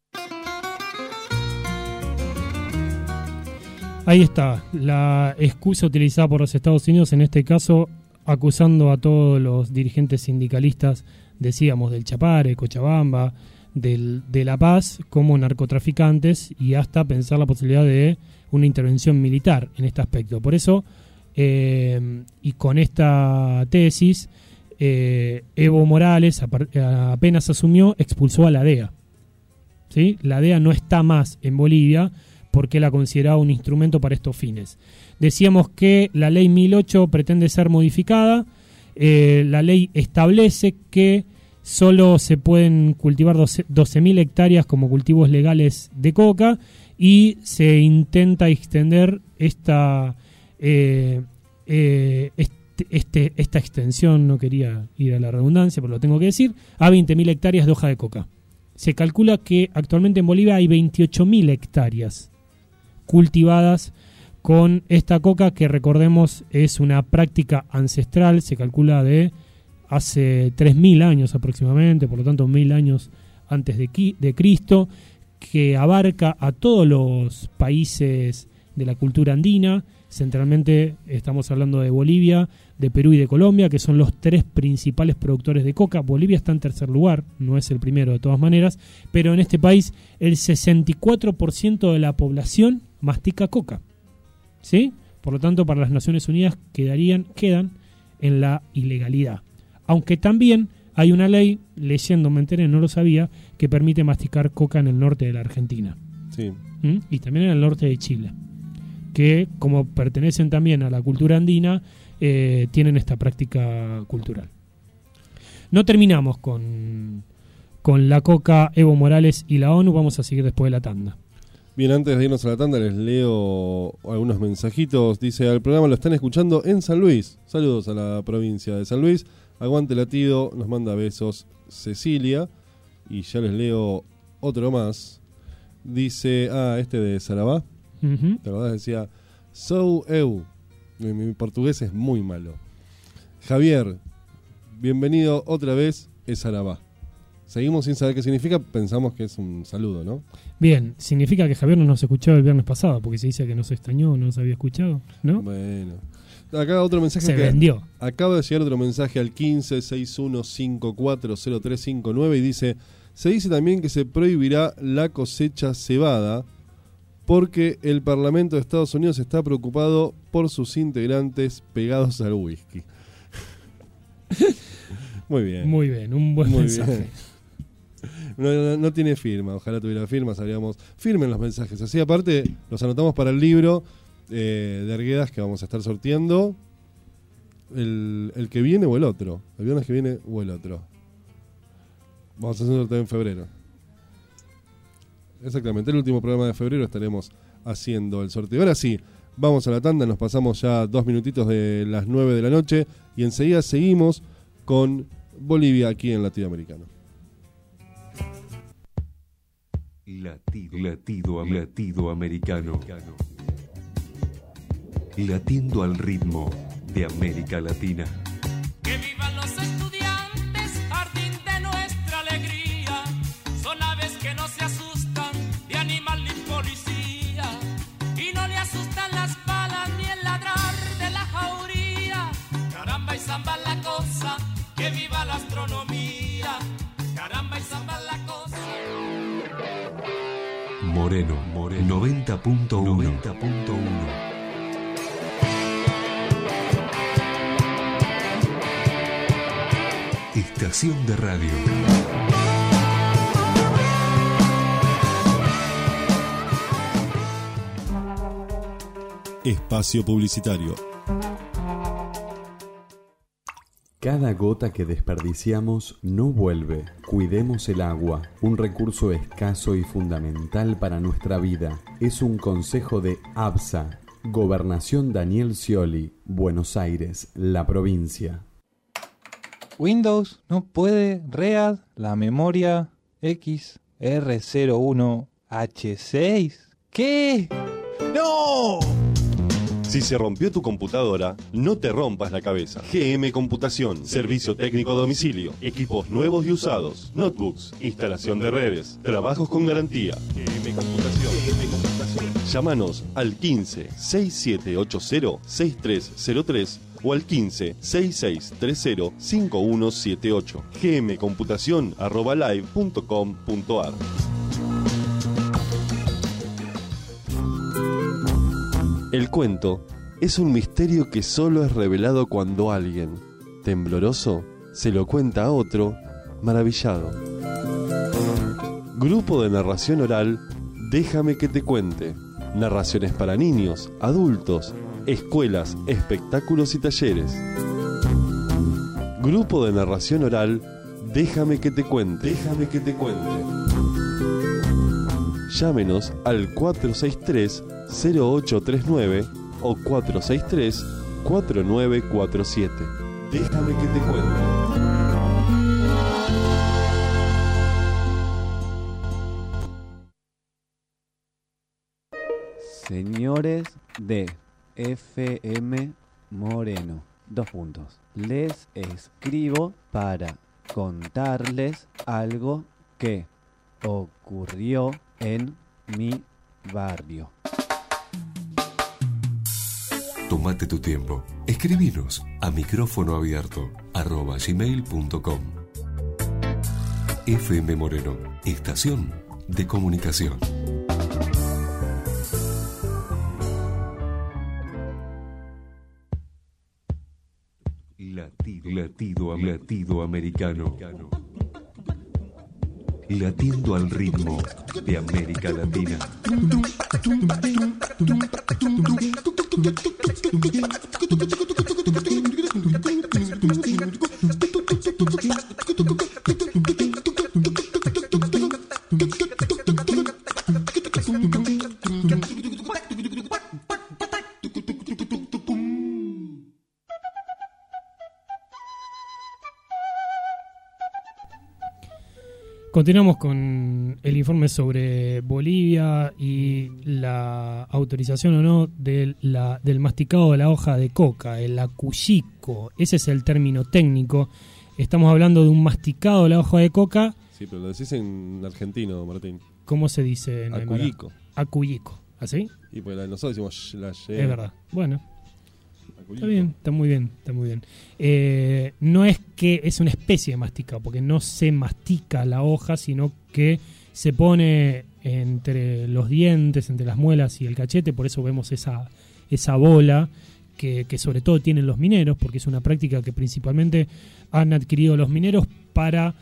Ahí está, la excusa utilizada por los Estados Unidos, en este caso acusando a todos los dirigentes sindicalistas, decíamos, del Chapare, Cochabamba, de La Paz, como narcotraficantes, y hasta pensar la posibilidad de una intervención militar en este aspecto. Por eso, y con esta tesis, Evo Morales, apenas asumió, expulsó a la DEA. ¿Sí? La DEA no está más en Bolivia, porque la consideraba un instrumento para estos fines. Decíamos que la ley 1008 pretende ser modificada. La ley establece que solo se pueden cultivar 12.000 hectáreas como cultivos legales de coca, y se intenta extender esta extensión, no quería ir a la redundancia, pero lo tengo que decir, a 20.000 hectáreas de hoja de coca. Se calcula que actualmente en Bolivia hay 28.000 hectáreas cultivadas con esta coca, que recordemos es una práctica ancestral, se calcula de hace 3.000 años aproximadamente, por lo tanto 1.000 años antes de Cristo, que abarca a todos los países de la cultura andina. Centralmente estamos hablando de Bolivia, de Perú y de Colombia, que son los tres principales productores de coca. Bolivia está en tercer lugar, no es el primero de todas maneras, pero en este país el 64% de la población mastica coca, ¿sí? Por lo tanto, para las Naciones Unidas quedan en la ilegalidad. Aunque también hay una ley, leyendo me enteré, no lo sabía, que permite masticar coca en el norte de la Argentina. Sí. Y también en el norte de Chile, que como pertenecen también a la cultura andina, tienen esta práctica cultural. No terminamos con la coca, Evo Morales y la ONU, vamos a seguir después de la tanda. Bien, antes de irnos a la tanda les leo algunos mensajitos. Dice, al programa lo están escuchando en San Luis. Saludos a la provincia de San Luis. Aguante latido, nos manda besos Cecilia. Y ya les leo otro más. Dice, este de Sarabá. La verdad decía, so eu. Mi portugués es muy malo. Javier, bienvenido otra vez, es Sarabá. Seguimos sin saber qué significa, pensamos que es un saludo, ¿no? Bien, significa que Javier no nos escuchó el viernes pasado, porque se dice que nos extrañó, no nos había escuchado, ¿no? Bueno. Acá otro mensaje. Se vendió. Acaba de llegar otro mensaje al 1561540359 y dice, se dice también que se prohibirá la cosecha cebada porque el Parlamento de Estados Unidos está preocupado por sus integrantes pegados al whisky. Muy bien. Muy bien, un buen mensaje. Bien. No tiene firma, ojalá tuviera firma, sabríamos. Firmen los mensajes, así aparte los anotamos para el libro de Arguedas que vamos a estar sorteando el que viene o el otro, el viernes que viene o el otro. Vamos a hacer un sorteo en febrero. Exactamente, el último programa de febrero estaremos haciendo el sorteo. Ahora sí, vamos a la tanda, nos pasamos ya 2 minutitos de las 9 de la noche y enseguida seguimos con Bolivia aquí en Latinoamericano. Latido americano. Latiendo al ritmo de América Latina. Que vivan los estudiantes, jardín de nuestra alegría. Son aves que no se asustan de animal ni policía. Y no le asustan las balas ni el ladrar de la jauría. Caramba y zamba la cosa, que viva la astronomía. Caramba y zamba la cosa. Moreno 90.1. Estación de radio. Espacio publicitario. Cada gota que desperdiciamos no vuelve. Cuidemos el agua, un recurso escaso y fundamental para nuestra vida. Es un consejo de ABSA, Gobernación Daniel Scioli, Buenos Aires, la provincia. Windows no puede read la memoria XR01H6. ¿Qué? ¡No! Si se rompió tu computadora, no te rompas la cabeza. GM Computación, servicio técnico a domicilio, equipos nuevos y usados, notebooks, instalación de redes, trabajos con garantía. GM Computación. Llámanos al 15-6780-6303 o al 15-6630-5178. gmcomputacion@live.com.ar. El cuento es un misterio que solo es revelado cuando alguien, tembloroso, se lo cuenta a otro, maravillado. Grupo de narración oral, Déjame que te cuente. Narraciones para niños, adultos, escuelas, espectáculos y talleres. Grupo de narración oral, Déjame que te cuente. Déjame que te cuente. Llámenos al 463-0839 o 463-4947. Déjame que te cuente. Señores de FM Moreno, 2 puntos. Les escribo para contarles algo que ocurrió en mi barrio. Tómate tu tiempo. Escribinos a micrófonoabierto@gmail.com. FM Moreno, estación de comunicación. Latido americano. Latiendo al ritmo de América Latina. Continuamos con el informe sobre Bolivia y la autorización o no del masticado de la hoja de coca, el acuyico. Ese es el término técnico. Estamos hablando de un masticado de la hoja de coca. Sí, pero lo decís en argentino, Martín. ¿Cómo se dice en acuyico? Acuyico, ¿así? Y pues nosotros decimos la Y. Es verdad. Bueno. Está bien, está muy bien, está muy bien. No es que es una especie de masticado, porque no se mastica la hoja, sino que se pone entre los dientes, entre las muelas y el cachete, por eso vemos esa bola que sobre todo tienen los mineros, porque es una práctica que principalmente han adquirido los mineros para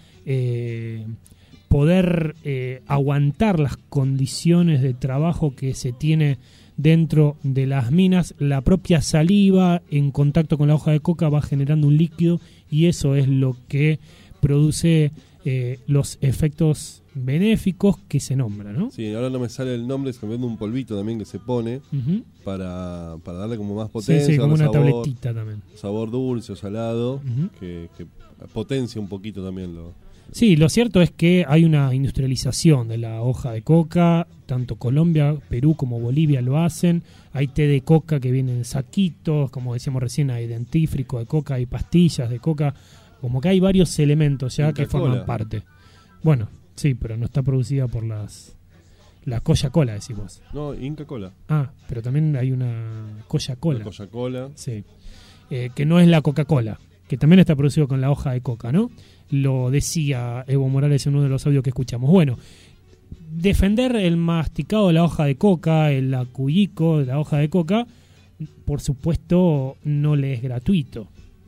poder aguantar las condiciones de trabajo que se tiene dentro de las minas. La propia saliva en contacto con la hoja de coca va generando un líquido y eso es lo que produce los efectos benéficos que se nombran, ¿no? Sí, ahora no me sale el nombre, se me vende un polvito también que se pone para darle como más potencia. Sí, como una sabor, tabletita también. Sabor dulce o salado, que potencia un poquito también lo... Sí, lo cierto es que hay una industrialización de la hoja de coca, tanto Colombia, Perú como Bolivia lo hacen. Hay té de coca que viene en saquitos, como decíamos recién, hay dentífrico de coca, hay pastillas de coca, como que hay varios elementos ya que forman parte. Bueno, sí, pero no está producida por la Coca-Cola, decís vos. No, Inca Cola. Ah, pero también hay una Coca-Cola. La Coca-Cola. Sí, que no es la Coca-Cola, que también está producido con la hoja de coca, ¿no? Lo decía Evo Morales en uno de los audios que escuchamos. Bueno, defender el masticado de la hoja de coca, el acuyico de la hoja de coca, por supuesto no le es gratuito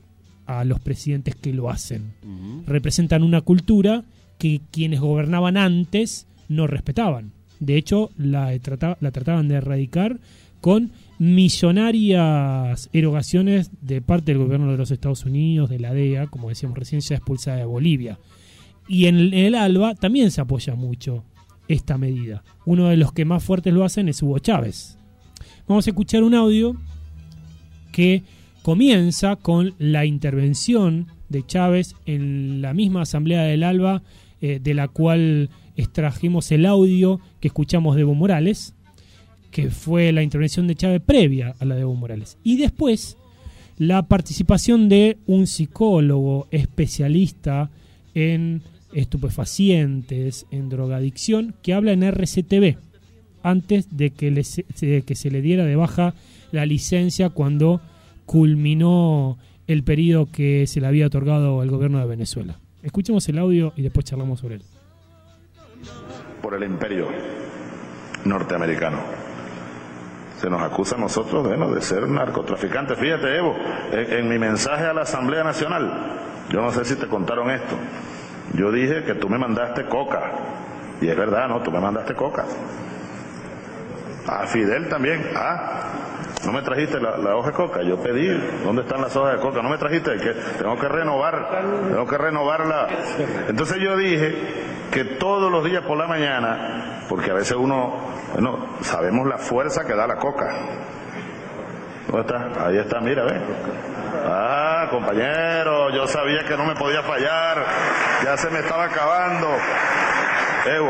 a los presidentes que lo hacen. Representan una cultura que quienes gobernaban antes no respetaban. De hecho, la trataban de erradicar con millonarias erogaciones de parte del gobierno de los Estados Unidos, de la DEA, como decíamos recién, ya expulsada de Bolivia. Y en el ALBA también se apoya mucho esta medida. Uno de los que más fuertes lo hacen es Hugo Chávez. Vamos a escuchar un audio que comienza con la intervención de Chávez en la misma asamblea del ALBA, de la cual extrajimos el audio que escuchamos de Evo Morales, que fue la intervención de Chávez previa a la de Evo Morales. Y después, la participación de un psicólogo especialista en estupefacientes, en drogadicción, que habla en RCTV, antes de que se le diera de baja la licencia cuando culminó el periodo que se le había otorgado al gobierno de Venezuela. Escuchemos el audio y después charlamos sobre él. Por el imperio norteamericano. Se nos acusa a nosotros, bueno, de ser narcotraficantes. Fíjate, Evo, en mi mensaje a la Asamblea Nacional, yo no sé si te contaron esto, yo dije que tú me mandaste coca, y es verdad, ¿no? Tú me mandaste coca. A Fidel también, no me trajiste la hoja de coca, yo pedí, ¿dónde están las hojas de coca? No me trajiste, que tengo que renovarla. Entonces yo dije que todos los días por la mañana, porque a veces sabemos la fuerza que da la coca. ¿Dónde está? Ahí está, mira, ve. Compañero, yo sabía que no me podía fallar, ya se me estaba acabando. Evo,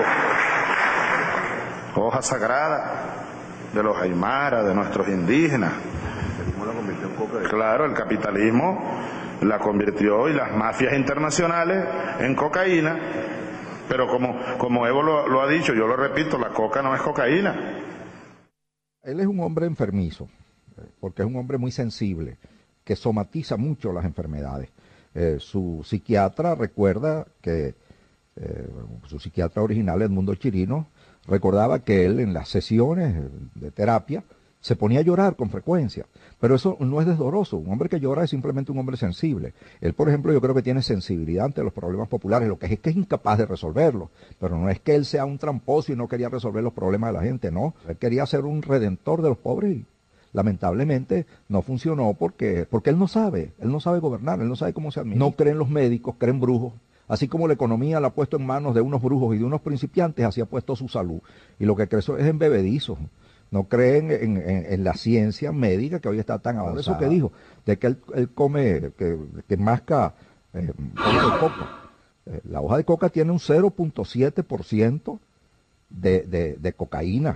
hoja sagrada de los aymaras, de nuestros indígenas. Claro, el capitalismo la convirtió y las mafias internacionales en cocaína. Pero como Evo lo ha dicho, yo lo repito, la coca no es cocaína. Él es un hombre enfermizo, porque es un hombre muy sensible, que somatiza mucho las enfermedades. Su psiquiatra recuerda que, su psiquiatra original, Edmundo Chirino, recordaba que él en las sesiones de terapia se ponía a llorar con frecuencia, pero eso no es desdoroso. Un hombre que llora es simplemente un hombre sensible. Él, por ejemplo, yo creo que tiene sensibilidad ante los problemas populares, lo que es que es incapaz de resolverlos, pero no es que él sea un tramposo y no quería resolver los problemas de la gente, no. Él quería ser un redentor de los pobres y lamentablemente no funcionó porque él no sabe gobernar, él no sabe cómo se administra. No creen los médicos, creen brujos. Así como la economía la ha puesto en manos de unos brujos y de unos principiantes, así ha puesto su salud. Y lo que creció es en bebedizos. No creen en la ciencia médica que hoy está tan avanzada. Eso que dijo, de que él come, que masca hoja de coca. La hoja de coca tiene un 0.7% de cocaína.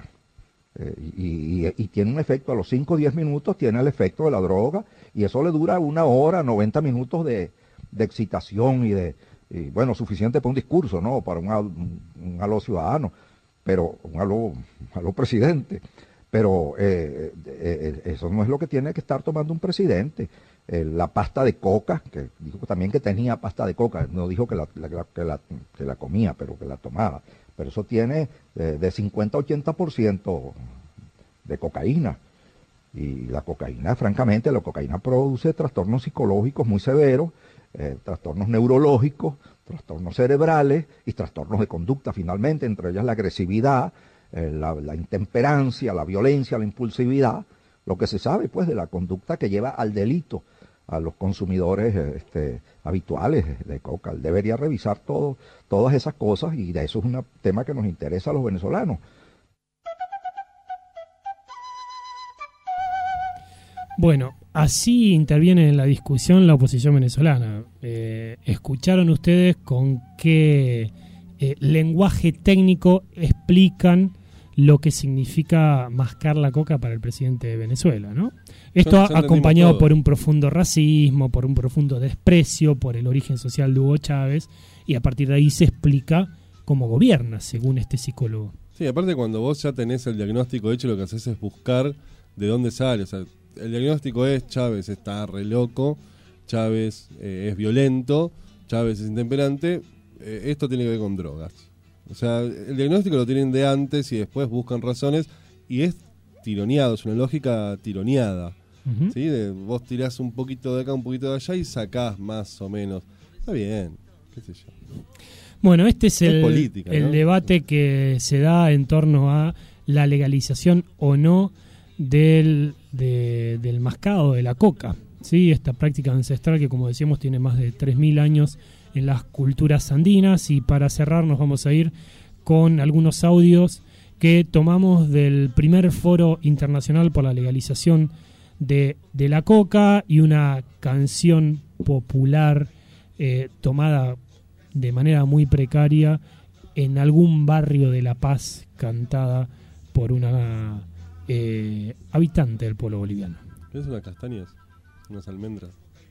Y tiene un efecto a los 5 o 10 minutos, tiene el efecto de la droga, y eso le dura 1 hora, 90 minutos de excitación y bueno, suficiente para un discurso, ¿no? Para un aló ciudadano, pero un aló presidente. Pero eso no es lo que tiene que estar tomando un presidente. La pasta de coca, que dijo también que tenía pasta de coca, no dijo que la comía, pero que la tomaba. Pero eso tiene de 50 a 80% de cocaína. Y la cocaína, francamente, la cocaína produce trastornos psicológicos muy severos, trastornos neurológicos, trastornos cerebrales y trastornos de conducta, finalmente, entre ellas la agresividad, la intemperancia, la violencia, la impulsividad, lo que se sabe pues de la conducta que lleva al delito a los consumidores habituales de coca. Él debería revisar todas esas cosas, y de eso es un tema que nos interesa a los venezolanos. Bueno, así interviene en la discusión la oposición venezolana. ¿Escucharon ustedes con qué lenguaje técnico explican lo que significa mascar la coca para el presidente de Venezuela, ¿no? Esto acompañado por un profundo racismo, por un profundo desprecio por el origen social de Hugo Chávez, y a partir de ahí se explica cómo gobierna, según este psicólogo. Sí, aparte cuando vos ya tenés el diagnóstico hecho, lo que haces es buscar de dónde sale. O sea, el diagnóstico es: Chávez está re loco, Chávez es violento, Chávez es intemperante, esto tiene que ver con drogas. O sea, el diagnóstico lo tienen de antes y después buscan razones, y es tironeado, es una lógica tironeada. Uh-huh. ¿Sí? Vos tirás un poquito de acá, un poquito de allá y sacás más o menos. Está bien, qué sé yo. Bueno, este es el política, ¿no? debate que se da en torno a la legalización o no del mascado de la coca. ¿Sí? Esta práctica ancestral que, como decíamos, tiene más de 3.000 años en las culturas andinas. Y para cerrar nos vamos a ir con algunos audios que tomamos del primer foro internacional por la legalización de la coca, y una canción popular tomada de manera muy precaria en algún barrio de La Paz, cantada por una habitante del pueblo boliviano. ¿Es unas castañas? ¿Unas almendras?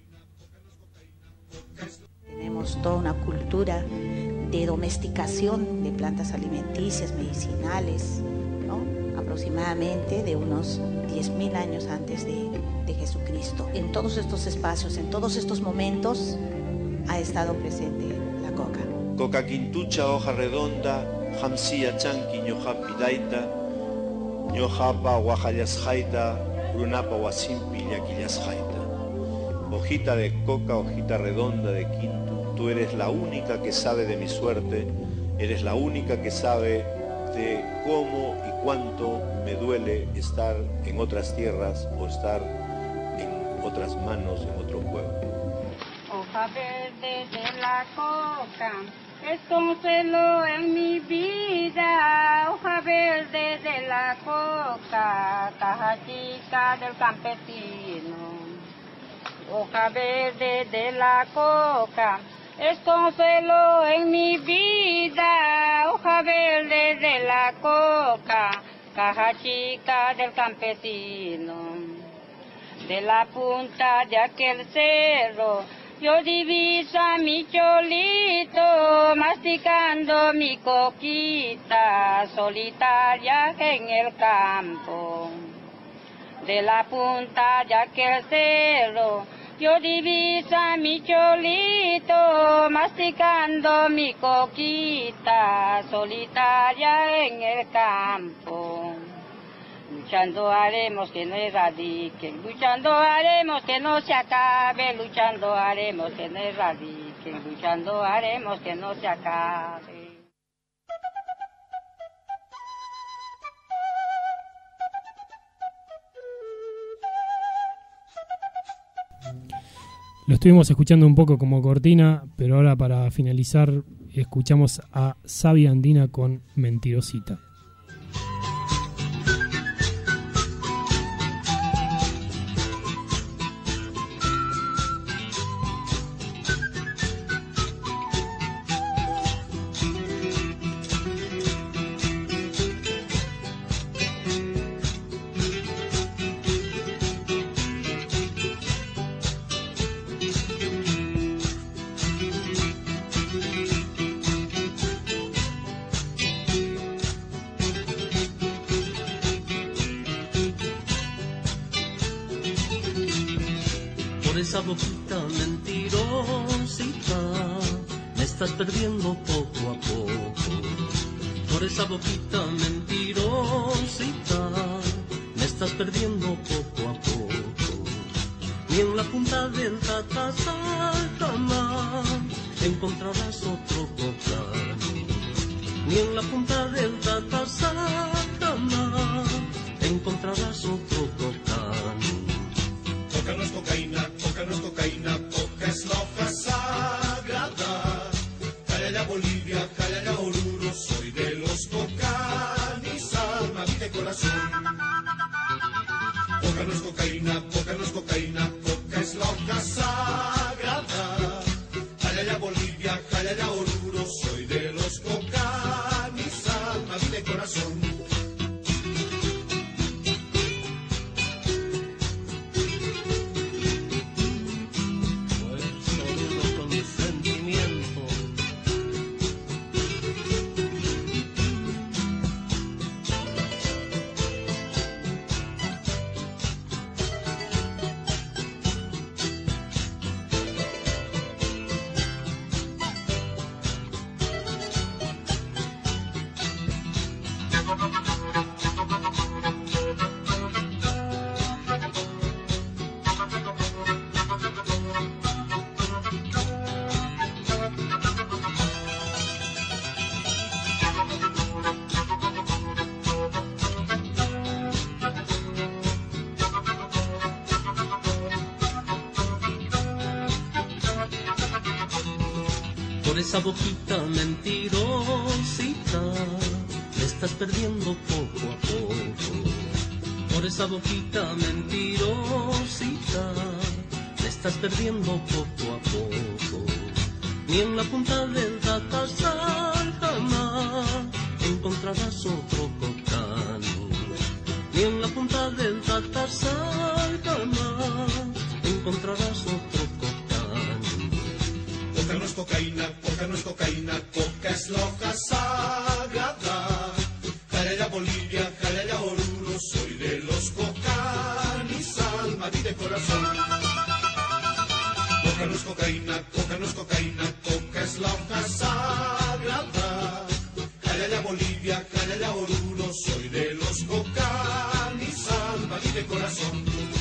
Tenemos toda una cultura de domesticación de plantas alimenticias, medicinales, ¿no? Aproximadamente de unos 10.000 años antes de Jesucristo. En todos estos espacios, en todos estos momentos, ha estado presente la coca. Coca quintucha, hoja redonda, hamsia chanqui, ñojapi daita, ñojapa, guajayasjaita, brunapa, guasimpi, yaquillasjaita. Hojita de coca, hojita redonda de quinto, tú eres la única que sabe de mi suerte, eres la única que sabe de cómo y cuánto me duele estar en otras tierras o estar en otras manos, en otro pueblo. Hoja verde de la coca, es consuelo en mi vida. Hoja verde de la coca, caja chica del campesino. Hoja verde de la coca, es consuelo en mi vida. Hoja verde de la coca, caja chica del campesino. De la punta de aquel cerro, yo diviso a mi cholito, masticando mi coquita, solitaria en el campo. De la punta de aquel cerro, yo diviso a mi cholito, masticando mi coquita, solitaria en el campo. luchando haremos que no erradiquen, luchando haremos que no se acabe, luchando haremos que no erradiquen, luchando haremos que no se acabe. Lo estuvimos escuchando un poco como cortina, pero ahora para finalizar escuchamos a Sabia Andina con Mentirosita. Por esa boquita mentirosita me estás perdiendo poco a poco. Por esa boquita mentirosita me estás perdiendo poco a poco. Ni en la punta del Tatazalcama encontrarás otro cocani. Ni en la punta del Tatazalcama encontrarás otro cocani. Coca no es cocaína, coca no es cocaína, coca es la hoja sagrada. Calla ya Bolivia, calla ya Oruro, soy de los cocanis, alma, vida y corazón. Coca no es cocaína, coca no es cocaína, coca es la hoja sagrada. Calla ya Bolivia, calla ya Oruro, soy de los cocanis, alma, vida y corazón. Por esa boquita mentirosita me estás perdiendo poco a poco. Por esa boquita mentirosita me estás perdiendo poco a poco. Ni en la punta del Tatazalcama encontrarás otro cocani. Ni en la punta del Tatazalcama encontrarás otro cocani. Coca no es cocaína, coca no es cocaína, coca es la hoja sagrada. Calla ya Bolivia, calla ya Oruro, soy de los cocanis, alma, vida y corazón. Coca no es cocaína, coca no es cocaína, coca es la hoja sagrada. Calla ya Bolivia, calla ya Oruro, soy de los cocanis, alma, vida y corazón.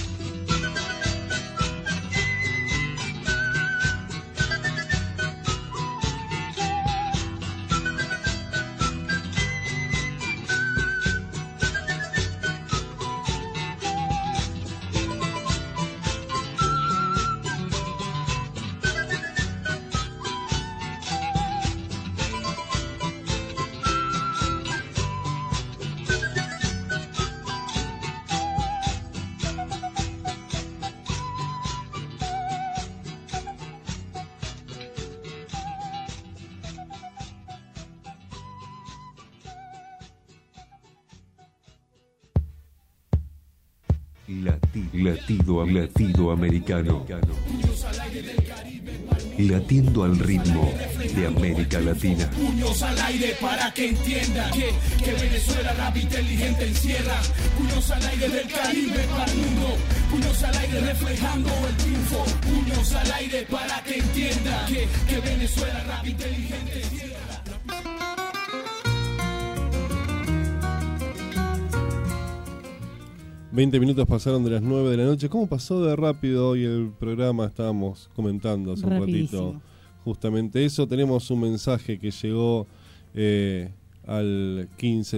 Latido americano. Latiendo al ritmo de América Latina. Puños al aire para que entiendan que Venezuela rap inteligente encierra. Puños al aire del Caribe para el mundo. Puños al aire reflejando el triunfo. Puños al aire para que entiendan que Venezuela rap inteligente encierra. 20 minutos pasaron de las 9 de la noche. ¿Cómo pasó de rápido hoy el programa? Estábamos comentando hace un ratito justamente eso. Tenemos un mensaje que llegó al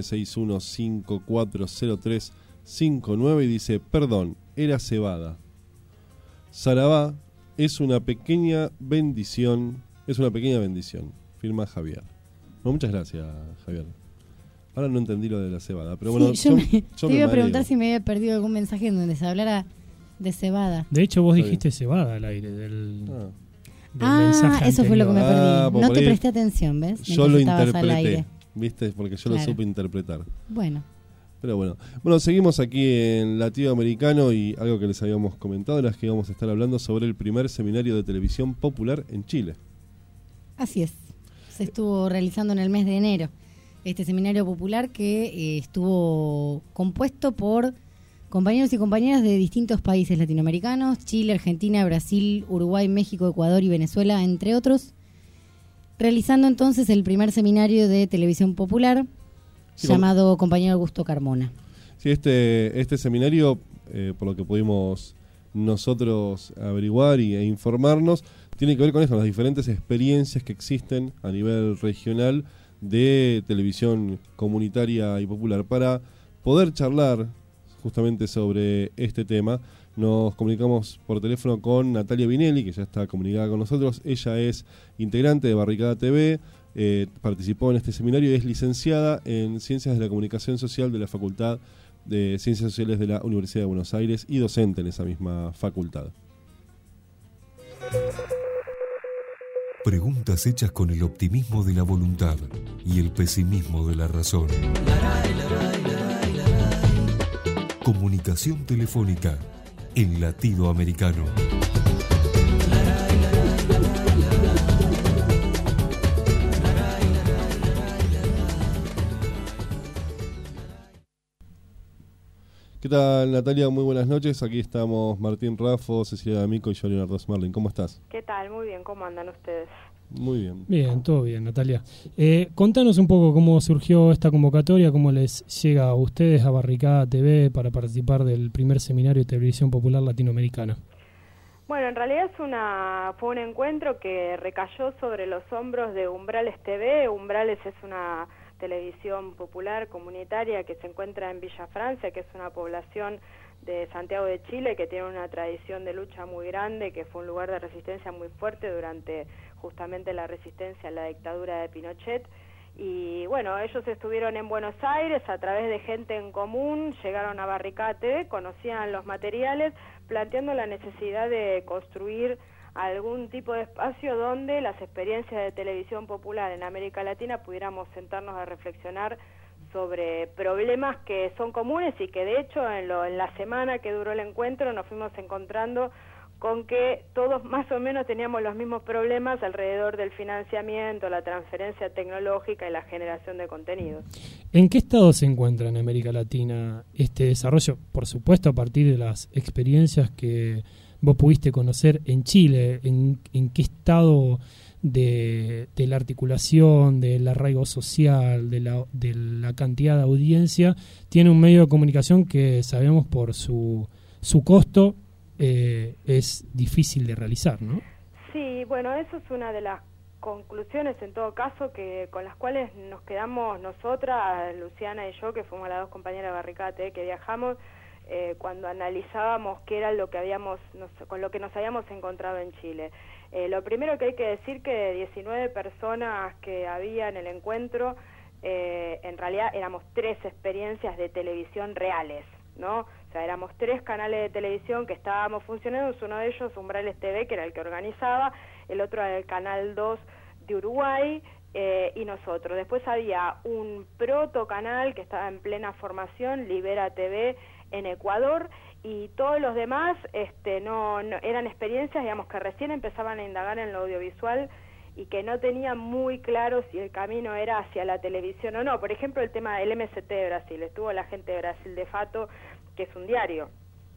1561540359 y dice: perdón, era cebada. Sarabá es una pequeña bendición. Firma Javier. Bueno, muchas gracias, Javier. Ahora no entendí lo de la cebada, pero bueno, yo te iba a preguntar si me había perdido algún mensaje en donde se hablara de cebada. De hecho, vos dijiste cebada al aire del mensaje eso anterior. fue lo que me perdí. pues No te presté atención, ¿ves? Yo lo Mientras estabas al interpreté, aire. ¿viste? Porque yo lo supe interpretar. Bueno. Pero bueno, seguimos aquí en Latinoamericano y algo que les habíamos comentado era que íbamos a estar hablando sobre el primer seminario de televisión popular en Chile. Así es. Se estuvo realizando en el mes de enero este seminario popular que estuvo compuesto por compañeros y compañeras de distintos países latinoamericanos: Chile, Argentina, Brasil, Uruguay, México, Ecuador y Venezuela, entre otros, realizando entonces el primer seminario de televisión popular llamado Compañero Augusto Carmona. Sí, este seminario, por lo que pudimos nosotros averiguar e informarnos, tiene que ver con esto, las diferentes experiencias que existen a nivel regional de televisión comunitaria y popular. Para poder charlar justamente sobre este tema, nos comunicamos por teléfono con Natalia Vinelli, que ya está comunicada con nosotros. Ella es integrante de Barricada TV, participó en este seminario y es licenciada en Ciencias de la Comunicación Social de la Facultad de Ciencias Sociales de la Universidad de Buenos Aires y docente en esa misma facultad. Preguntas hechas con el optimismo de la voluntad y el pesimismo de la razón. Comunicación telefónica en latido americano. ¿Qué tal, Natalia? Muy buenas noches. Aquí estamos Martín Raffo, Cecilia D'Amico y yo, Leonardo Smerling. ¿Cómo estás? ¿Qué tal? Muy bien. ¿Cómo andan ustedes? Muy bien. Bien, todo bien, Natalia. Contanos un poco cómo surgió esta convocatoria, cómo les llega a ustedes a Barricada TV para participar del primer seminario de televisión popular latinoamericana. Bueno, en realidad fue un encuentro que recayó sobre los hombros de Umbrales TV. Umbrales es una televisión popular comunitaria que se encuentra en Villa Francia, que es una población de Santiago de Chile que tiene una tradición de lucha muy grande, que fue un lugar de resistencia muy fuerte durante justamente la resistencia a la dictadura de Pinochet. Y bueno, ellos estuvieron en Buenos Aires a través de gente en común, llegaron a Barricada TV, conocían los materiales, planteando la necesidad de construir algún tipo de espacio donde las experiencias de televisión popular en América Latina pudiéramos sentarnos a reflexionar sobre problemas que son comunes y que de hecho en la semana que duró el encuentro nos fuimos encontrando con que todos más o menos teníamos los mismos problemas alrededor del financiamiento, la transferencia tecnológica y la generación de contenidos. ¿En qué estado se encuentra en América Latina este desarrollo? Por supuesto, a partir de las experiencias que vos pudiste conocer en Chile, ¿en qué estado de la articulación, del arraigo social, de la cantidad de audiencia tiene un medio de comunicación que sabemos por su costo es difícil de realizar, ¿no? Sí, bueno, eso es una de las conclusiones en todo caso con las cuales nos quedamos nosotras, Luciana y yo, que fuimos las dos compañeras de Barricada TV que viajamos, cuando analizábamos qué era lo que con lo que nos habíamos encontrado en Chile. Lo primero que hay que decir que de 19 personas que había en el encuentro, en realidad éramos 3 experiencias de televisión reales, ¿no? O sea, éramos 3 canales de televisión que estábamos funcionando, uno de ellos Umbrales TV, que era el que organizaba, el otro era el Canal 2 de Uruguay, y nosotros. Después había un protocanal que estaba en plena formación, Libera TV, en Ecuador, y todos los demás no eran experiencias, digamos, que recién empezaban a indagar en lo audiovisual y que no tenían muy claro si el camino era hacia la televisión o no. Por ejemplo, el tema del MST de Brasil, estuvo la gente de Brasil de Fato, que es un diario.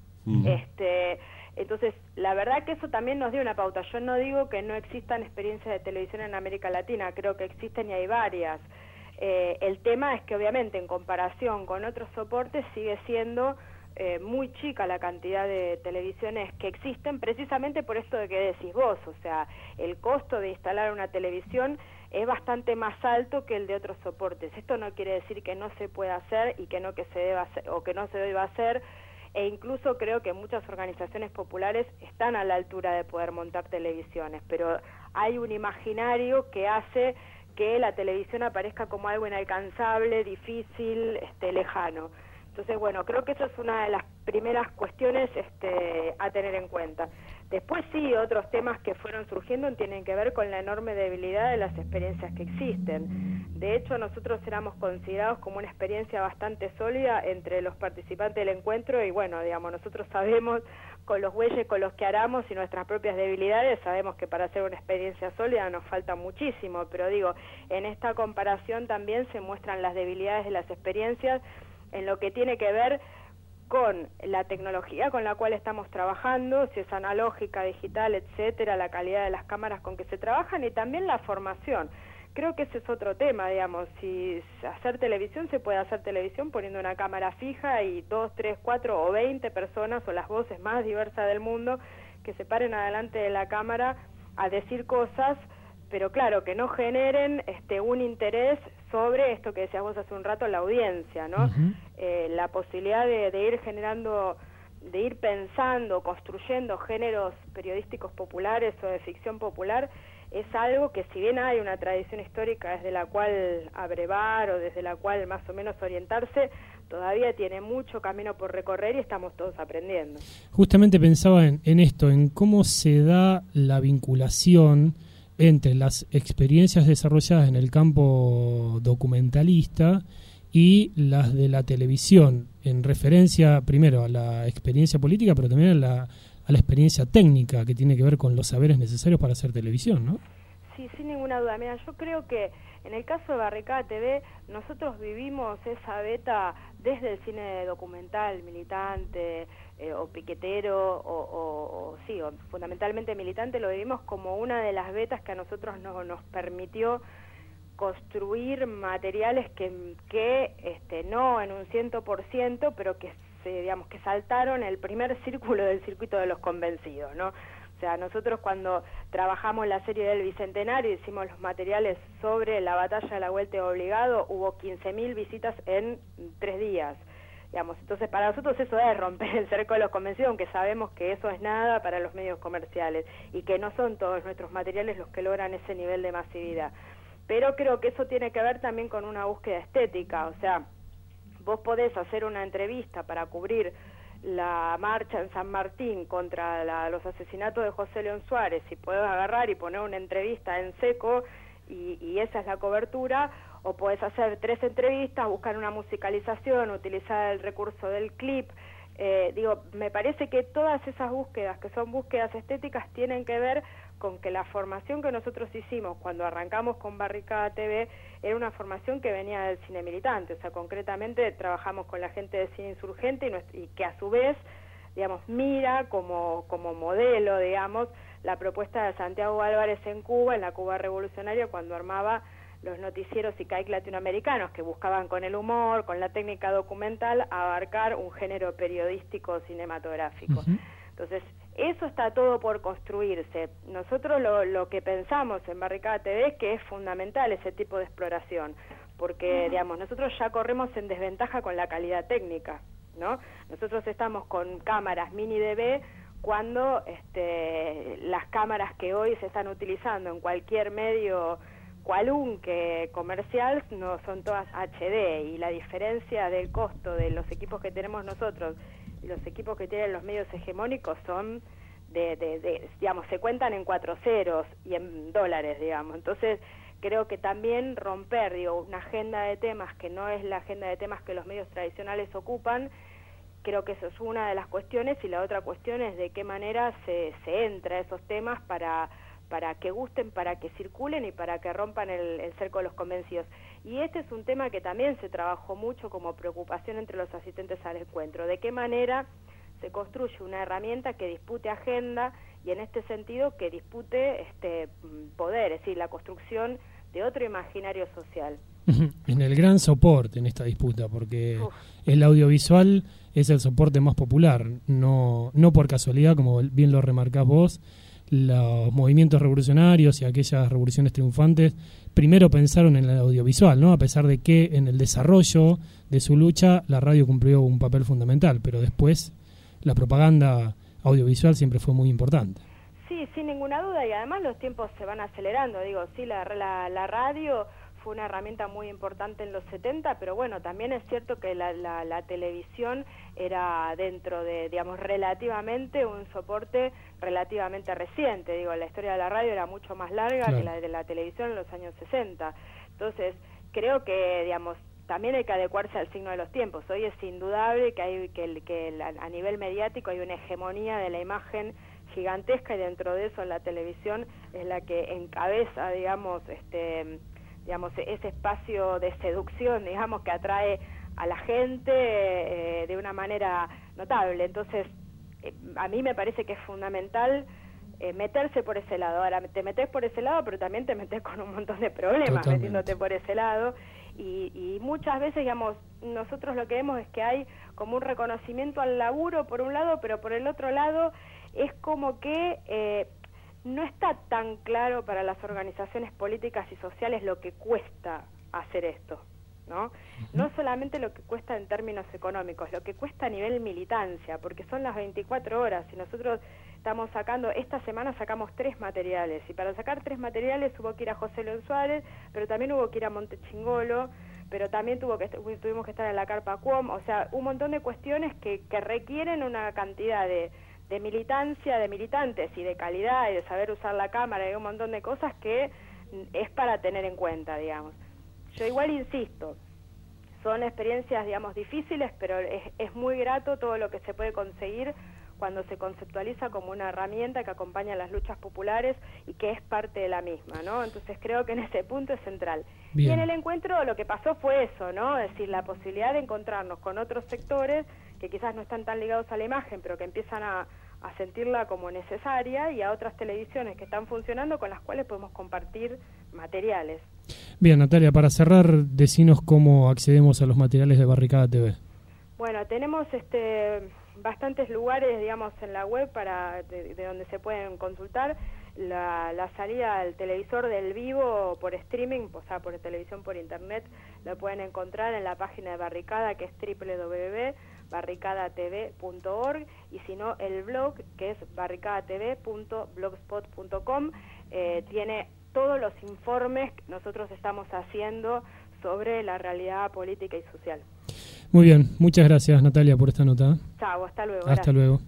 Entonces, la verdad que eso también nos dio una pauta. Yo no digo que no existan experiencias de televisión en América Latina, creo que existen y hay varias. El tema es que obviamente en comparación con otros soportes sigue siendo muy chica la cantidad de televisiones que existen, precisamente por esto de que decís vos, o sea, el costo de instalar una televisión es bastante más alto que el de otros soportes. Esto no quiere decir que no se pueda hacer y que no que se deba hacer, o que no se deba hacer, e incluso creo que muchas organizaciones populares están a la altura de poder montar televisiones, pero hay un imaginario que hace que la televisión aparezca como algo inalcanzable, difícil, lejano. Entonces, bueno, creo que eso es una de las primeras cuestiones a tener en cuenta. Después sí, otros temas que fueron surgiendo tienen que ver con la enorme debilidad de las experiencias que existen. De hecho, nosotros éramos considerados como una experiencia bastante sólida entre los participantes del encuentro y bueno, digamos, nosotros sabemos con los bueyes con los que aramos y nuestras propias debilidades, sabemos que para hacer una experiencia sólida nos falta muchísimo, pero digo, en esta comparación también se muestran las debilidades de las experiencias en lo que tiene que ver con la tecnología con la cual estamos trabajando, si es analógica, digital, etcétera, la calidad de las cámaras con que se trabajan y también la formación. Creo que ese es otro tema, digamos, si hacer televisión, se puede hacer televisión poniendo una cámara fija y 2, 3, 4 o 20 personas o las voces más diversas del mundo que se paren adelante de la cámara a decir cosas, pero claro, que no generen un interés sobre esto que decías vos hace un rato, la audiencia, ¿no? La posibilidad de ir generando, de ir pensando, construyendo géneros periodísticos populares o de ficción popular, es algo que si bien hay una tradición histórica desde la cual abrevar o desde la cual más o menos orientarse, todavía tiene mucho camino por recorrer y estamos todos aprendiendo. Justamente pensaba en esto, en cómo se da la vinculación entre las experiencias desarrolladas en el campo documentalista y las de la televisión, en referencia primero a la experiencia política, pero también a la experiencia técnica que tiene que ver con los saberes necesarios para hacer televisión, ¿no? Sí, sin ninguna duda. Mira, yo creo que en el caso de Barricada TV, nosotros vivimos esa beta desde el cine documental, militante o piquetero, o fundamentalmente militante, lo vivimos como una de las betas que a nosotros nos permitió construir materiales que no en un 100%, pero que que saltaron el primer círculo del circuito de los convencidos, ¿no? O sea, nosotros cuando trabajamos la serie del Bicentenario, hicimos los materiales sobre la batalla de la Vuelta Obligado, hubo 15.000 visitas en 3 días. Digamos, entonces para nosotros eso es romper el cerco de los convencidos, aunque sabemos que eso es nada para los medios comerciales y que no son todos nuestros materiales los que logran ese nivel de masividad. Pero creo que eso tiene que ver también con una búsqueda estética, o sea, vos podés hacer una entrevista para cubrir la marcha en San Martín contra los asesinatos de José León Suárez y podés agarrar y poner una entrevista en seco y esa es la cobertura, o podés hacer 3 entrevistas, buscar una musicalización, utilizar el recurso del clip. Me parece que todas esas búsquedas, que son búsquedas estéticas, tienen que ver con que la formación que nosotros hicimos cuando arrancamos con Barricada TV era una formación que venía del cine militante, o sea, concretamente trabajamos con la gente de cine insurgente y que a su vez, digamos, mira como modelo, digamos, la propuesta de Santiago Álvarez en Cuba, en la Cuba revolucionaria, cuando armaba los noticieros ICAIC latinoamericanos, que buscaban con el humor, con la técnica documental, abarcar un género periodístico cinematográfico. Entonces, eso está todo por construirse. Nosotros lo que pensamos en Barricada TV es que es fundamental ese tipo de exploración, porque, digamos, nosotros ya corremos en desventaja con la calidad técnica, ¿no? Nosotros estamos con cámaras mini DV cuando las cámaras que hoy se están utilizando en cualquier medio cualunque comercial no son todas HD, y la diferencia del costo de los equipos que tenemos nosotros y los equipos que tienen los medios hegemónicos son digamos, se cuentan en 4 ceros y en dólares, digamos. Entonces creo que también romper, una agenda de temas que no es la agenda de temas que los medios tradicionales ocupan, creo que eso es una de las cuestiones, y la otra cuestión es de qué manera se entra a esos temas para que gusten, para que circulen y para que rompan el cerco de los convencidos. Y este es un tema que también se trabajó mucho como preocupación entre los asistentes al encuentro, de qué manera se construye una herramienta que dispute agenda y en este sentido que dispute poder, es decir, la construcción de otro imaginario social. En el gran soporte en esta disputa, porque el audiovisual es el soporte más popular, no por casualidad, como bien lo remarcás vos. Los movimientos revolucionarios y aquellas revoluciones triunfantes primero pensaron en el audiovisual, ¿no? A pesar de que en el desarrollo de su lucha la radio cumplió un papel fundamental, pero después la propaganda audiovisual siempre fue muy importante. Sí, sin ninguna duda, y además los tiempos se van acelerando. Digo, sí, la radio fue una herramienta muy importante en los 70, pero bueno, también es cierto que la televisión era dentro de, digamos, relativamente un soporte relativamente reciente. Digo, la historia de la radio era mucho más larga que la de la televisión en los años 60. Entonces, creo que, digamos, también hay que adecuarse al signo de los tiempos. Hoy es indudable que a nivel mediático hay una hegemonía de la imagen gigantesca, y dentro de eso la televisión es la que encabeza, digamos, ese espacio de seducción, digamos, que atrae a la gente de una manera notable. Entonces, a mí me parece que es fundamental meterse por ese lado. Ahora, te metes por ese lado, pero también te metes con un montón de problemas metiéndote por ese lado. Y muchas veces, digamos, nosotros lo que vemos es que hay como un reconocimiento al laburo por un lado, pero por el otro lado es como que no está tan claro para las organizaciones políticas y sociales lo que cuesta hacer esto, ¿no? No solamente lo que cuesta en términos económicos, lo que cuesta a nivel militancia, porque son las 24 horas, y nosotros estamos sacando, esta semana sacamos 3 materiales, y para sacar 3 materiales hubo que ir a José León Suárez, pero también hubo que ir a Montechingolo, pero también tuvimos que estar en la Carpa Cuom, o sea, un montón de cuestiones que requieren una cantidad de militancia, de militantes y de calidad y de saber usar la cámara y un montón de cosas que es para tener en cuenta, digamos. Yo igual insisto, son experiencias, digamos, difíciles, pero es muy grato todo lo que se puede conseguir cuando se conceptualiza como una herramienta que acompaña las luchas populares y que es parte de la misma, ¿no? Entonces creo que en ese punto es central. Bien. Y en el encuentro lo que pasó fue eso, ¿no? Es decir, la posibilidad de encontrarnos con otros sectores que quizás no están tan ligados a la imagen, pero que empiezan a sentirla como necesaria, y a otras televisiones que están funcionando con las cuales podemos compartir materiales. Bien, Natalia, para cerrar, decinos cómo accedemos a los materiales de Barricada TV. Bueno, tenemos bastantes lugares, digamos, en la web de donde se pueden consultar. La salida al televisor del vivo por streaming, o sea, por televisión por internet, lo pueden encontrar en la página de Barricada, que es www.barricadatv.org, y si no, el blog, que es barricadatv.blogspot.com, tiene todos los informes que nosotros estamos haciendo sobre la realidad política y social. Muy bien, muchas gracias, Natalia, por esta nota. Chao, hasta luego. Hasta gracias. Luego.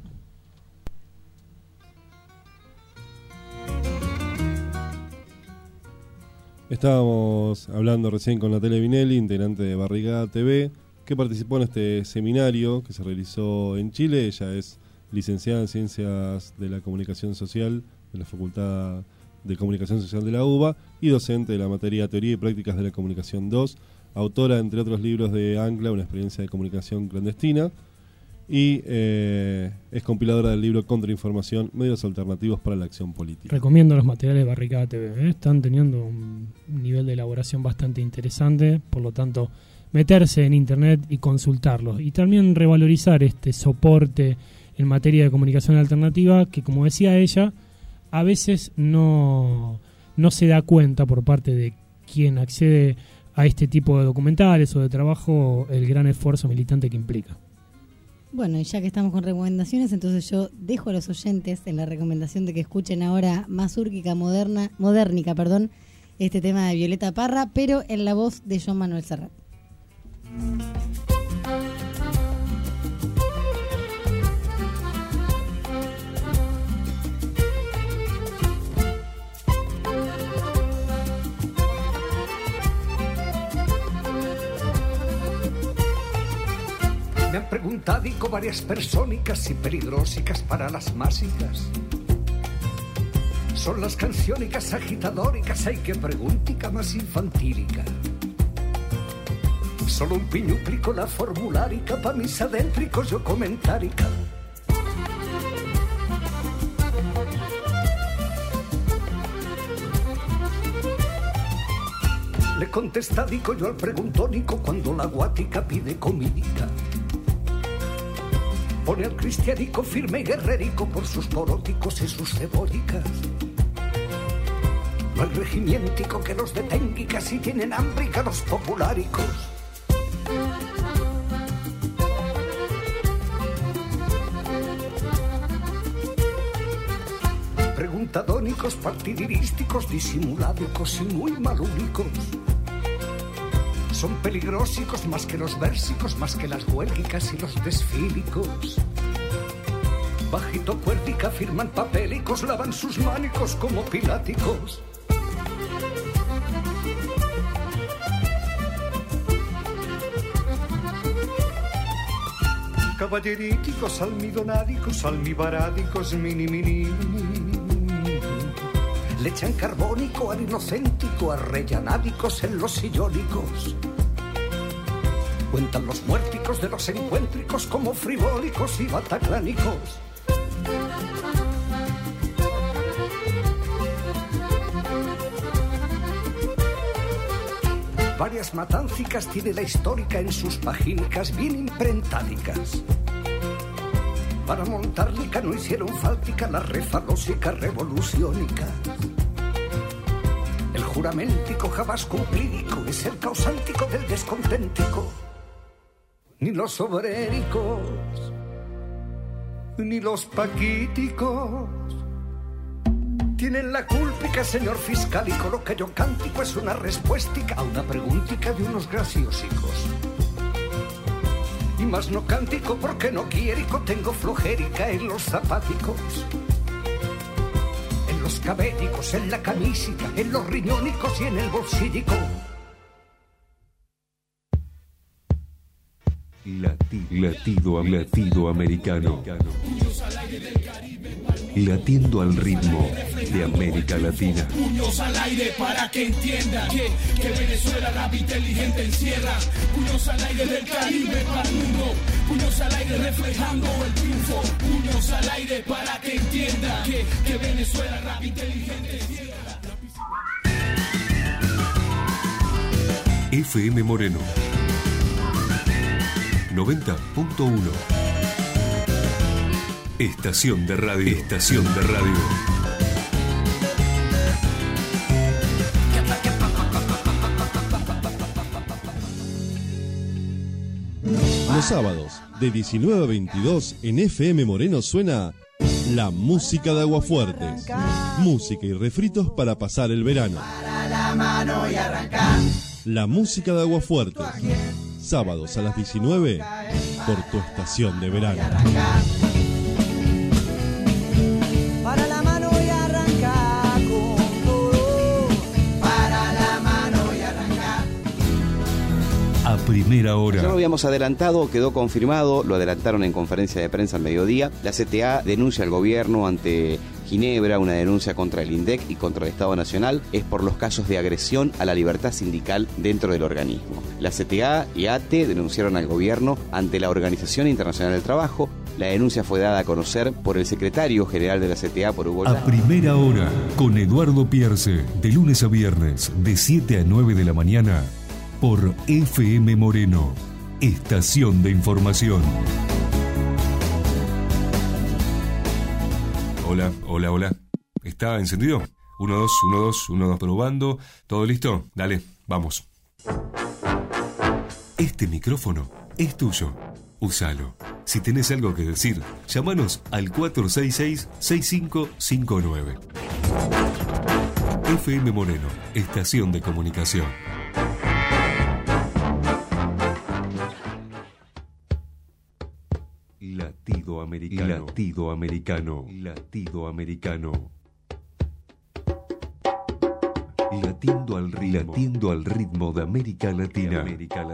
Estábamos hablando recién con Natalia Vinelli, integrante de Barricada TV, que participó en este seminario que se realizó en Chile. Ella es licenciada en Ciencias de la Comunicación Social de la Facultad de Comunicación Social de la UBA y docente de la materia Teoría y Prácticas de la Comunicación 2, autora, entre otros libros, de Ancla, una experiencia de comunicación clandestina, y es compiladora del libro Contrainformación, medios alternativos para la acción política. Recomiendo los materiales de Barricada TV, están teniendo un nivel de elaboración bastante interesante, por lo tanto, meterse en internet y consultarlos, y también revalorizar este soporte en materia de comunicación alternativa que, como decía ella, a veces no se da cuenta por parte de quien accede a este tipo de documentales o de trabajo el gran esfuerzo militante que implica. Bueno, y ya que estamos con recomendaciones, entonces yo dejo a los oyentes en la recomendación de que escuchen ahora Mazurquica Modernica, este tema de Violeta Parra, pero en la voz de Joan Manuel Serrat. Me han preguntado varias persónicas y peligrosicas para las másicas. Son las canciónicas agitadóricas, hay que preguntica más infantílica. Solo un piñuplico la formulárica, pa' mis adéntricos yo comentárica. Le contesta dico yo al preguntónico cuando la guática pide comidita. Pone al cristianico firme y guerrerico por sus poróticos y sus cebollicas. No hay regimientico que los detenga y casi tienen hambre y los populáricos. Preguntadónicos, partidirísticos, disimuládicos y muy malúnicos. Son peligrosicos más que los versicos, más que las huélgicas y los desfílicos. Bajito cuérdica firman papélicos, lavan sus mánicos como piláticos. Caballeríticos, almidonádicos, almibarádicos, mini, mini, mini. Le echan carbónico al inocéntico, arrellanádicos en los sillónicos. Cuentan los muérticos de los encuéntricos como frivólicos y bataclánicos. Varias matáncicas tiene la histórica en sus pagínicas bien imprentádicas. Para montarlica no hicieron fáltica las refalósicas revoluciónicas. El juramentico jamás cumplídico es el causántico del desconténtico. Ni los obréricos, ni los paquíticos tienen la cúlpica, señor fiscalico. Lo que yo cántico es una respuestica a una preguntica de unos graciosicos. Y más no cántico porque no quierico, tengo flojérica en los zapáticos, en los cabélicos, en la camísica, en los riñónicos y en el bolsillico. Latido americano. Latiendo al ritmo de América Latina. Puños al aire para que entiendan que Venezuela rap inteligente encierra. Puños al aire del Caribe para el mundo. Puños al aire reflejando el triunfo. Puños al aire para que entiendan que Venezuela rap inteligente encierra. FM Moreno 90.1. Estación de radio. Los sábados de 19 a 22 en FM Moreno suena la música de Aguafuertes. Música y refritos para pasar el verano. La música de Aguafuertes. Sábados a las 19 por tu estación de verano. Para la mano y arranca con todo. Para la mano y arranca. A primera hora. Ya lo habíamos adelantado, quedó confirmado, lo adelantaron en conferencia de prensa al mediodía. La CTA denuncia al gobierno ante Ginebra, una denuncia contra el INDEC y contra el Estado Nacional, es por los casos de agresión a la libertad sindical dentro del organismo. La CTA y ATE denunciaron al gobierno ante la Organización Internacional del Trabajo. La denuncia fue dada a conocer por el secretario general de la CTA, por Hugo. A primera hora, con Eduardo Pierce, de lunes a viernes, de 7 a 9 de la mañana, por FM Moreno, estación de información. Hola. ¿Está encendido? 1, 2, 1, 2, 1, 2, probando. ¿Todo listo? Dale, vamos. Este micrófono es tuyo. Úsalo. Si tenés algo que decir, llámanos al 466-6559. FM Moreno, estación de comunicación. Latido americano. Latiendo al ritmo de América Latina.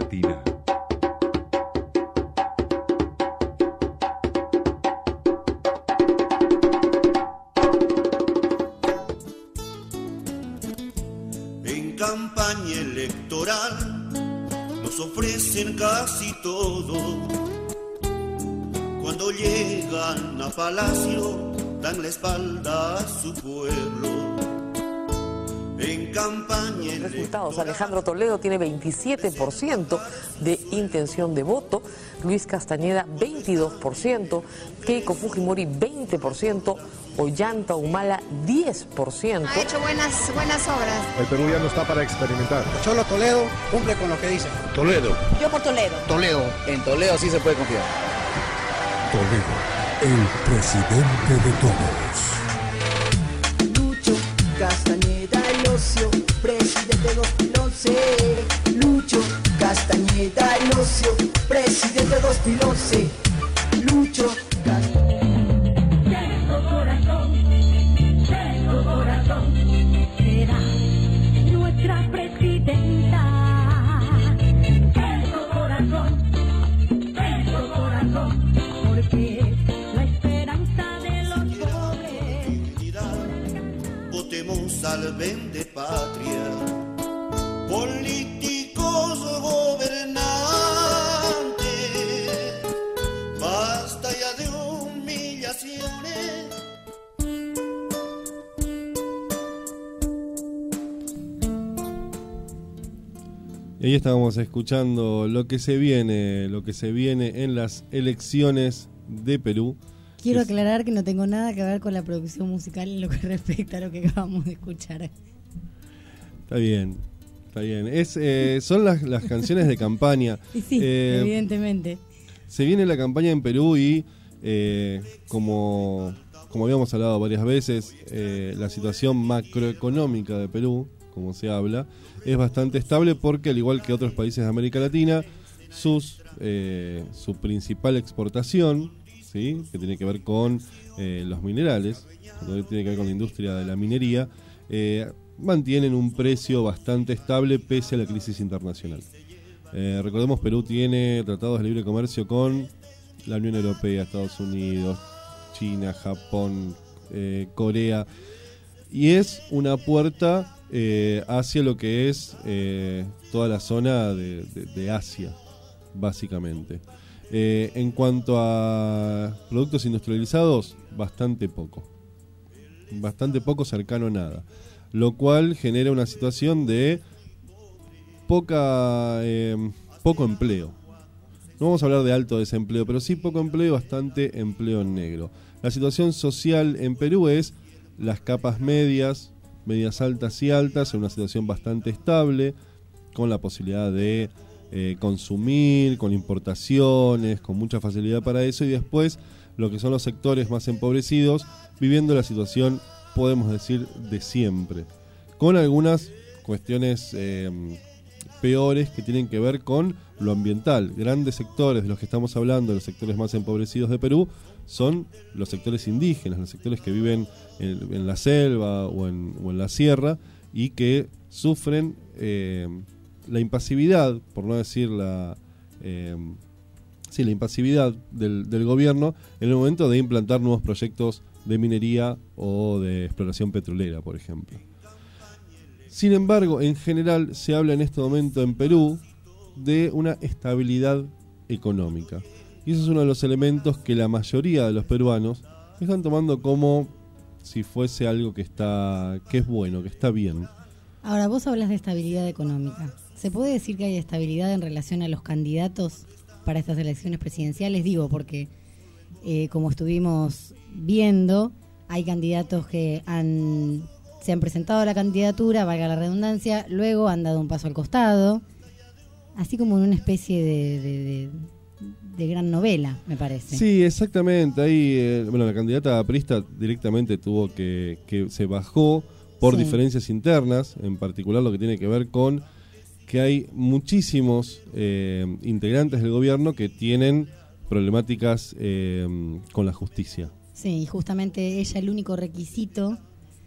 En campaña electoral nos ofrecen casi todo. Cuando llegan a Palacio, dan la espalda a su pueblo. en campaña. Resultados: Alejandro Toledo tiene 27% de intención de voto, Luis Castañeda 22%, Keiko Fujimori 20%, Ollanta Humala 10%. Ha hecho buenas obras. El Perú ya no está para experimentar. Cholo Toledo cumple con lo que dice. Toledo. Yo por Toledo. Toledo. En Toledo sí se puede confiar. Toledo, el presidente de todos. Lucho Castañeda el ocio, presidente 2011. Lucho Castañeda el ocio, presidente 2011. Lucho Castañeda. Tengo corazón, será nuestra presidenta. Tengo corazón, porque es la esperanza de los pobres. Votemos al vende patria, políticos gobernantes, basta ya de humillaciones. Y ahí estábamos escuchando lo que se viene en las elecciones de Perú. Quiero aclarar que no tengo nada que ver con la producción musical en lo que respecta a lo que acabamos de escuchar. Está bien. Son las canciones de campaña. Sí, evidentemente. Se viene la campaña en Perú y como habíamos hablado varias veces, la situación macroeconómica de Perú, como se habla, es bastante estable porque, al igual que otros países de América Latina, su principal exportación, ¿sí?, que tiene que ver con los minerales, que tiene que ver con la industria de la minería, mantienen un precio bastante estable pese a la crisis internacional. Recordemos, Perú tiene tratados de libre comercio con la Unión Europea, Estados Unidos, China, Japón, Corea, y es una puerta hacia lo que es toda la zona de Asia, básicamente. En cuanto a productos industrializados, bastante poco, cercano a nada, lo cual genera una situación de poco empleo. No vamos a hablar de alto desempleo, pero sí poco empleo, bastante empleo en negro. La situación social en Perú es las capas medias altas y altas, en una situación bastante estable, con la posibilidad de consumir, con importaciones, con mucha facilidad para eso, y después lo que son los sectores más empobrecidos, viviendo la situación, podemos decir, de siempre, con algunas cuestiones peores que tienen que ver con lo ambiental. Grandes sectores de los que estamos hablando, los sectores más empobrecidos de Perú, son los sectores indígenas, los sectores que viven en la selva o en la sierra, y que sufren la impasividad, por no decir la impasividad del gobierno en el momento de implantar nuevos proyectos de minería o de exploración petrolera, por ejemplo. Sin embargo, en general se habla en este momento en Perú de una estabilidad económica. Y ese es uno de los elementos que la mayoría de los peruanos están tomando como si fuese algo que es bueno, que está bien. Ahora, vos hablas de estabilidad económica. ¿Se puede decir que hay estabilidad en relación a los candidatos para estas elecciones presidenciales? Digo, porque como estuvimos viendo, hay candidatos que se han presentado a la candidatura, valga la redundancia, luego han dado un paso al costado, así como en una especie de gran novela, me parece. Sí, exactamente. Ahí, la candidata aprista directamente tuvo que se bajó por diferencias internas, en particular lo que tiene que ver con que hay muchísimos integrantes del gobierno que tienen problemáticas con la justicia. Sí, y justamente ella, el único requisito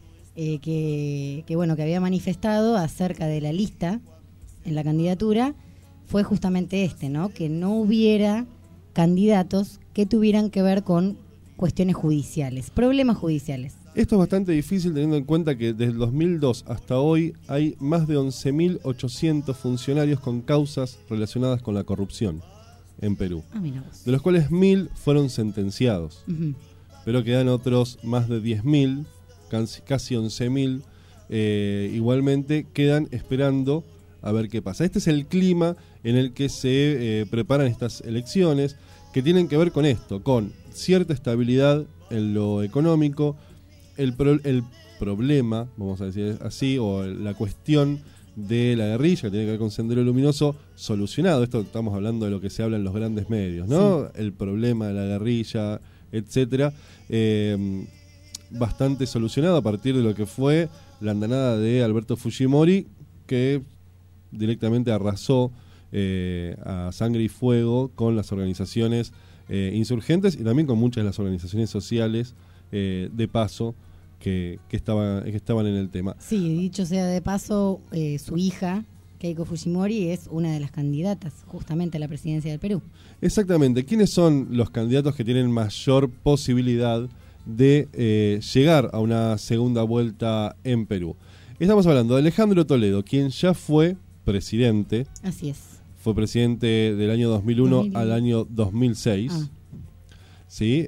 que había manifestado acerca de la lista en la candidatura fue justamente ¿no? Que no hubiera candidatos que tuvieran que ver con cuestiones judiciales, problemas judiciales. Esto es bastante difícil teniendo en cuenta que desde el 2002 hasta hoy hay más de 11.800 funcionarios con causas relacionadas con la corrupción en Perú, de los cuales 1.000 fueron sentenciados, pero quedan otros más de 10.000, casi 11.000 igualmente quedan esperando a ver qué pasa. Este es el clima en el que se preparan estas elecciones, que tienen que ver con esto, con cierta estabilidad en lo económico, el problema, vamos a decir así, o la cuestión de la guerrilla, que tiene que ver con Sendero Luminoso, solucionado. Esto estamos hablando de lo que se habla en los grandes medios, ¿no? Sí. El problema de la guerrilla, etcétera, bastante solucionado a partir de lo que fue la andanada de Alberto Fujimori, que directamente arrasó a sangre y fuego con las organizaciones insurgentes y también con muchas de las organizaciones sociales de paso que estaban en el tema. Sí, dicho sea de paso, su hija, Keiko Fujimori, es una de las candidatas justamente a la presidencia del Perú. Exactamente. ¿Quiénes son los candidatos que tienen mayor posibilidad de llegar a una segunda vuelta en Perú? Estamos hablando de Alejandro Toledo, quien ya fue presidente. Así es. Fue presidente del año 2001 al año 2006. ¿Sí?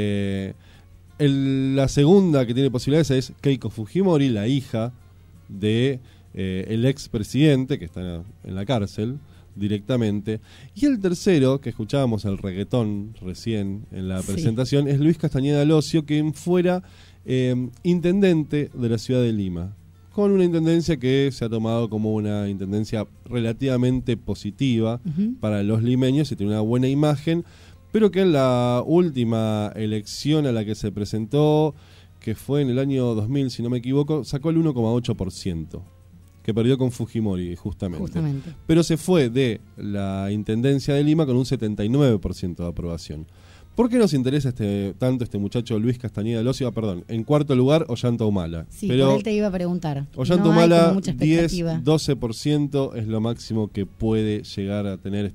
La segunda que tiene posibilidades es Keiko Fujimori, la hija de el expresidente, que está en la cárcel directamente. Y el tercero, que escuchábamos el reggaetón recién en la presentación, es Luis Castañeda Locio, quien fuera intendente de la ciudad de Lima, con una intendencia que se ha tomado como una intendencia relativamente positiva para los limeños y tiene una buena imagen, pero que en la última elección a la que se presentó, que fue en el año 2000, si no me equivoco, sacó el 1,8%, que perdió con Fujimori, justamente. Pero se fue de la intendencia de Lima con un 79% de aprobación. ¿Por qué nos interesa tanto este muchacho Luis Castañeda Locio? Perdón, en cuarto lugar, Ollanta Humala. Sí, pero por él te iba a preguntar. Ollanta Humala, 10-12% es lo máximo que puede llegar a tener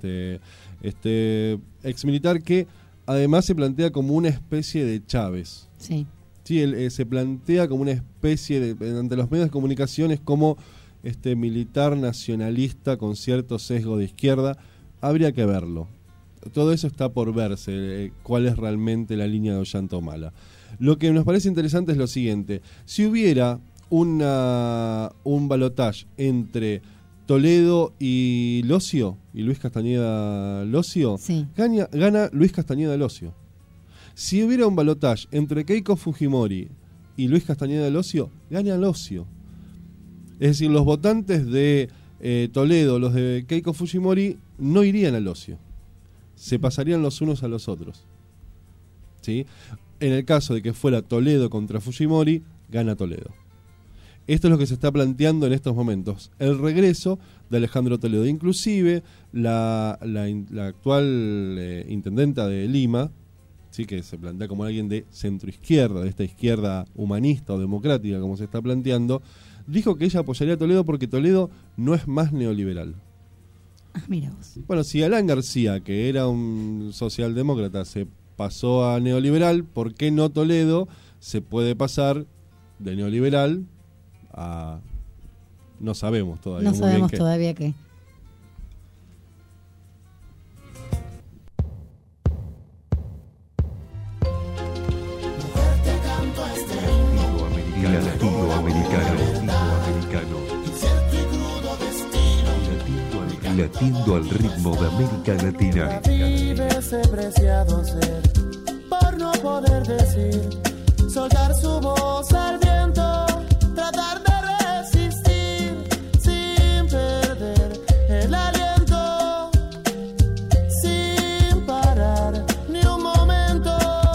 este exmilitar, que además se plantea como una especie de Chávez. Sí. Sí, él se plantea como una especie de, ante los medios de comunicaciones, como este militar nacionalista con cierto sesgo de izquierda. Habría que verlo. Todo eso está por verse, cuál es realmente la línea de Ollanta Humala. Lo que nos parece interesante es lo siguiente: si hubiera un balotaje entre Toledo y Locio, y Luis Castañeda Locio, gana Luis Castañeda Locio. Si hubiera un balotaje entre Keiko Fujimori y Luis Castañeda Locio, gana Locio. Es decir, los votantes de Toledo, los de Keiko Fujimori, no irían a Locio. Se pasarían los unos a los otros. ¿Sí? En el caso de que fuera Toledo contra Fujimori, gana Toledo. Esto es lo que se está planteando en estos momentos. El regreso de Alejandro Toledo. Inclusive, la actual intendenta de Lima, ¿sí?, que se plantea como alguien de centroizquierda, de esta izquierda humanista o democrática, como se está planteando, dijo que ella apoyaría a Toledo porque Toledo no es más neoliberal. Mira vos. Bueno, si Alan García, que era un socialdemócrata, se pasó a neoliberal, ¿por qué no Toledo se puede pasar de neoliberal a... no sabemos todavía. No sabemos todavía qué. Latiendo al ritmo de América Latina. Vive ese preciado ser, por no poder decir, soltar su voz al viento, tratar de resistir, sin perder el aliento, sin parar ni un momento.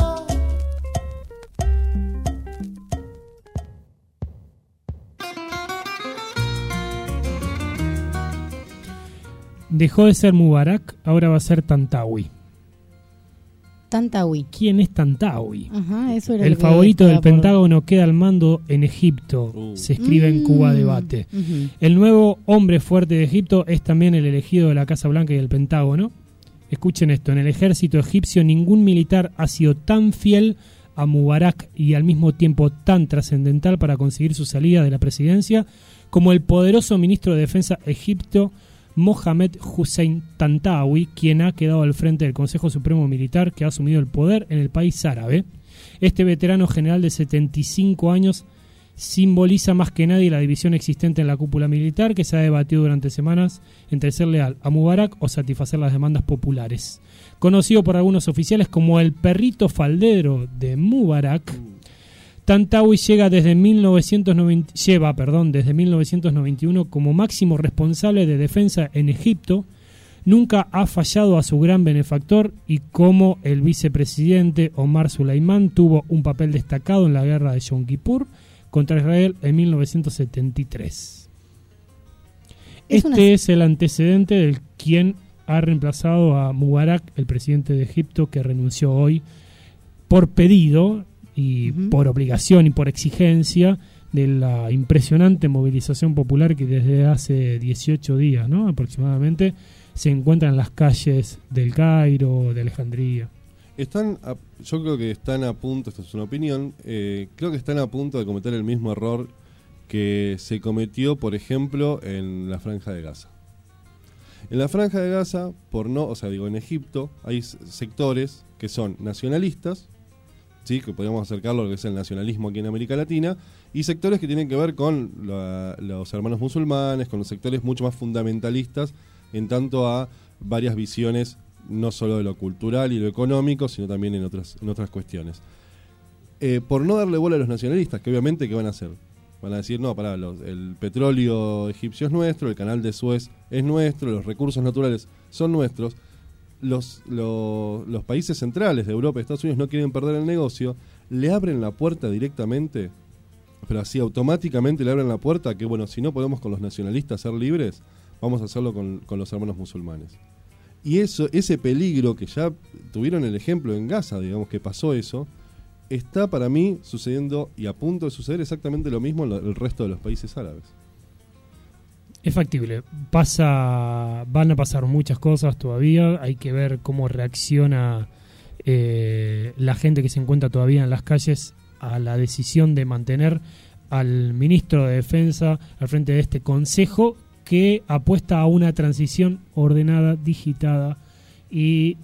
Dejó de ser Mubarak, ahora va a ser Tantawi. Tantawi. ¿Quién es Tantawi? Ajá, eso era el favorito del Pentágono queda al mando en Egipto. Se escribe en Cuba Debate. El nuevo hombre fuerte de Egipto es también el elegido de la Casa Blanca y del Pentágono. Escuchen esto: en el ejército egipcio ningún militar ha sido tan fiel a Mubarak y al mismo tiempo tan trascendental para conseguir su salida de la presidencia como el poderoso ministro de Defensa egipcio Mohamed Hussein Tantawi, quien ha quedado al frente del Consejo Supremo Militar que ha asumido el poder en el país árabe. Este veterano general de 75 años simboliza más que nadie la división existente en la cúpula militar, que se ha debatido durante semanas entre ser leal a Mubarak o satisfacer las demandas populares. Conocido por algunos oficiales como el perrito faldero de Mubarak, Tantawi lleva desde 1991 como máximo responsable de defensa en Egipto. Nunca ha fallado a su gran benefactor y como el vicepresidente Omar Suleiman tuvo un papel destacado en la guerra de Yom Kippur contra Israel en 1973. Este es el antecedente del quien ha reemplazado a Mubarak, el presidente de Egipto, que renunció hoy por pedido y por obligación y por exigencia de la impresionante movilización popular que desde hace 18 días, ¿no?, aproximadamente, se encuentra en las calles del Cairo, de Alejandría. Yo creo que están a punto, esto es una opinión, creo que están a punto de cometer el mismo error que se cometió, por ejemplo, en la Franja de Gaza. En la Franja de Gaza, en Egipto, hay sectores que son nacionalistas, ¿sí?, que podríamos acercarlo a lo que es el nacionalismo aquí en América Latina, y sectores que tienen que ver con los hermanos musulmanes, con los sectores mucho más fundamentalistas en tanto a varias visiones, no solo de lo cultural y lo económico, sino también en otras cuestiones. Por no darle bola a los nacionalistas, que obviamente, ¿qué van a hacer? Van a decir, no, el petróleo egipcio es nuestro, el canal de Suez es nuestro, los recursos naturales son nuestros. Los países centrales de Europa y Estados Unidos no quieren perder el negocio, le abren la puerta directamente, pero así automáticamente le abren la puerta que, bueno, si no podemos con los nacionalistas ser libres, vamos a hacerlo con los hermanos musulmanes. Y ese peligro que ya tuvieron el ejemplo en Gaza, digamos que pasó eso, está para mí sucediendo y a punto de suceder exactamente lo mismo en el resto de los países árabes. Es factible. Van a pasar muchas cosas todavía. Hay que ver cómo reacciona la gente que se encuentra todavía en las calles a la decisión de mantener al ministro de Defensa al frente de este consejo que apuesta a una transición ordenada, digitada y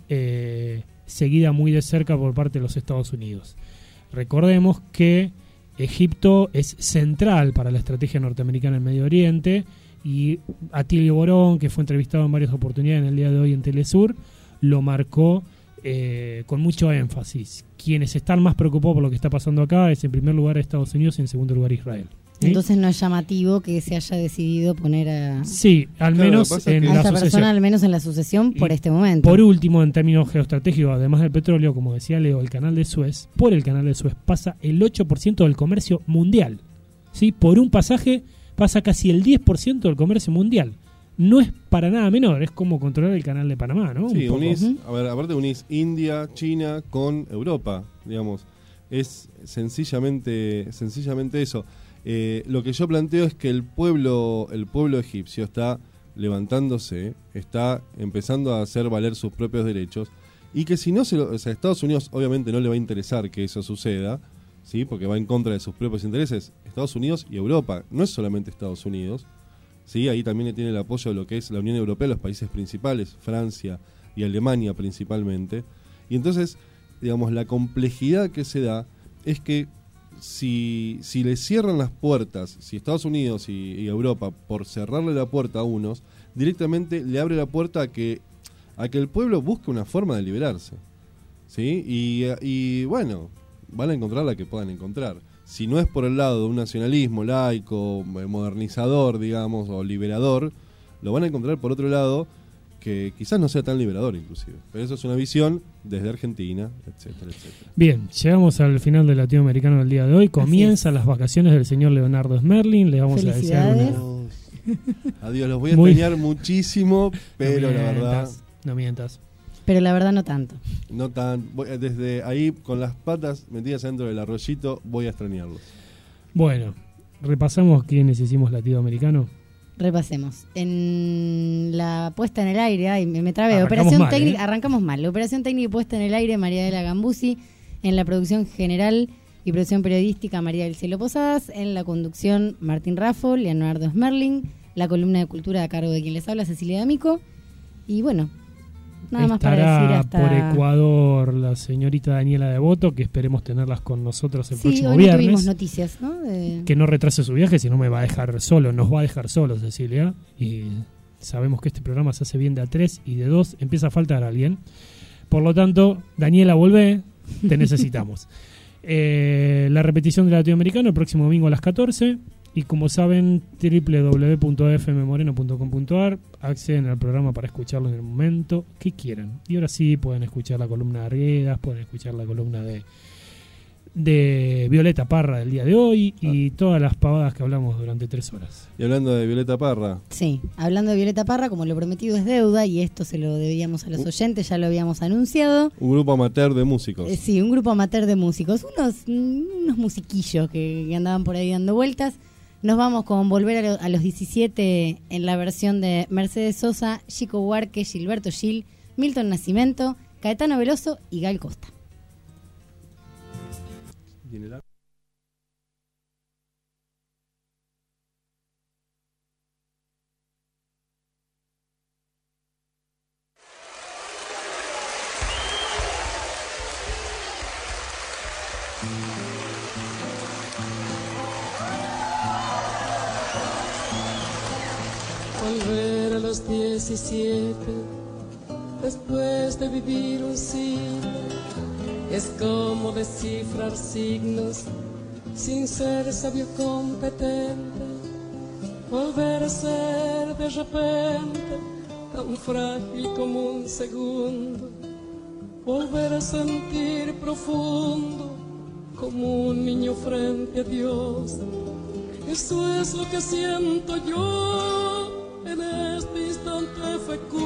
seguida muy de cerca por parte de los Estados Unidos. Recordemos que Egipto es central para la estrategia norteamericana en Medio Oriente, y Atilio Borón, que fue entrevistado en varias oportunidades en el día de hoy en Telesur, lo marcó con mucho énfasis. Quienes están más preocupados por lo que está pasando acá es en primer lugar Estados Unidos y en segundo lugar Israel. ¿Sí? Entonces no es llamativo que se haya decidido poner a... Sí, al menos en la esta persona, al menos en la sucesión, por este momento. Por último, en términos geoestratégicos, además del petróleo, como decía Leo, el canal de Suez, por el canal de Suez pasa el 8% del comercio mundial. ¿Sí? Por un pasaje pasa casi el 10% del comercio mundial. No es para nada menor, es como controlar el canal de Panamá, ¿no? Sí, aparte unís India, China con Europa, digamos. Es sencillamente eso. Lo que yo planteo es que el pueblo egipcio está levantándose, está empezando a hacer valer sus propios derechos, y que si no Estados Unidos obviamente no le va a interesar que eso suceda, ¿sí?, porque va en contra de sus propios intereses. Estados Unidos y Europa, no es solamente Estados Unidos, ¿sí?, ahí también tiene el apoyo de lo que es la Unión Europea, los países principales, Francia y Alemania principalmente. Y entonces, digamos, la complejidad que se da es que si le cierran las puertas, si Estados Unidos y Europa, por cerrarle la puerta a unos, directamente le abre la puerta a que el pueblo busque una forma de liberarse, ¿sí? Y bueno, van a encontrar la que puedan encontrar. Si no es por el lado de un nacionalismo laico, modernizador, digamos, o liberador, lo van a encontrar por otro lado, que quizás no sea tan liberador inclusive. Pero eso es una visión desde Argentina, etcétera, etcétera. Bien, llegamos al final del Latinoamericano del día de hoy. Comienzan las vacaciones del señor Leonardo Smerling. Le vamos a desear adiós, los voy a extrañar muchísimo, pero la verdad... No mientas. Pero la verdad no tanto. No tan. Desde ahí, con las patas metidas dentro del arroyito, voy a extrañarlos. Bueno, repasamos quiénes hicimos Latinoamericano. Repasemos. En la puesta en el aire, me trabé. Operación técnica, arrancamos mal. La operación técnica y puesta en el aire, María de la Gambuzzi. En la producción general y producción periodística, María del Cielo Posadas. En la conducción, Martín Raffo, Leonardo Smerling. La columna de cultura a cargo de quien les habla, Cecilia D'Amico. Y bueno, Nada más para Estará decir hasta... por Ecuador la señorita Daniela Devoto, que esperemos tenerlas con nosotros el próximo hoy viernes. tuvimos noticias, ¿no? Que no retrase su viaje, si no me va a dejar solo, nos va a dejar solos, Cecilia. Y sabemos que este programa se hace bien de a 3 y de 2 empieza a faltar alguien. Por lo tanto, Daniela, volvé, te necesitamos. La repetición de Latinoamericano el próximo domingo a las 14. Y como saben, www.fmmoreno.com.ar, acceden al programa para escucharlo en el momento que quieran. Y ahora sí pueden escuchar la columna de Arguedas, pueden escuchar la columna de Violeta Parra del día de hoy y todas las pavadas que hablamos durante 3 horas. Y hablando de Violeta Parra. Sí, hablando de Violeta Parra, como lo prometido es deuda, y esto se lo debíamos a los oyentes, ya lo habíamos anunciado. Un grupo amateur de músicos. Sí, un grupo amateur de músicos, unos musiquillos que andaban por ahí dando vueltas. Nos vamos con Volver a los 17 en la versión de Mercedes Sosa, Chico Buarque, Gilberto Gil, Milton Nascimento, Caetano Veloso y Gal Costa. Volver a los 17 después de vivir un siglo es como descifrar signos sin ser sabio competente. Volver a ser de repente tan frágil como un segundo. Volver a sentir profundo como un niño frente a Dios. Eso es lo que siento yo en este instante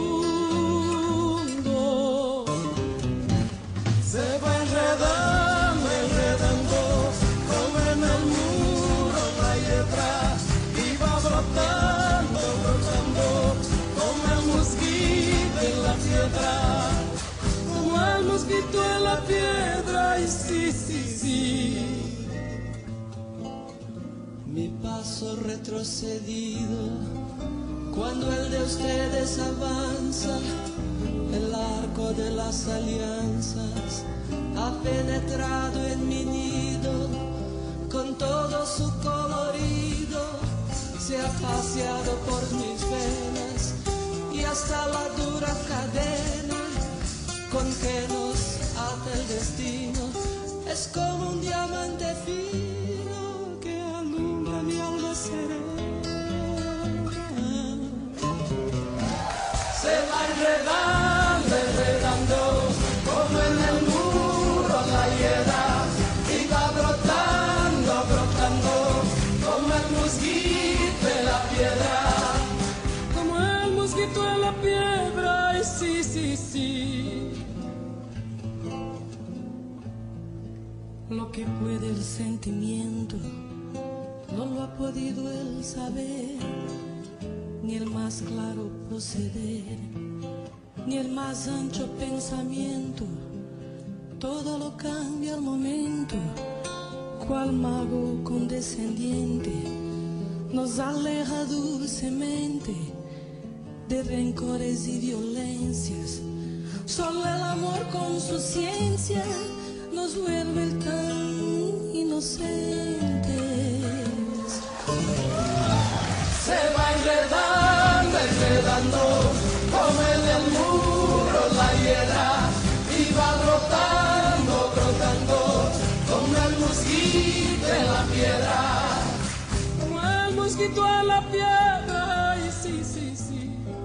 fecundo. Se va enredando, enredando, como en el muro la hiedra, y va brotando, brotando, como el mosquito en la piedra, como el mosquito en la piedra, y sí, sí, sí. Mi paso retrocedido cuando el de ustedes avanza, el arco de las alianzas ha penetrado en mi nido con todo su colorido, se ha paseado por mis venas y hasta la dura cadena con que nos ata el destino es como un diamante fino que alumbra mi alma serena. Se va enredando, enredando, como en el muro la hiedra, y va brotando, brotando, como el mosquito en la piedra, como el mosquito en la piedra, y sí, sí, sí. Lo que puede el sentimiento, no lo ha podido el saber, ni el más claro proceder, ni el más ancho pensamiento. Todo lo cambia al momento, cual mago condescendiente nos aleja dulcemente de rencores y violencias. Solo el amor con su ciencia nos vuelve tan inocentes. Se va enredando, enredando, como en el muro la hiedra, y va brotando, brotando, como el mosquito en la piedra, como el mosquito en la piedra, y sí, sí, sí.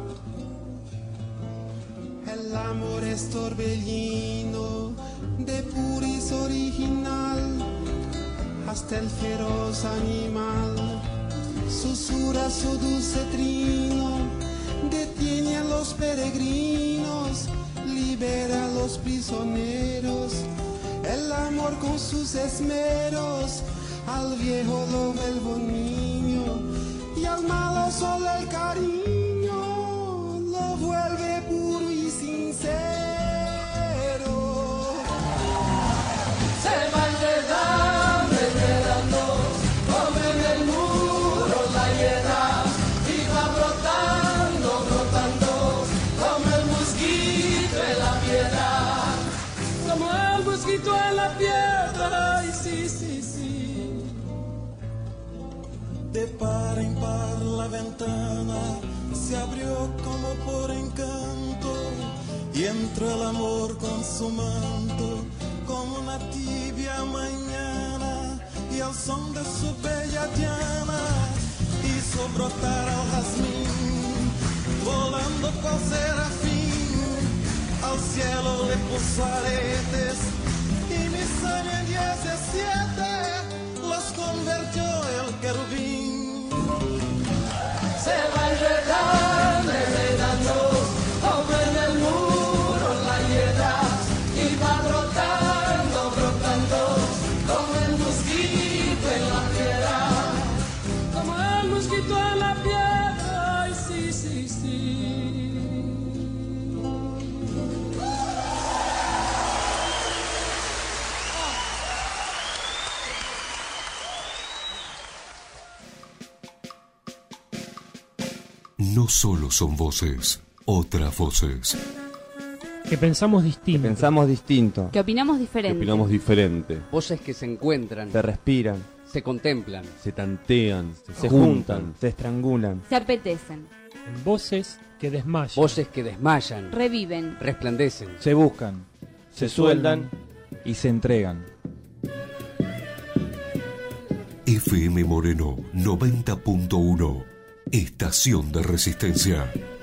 El amor es torbellino de puris original, hasta el feroz animal susurra su dulce trino, detiene a los peregrinos, libera a los prisioneros. El amor con sus esmeros al viejo lo vuelve niño, y al malo solo el cariño lo vuelve puro y sincero. Se va enredando, enredando, como en el muro la hiedra, y va brotando, brotando, como el mosquito una ventana se abrió como por encanto y entró el amor con su manto como una tibia mañana y al son de su bella diana hizo brotar al jazmín volando cual serafín al cielo le puso aretes y mis años en 17 los convirtió el querubín. Se va enredando, como en el muro la hiedra y va brotando, como el mosquito en la piedra, como el mosquito en la piedra, ay sí, sí, sí. No solo son voces, otras voces. Que pensamos distinto. Que opinamos diferente. Voces que se encuentran, se respiran, se contemplan, se tantean, se juntan, se estrangulan, se apetecen. Voces que desmayan. Voces que desmayan, reviven, resplandecen, se buscan, se sueldan y se entregan. FM Moreno 90.1, Estación de Resistencia.